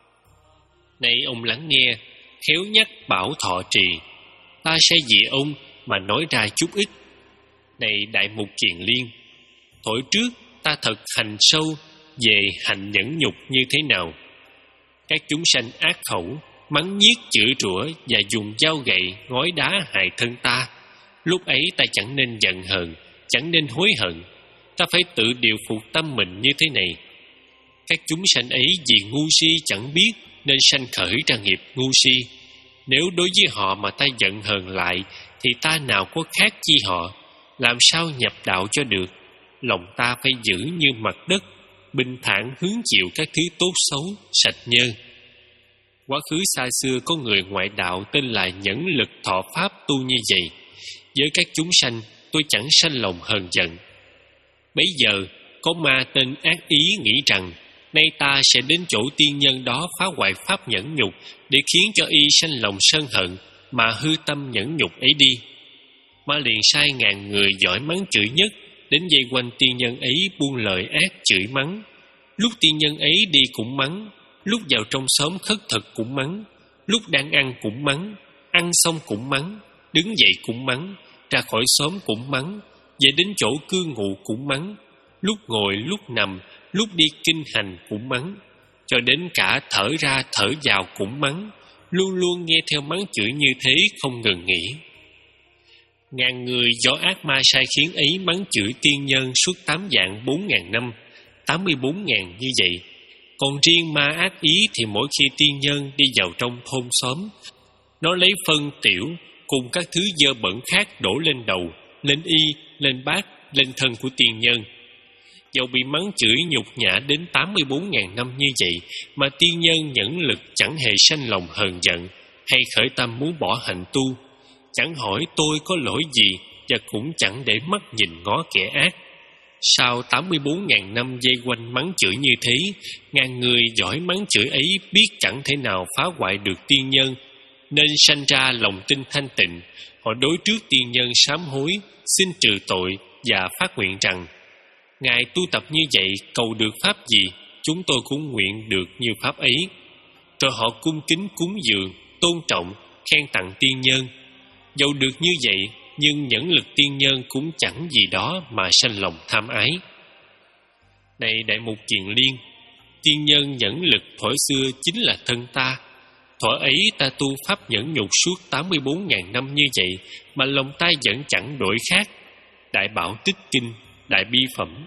này ông lắng nghe, khéo nhắc bảo thọ trì, ta sẽ vì ông mà nói ra chút ít. Này Đại Mục Kiền Liên, thuở trước ta thật hành sâu về hành nhẫn nhục như thế nào. Các chúng sanh ác khẩu, mắng nhiếc chửi rủa và dùng dao gậy ngói đá hại thân ta. Lúc ấy ta chẳng nên giận hờn, chẳng nên hối hận. Ta phải tự điều phục tâm mình như thế này. Các chúng sanh ấy vì ngu si chẳng biết nên sanh khởi ra nghiệp ngu si. Nếu đối với họ mà ta giận hờn lại thì ta nào có khác chi họ, làm sao nhập đạo cho được. Lòng ta phải giữ như mặt đất, bình thản hứng chịu các thứ tốt xấu, sạch nhơ. Quá khứ xa xưa có người ngoại đạo tên là Nhẫn Lực Thọ Pháp tu như vậy. Với các chúng sanh tôi chẳng sanh lòng hờn giận. Bấy giờ có ma tên ác ý nghĩ rằng nay ta sẽ đến chỗ tiên nhân đó phá hoại pháp nhẫn nhục để khiến cho y sanh lòng sân hận mà hư tâm nhẫn nhục ấy đi. Ma liền sai ngàn người giỏi mắng chửi nhất đến dây quanh tiên nhân ấy buông lời ác chửi mắng. Lúc tiên nhân ấy đi cũng mắng, lúc vào trong xóm khất thực cũng mắng, lúc đang ăn cũng mắng, ăn xong cũng mắng, đứng dậy cũng mắng, ra khỏi xóm cũng mắng, về đến chỗ cư ngụ cũng mắng, lúc ngồi lúc nằm, lúc đi kinh hành cũng mắng, cho đến cả thở ra thở vào cũng mắng, luôn luôn nghe theo mắng chửi như thế không ngừng nghỉ. Ngàn người do ác ma sai khiến ấy mắng chửi tiên nhân suốt tám vạn bốn ngàn năm, tám mươi bốn ngàn như vậy. Còn riêng ma ác ý thì mỗi khi tiên nhân đi vào trong thôn xóm, nó lấy phân tiểu cùng các thứ dơ bẩn khác đổ lên đầu, lên y, lên bát, lên thân của tiên nhân. Dẫu bị mắng chửi nhục nhã đến tám mươi bốn ngàn năm như vậy mà tiên nhân nhẫn lực chẳng hề sanh lòng hờn giận hay khởi tâm muốn bỏ hạnh tu, chẳng hỏi tôi có lỗi gì và cũng chẳng để mắt nhìn ngó kẻ ác. Sau tám mươi bốn ngàn năm dây quanh mắng chửi như thế, ngàn người giỏi mắng chửi ấy biết chẳng thể nào phá hoại được tiên nhân, nên sanh ra lòng tin thanh tịnh. Họ đối trước tiên nhân sám hối, xin trừ tội và phát nguyện rằng, Ngài tu tập như vậy cầu được pháp gì, chúng tôi cũng nguyện được như pháp ấy. Rồi họ cung kính cúng dường, tôn trọng, khen tặng tiên nhân. Dẫu được như vậy, nhưng nhẫn lực tiên nhân cũng chẳng gì đó mà sanh lòng tham ái. Này Đại Mục Kiền Liên, tiên nhân nhẫn lực thuở xưa chính là thân ta. Thuở ấy ta tu pháp nhẫn nhục suốt tám mươi bốn ngàn năm như vậy mà lòng ta vẫn chẳng đổi khác. Đại Bảo Tích Kinh, Đại Bi Phẩm.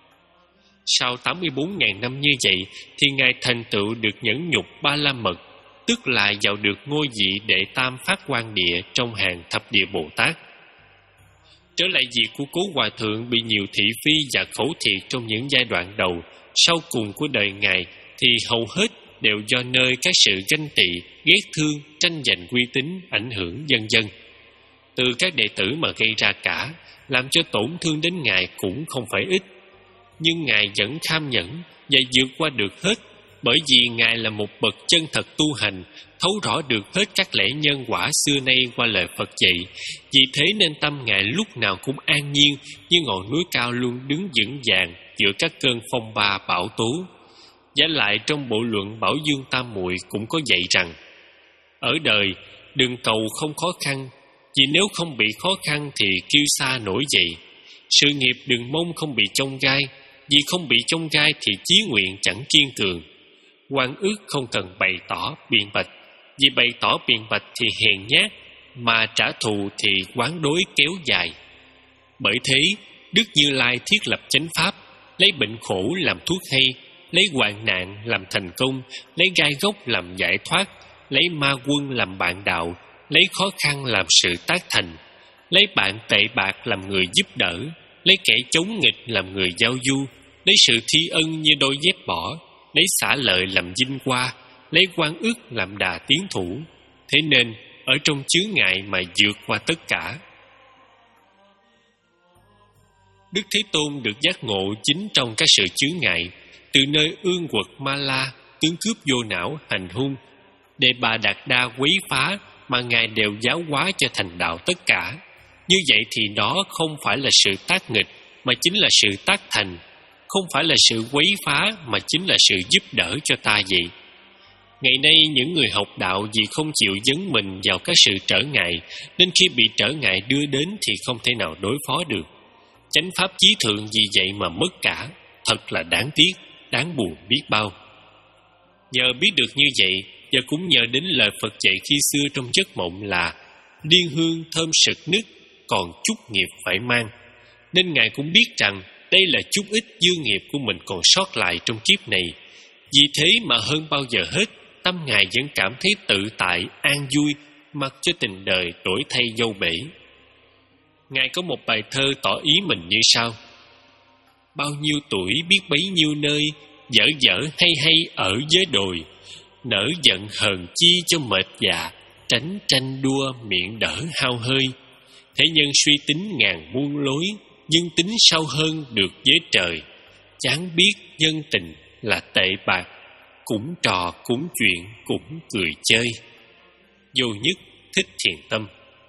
Sau tám mươi bốn ngàn năm như vậy thì Ngài thành tựu được nhẫn nhục ba la mật, tức là vào được ngôi vị đệ tam phát quan địa trong hàng thập địa Bồ Tát. Trở lại việc của Cố Hòa Thượng bị nhiều thị phi và khẩu thiệt trong những giai đoạn đầu, sau cùng của đời Ngài thì hầu hết đều do nơi các sự ganh tị, ghét thương, tranh giành uy tín, ảnh hưởng vân vân. từ các đệ tử mà gây ra cả, làm cho tổn thương đến Ngài cũng không phải ít. Nhưng Ngài vẫn kham nhẫn và vượt qua được hết, bởi vì Ngài là một bậc chân thật tu hành, thấu rõ được hết các lẽ nhân quả xưa nay qua lời Phật dạy. Vì thế nên tâm Ngài lúc nào cũng an nhiên, như ngọn núi cao luôn đứng vững vàng giữa các cơn phong ba bão tố. Và lại trong bộ luận Bảo Dương Tam Muội cũng có dạy rằng: ở đời đừng cầu không khó khăn, vì nếu không bị khó khăn thì kiêu sa nổi dậy. Sự nghiệp đừng mong không bị chông gai, vì không bị chông gai thì chí nguyện chẳng kiên cường. Oan ức không cần bày tỏ biện bạch, vì bày tỏ biện bạch thì hèn nhát, mà trả thù thì quán đối kéo dài. Bởi thế Đức Như Lai thiết lập chánh pháp, lấy bệnh khổ làm thuốc hay, lấy hoạn nạn làm thành công, lấy gai gốc làm giải thoát, lấy ma quân làm bạn đạo, lấy khó khăn làm sự tác thành, lấy bạn tệ bạc làm người giúp đỡ, lấy kẻ chống nghịch làm người giao du, lấy sự thi ân như đôi dép bỏ, lấy xả lợi làm vinh hoa, lấy oan ức làm đà tiến thủ. Thế nên ở trong chướng ngại mà vượt qua tất cả. Đức Thế Tôn được giác ngộ chính trong các sự chướng ngại, từ nơi ương quật Ma La, tướng cướp vô não hành hung, Đề Bà Đạt Đa quấy phá, mà Ngài đều giáo hóa cho thành đạo tất cả. Như vậy thì đó không phải là sự tác nghịch, mà chính là sự tác thành. Không phải là sự quấy phá, mà chính là sự giúp đỡ cho ta vậy. Ngày nay những người học đạo vì không chịu dấn mình vào các sự trở ngại, nên khi bị trở ngại đưa đến thì không thể nào đối phó được. Chánh pháp chí thượng vì vậy mà mất cả, thật là đáng tiếc, đáng buồn biết bao. Nhờ biết được như vậy, và cũng nhờ đến lời Phật dạy khi xưa trong giấc mộng là điên hương thơm sực nức, còn chút nghiệp phải mang, nên Ngài cũng biết rằng đây là chút ít dư nghiệp của mình còn sót lại trong kiếp này. Vì thế mà hơn bao giờ hết, tâm Ngài vẫn cảm thấy tự tại, an vui, mặc cho tình đời đổi thay dâu bể. Ngài có một bài thơ tỏ ý mình như sau: bao nhiêu tuổi biết bấy nhiêu nơi, dở dở hay hay ở giới đồi, nỡ giận hờn chi cho mệt dạ, tránh tranh đua miệng đỡ hao hơi. Thế nhân suy tính ngàn muôn lối, nhưng tính sâu hơn được với trời. Chán biết nhân tình là tệ bạc, cũng trò cũng chuyện cũng cười chơi. Vô Nhất Thích Thiền Tâm.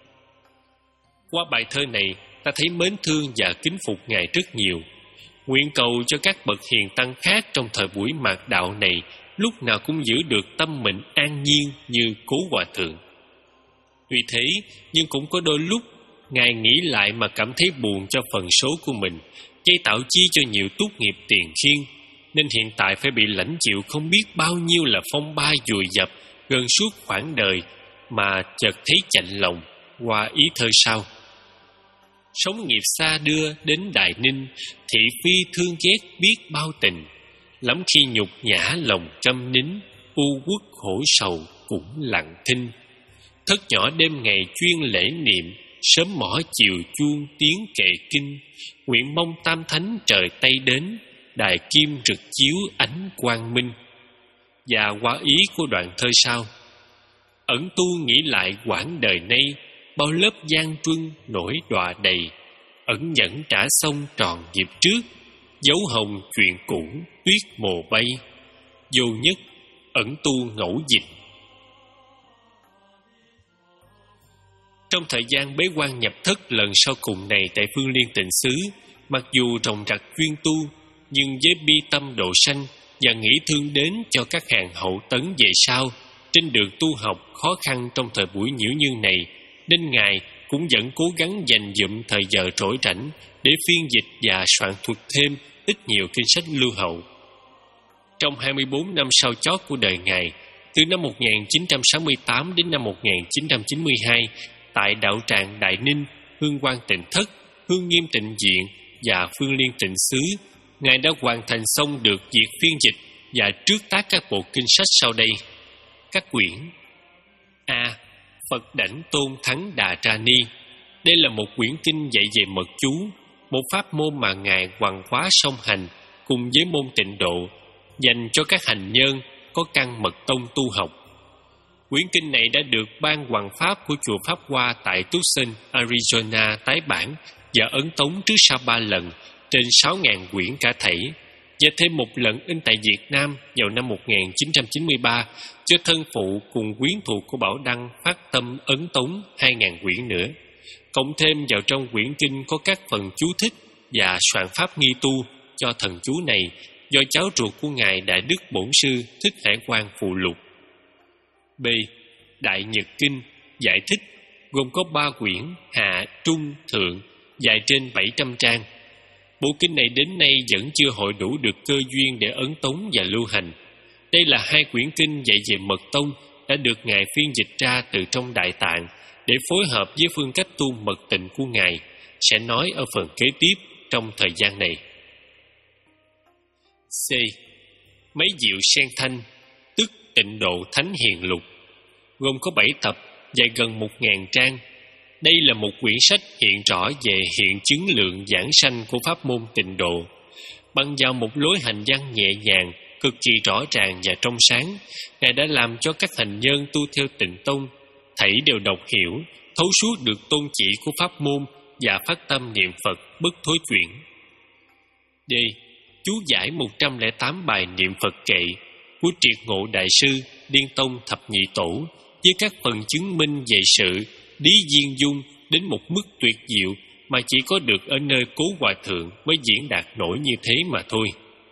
Qua bài thơ này, ta thấy mến thương và kính phục Ngài rất nhiều. Nguyện cầu cho các bậc hiền tăng khác trong thời buổi mạt đạo này lúc nào cũng giữ được tâm mình an nhiên như Cố Hòa Thượng. Tuy thế, nhưng cũng có đôi lúc Ngài nghĩ lại mà cảm thấy buồn cho phần số của mình, gây tạo chi cho nhiều túc nghiệp tiền khiên, nên hiện tại phải bị lãnh chịu không biết bao nhiêu là phong ba dùi dập gần suốt khoảng đời, mà chợt thấy chạnh lòng qua ý thơ sau: sống nghiệp xa đưa đến Đại Ninh, thị phi thương ghét biết bao tình, lắm khi nhục nhã lòng trăm nín, u uất khổ sầu cũng lặng thinh. Thất nhỏ đêm ngày chuyên lễ niệm, sớm mỏ chiều chuông tiếng kệ kinh, nguyện mong tam thánh trời Tây đến, đài kim rực chiếu ánh quang minh. Và qua ý của đoạn thơ sau: ẩn tu nghĩ lại quãng đời nay, bao lớp gian truân nổi đọa đầy, ẩn nhẫn trả xong tròn dịp trước, dấu hồng chuyện cũ tuyết mồ bay. Vô Nhất ẩn tu ngẫu dịch. Trong thời gian bế quan nhập thất lần sau cùng này tại Phương Liên Tịnh Xứ, mặc dù ròng rạc chuyên tu, nhưng với bi tâm độ sanh và nghĩ thương đến cho các hàng hậu tấn về sau trên đường tu học khó khăn trong thời buổi nhiễu nhương này, nên Ngài cũng vẫn cố gắng dành dụm thời giờ rỗi rảnh để phiên dịch và soạn thuật thêm ít nhiều kinh sách lưu hậu. Trong hai mươi bốn năm sau chót của đời Ngài, từ năm một nghìn chín trăm sáu mươi tám đến năm một nghìn chín trăm chín mươi hai, tại đạo tràng Đại Ninh, Hương Quang Tịnh Thất, Hương Nghiêm Tịnh Diện và Phương Liên Tịnh Xứ, Ngài đã hoàn thành xong được việc phiên dịch và trước tác các bộ kinh sách sau đây. Các quyển: A. Phật Đảnh Tôn Thắng Đà Tra Ni. Đây là một quyển kinh dạy về mật chú, một pháp môn mà Ngài hoàn hóa song hành cùng với môn tịnh độ, dành cho các hành nhân có căn mật tông tu học. Quyển kinh này đã được ban hoằng pháp của chùa Pháp Hoa tại Tucson, Arizona tái bản và ấn tống trước sau ba lần, trên sáu nghìn quyển cả thảy, và thêm một lần in tại Việt Nam vào năm một nghìn chín trăm chín mươi ba cho thân phụ cùng quyến thuộc của Bảo Đăng phát tâm ấn tống hai nghìn quyển nữa. Cộng thêm vào trong quyển kinh có các phần chú thích và soạn pháp nghi tu cho thần chú này do cháu ruột của Ngài Đại Đức Bổn Sư Thích Hải Quang phụ lục. B. Đại Nhật Kinh giải thích gồm có ba quyển hạ, trung, thượng, dài trên bảy trăm trang. Bộ kinh này đến nay vẫn chưa hội đủ được cơ duyên để ấn tống và lưu hành. Đây là hai quyển kinh dạy về mật tông đã được Ngài phiên dịch ra từ trong Đại Tạng để phối hợp với phương cách tu mật tịnh của Ngài, sẽ nói ở phần kế tiếp trong thời gian này. C. Mấy diệu sen thanh, tức Tịnh Độ Thánh Hiền Lục, gồm có bảy tập, dài gần một nghìn trang. Đây là một quyển sách hiện rõ về hiện chứng lượng giảng sanh của pháp môn tịnh độ. Bằng vào một lối hành văn nhẹ nhàng, cực kỳ rõ ràng và trong sáng, Ngài đã làm cho các hành nhân tu theo tịnh tông thảy đều đọc hiểu, thấu suốt được tôn chỉ của pháp môn và phát tâm niệm Phật bất thối chuyển. D. Chú giải một trăm lẻ tám bài niệm Phật kệ của Triệt Ngộ Đại Sư Điên Tông Thập Nhị Tổ với các phần chứng minh về sự lý duyên dung đến một mức tuyệt diệu mà chỉ có được ở nơi Cố Hòa Thượng mới diễn đạt nổi như thế mà thôi.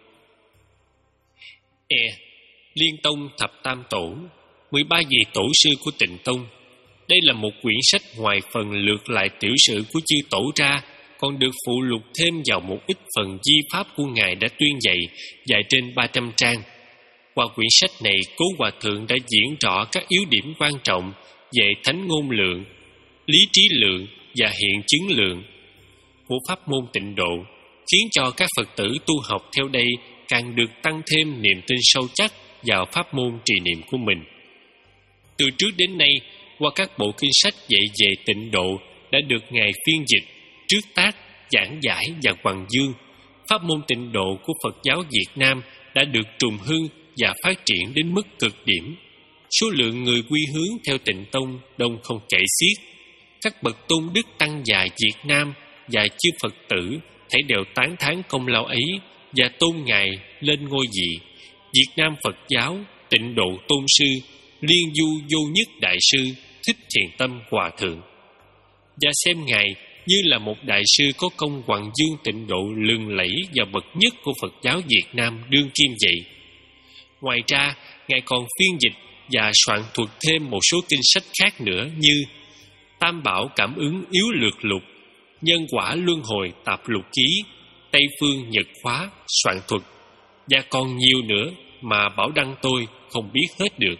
E. Liên Tông Thập Tam Tổ, mười ba vị tổ sư của Tịnh Tông. Đây là một quyển sách ngoài phần lược lại tiểu sử của chư tổ ra, còn được phụ lục thêm vào một ít phần di pháp của Ngài đã tuyên dạy, dài trên ba trăm trang. Qua quyển sách này, Cố Hòa Thượng đã diễn rõ các yếu điểm quan trọng về thánh ngôn lượng, lý trí lượng và hiện chứng lượng của pháp môn tịnh độ, khiến cho các Phật tử tu học theo đây càng được tăng thêm niềm tin sâu chắc vào pháp môn trì niệm của mình. Từ trước đến nay, qua các bộ kinh sách dạy về tịnh độ đã được Ngài phiên dịch, trước tác, giảng giải và hoằng dương, pháp môn tịnh độ của Phật giáo Việt Nam đã được trùng hưng và phát triển đến mức cực điểm. Số lượng người quy hướng theo Tịnh Tông đông không kể xiết. Các bậc tôn đức tăng già Việt Nam và chư Phật tử thảy đều tán thán công lao ấy và tôn Ngài lên ngôi vị Việt Nam Phật giáo Tịnh Độ Tôn Sư Liên Du Vô Nhất Đại Sư Thích Thiền Tâm Hòa Thượng, và xem Ngài như là một đại sư có công hoằng dương tịnh độ lừng lẫy và bậc nhất của Phật giáo Việt Nam đương kim vậy. Ngoài ra, Ngài còn phiên dịch và soạn thuật thêm một số kinh sách khác nữa như Tam Bảo Cảm Ứng Yếu Lược Lục, Nhân Quả Luân Hồi Tạp Lục Ký, Tây Phương Nhật Khóa soạn thuật, và còn nhiều nữa mà Bảo Đăng tôi không biết hết được.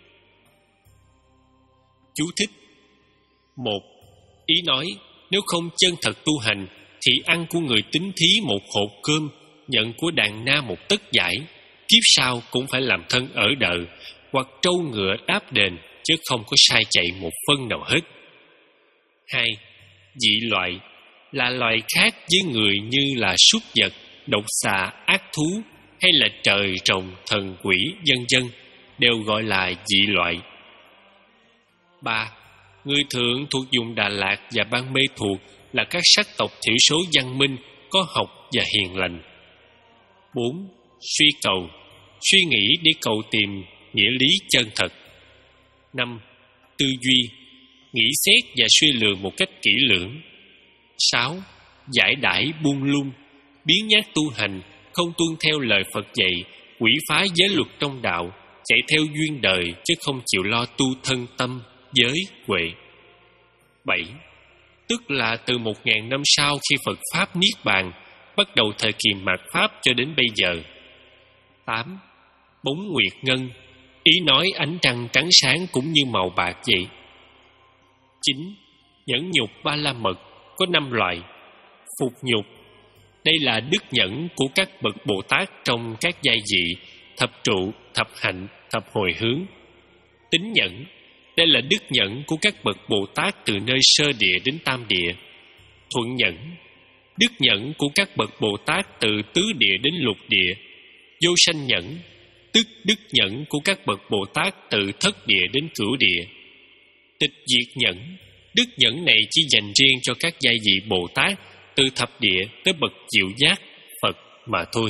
Chú thích. Một. Ý nói, nếu không chân thật tu hành thì ăn của người tính thí một hộp cơm, nhận của đàn na một tấc vải, kiếp sau cũng phải làm thân ở đợ, hoặc trâu ngựa đáp đền, chứ không có sai chạy một phân nào hết. Hai. Dị loại là loài khác với người như là súc vật, độc xà, ác thú hay là trời rồng, thần quỷ, vân vân, đều gọi là dị loại. Ba. Người thượng thuộc vùng Đà Lạt và Ban Mê Thuộc là các sắc tộc thiểu số văn minh, có học và hiền lành. Bốn. Suy cầu, suy nghĩ để cầu tìm nghĩa lý chân thật. Năm. Tư duy, nghĩ xét và suy lường một cách kỹ lưỡng. Sáu. Giải đãi buông lung, biến nhát tu hành, không tuân theo lời Phật dạy, quỷ phá giới luật trong đạo, chạy theo duyên đời chứ không chịu lo tu thân tâm, giới, huệ. Bảy. Tức là từ một ngàn năm sau khi Phật Pháp Niết Bàn, bắt đầu thời kỳ mạt Pháp cho đến bây giờ. Tám. Bóng nguyệt ngân, ý nói ánh trăng trắng sáng cũng như màu bạc vậy. Chín. Nhẫn nhục ba la mật có năm loại. Phục nhục, đây là đức nhẫn của các bậc Bồ Tát trong các giai vị thập trụ, thập hạnh, thập hồi hướng. Tín nhẫn, đây là đức nhẫn của các bậc Bồ Tát từ nơi sơ địa đến tam địa. Thuận nhẫn, đức nhẫn của các bậc Bồ Tát từ tứ địa đến lục địa. Vô sanh nhẫn, tức đức nhẫn của các bậc Bồ Tát từ thất địa đến cửu địa. Tịch diệt nhẫn, đức nhẫn này chỉ dành riêng cho các giai vị Bồ Tát từ thập địa tới bậc diệu giác Phật mà thôi.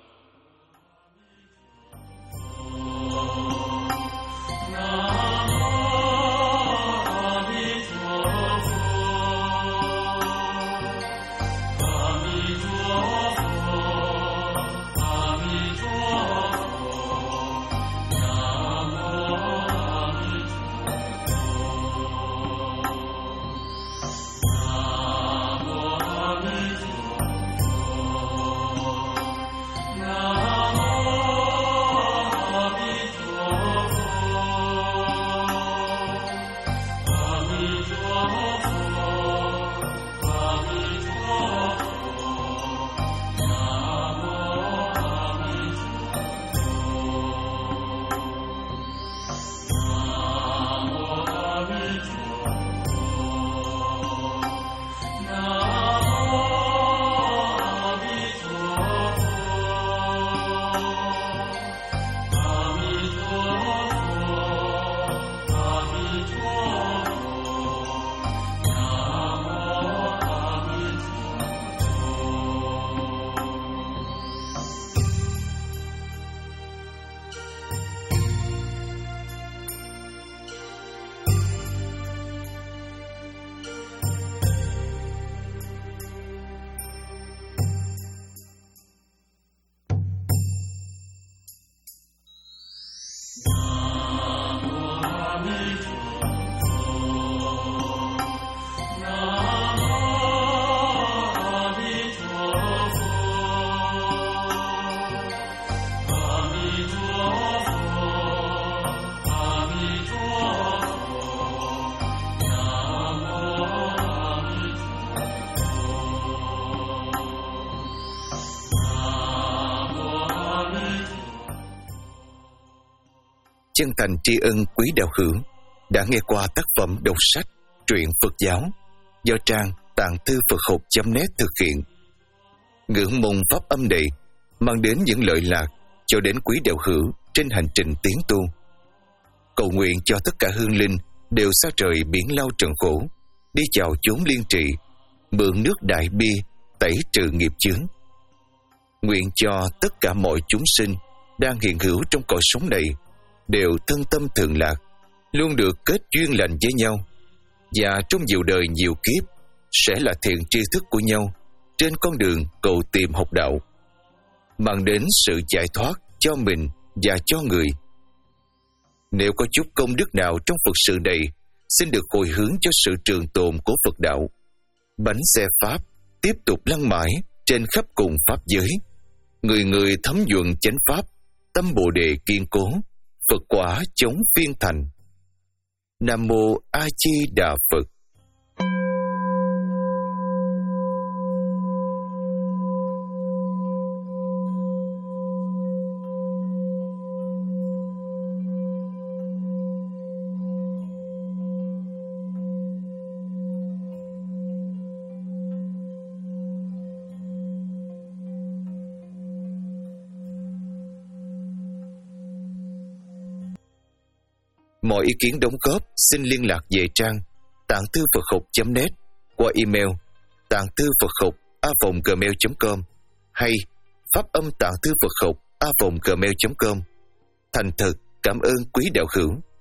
Chân thành tri ân quý đạo hữu đã nghe qua tác phẩm đọc sách truyện Phật giáo do trang tạng thư Phật học chấm net thực hiện. Ngưỡng mong pháp âm này mang đến những lợi lạc cho đến quý đạo hữu trên hành trình tiến tu. Cầu nguyện cho tất cả hương linh đều xa trời biển lao trần khổ, đi chào chốn liên trị, mượn nước đại bi tẩy trừ nghiệp chướng. Nguyện cho tất cả mọi chúng sinh đang hiện hữu trong cõi sống này đều thân tâm thường lạc, luôn được kết duyên lành với nhau, và trong nhiều đời nhiều kiếp sẽ là thiện tri thức của nhau trên con đường cầu tìm học đạo, mang đến sự giải thoát cho mình và cho người. Nếu có chút công đức nào trong Phật sự này, xin được hồi hướng cho sự trường tồn của Phật đạo. Bánh xe Pháp tiếp tục lăn mãi trên khắp cùng Pháp giới, người người thấm nhuận chánh Pháp, tâm Bồ Đề kiên cố, Phật quả chống phiên thành. Nam Mô A Di Đà Phật. Mọi ý kiến đóng góp xin liên lạc về trang tạng thư Phật học chấm net qua email tạng thư Phật học a vòng gmail chấm com hay pháp âm tạng thư Phật học a vòng gmail chấm com. Thành thật cảm ơn quý đạo hữu.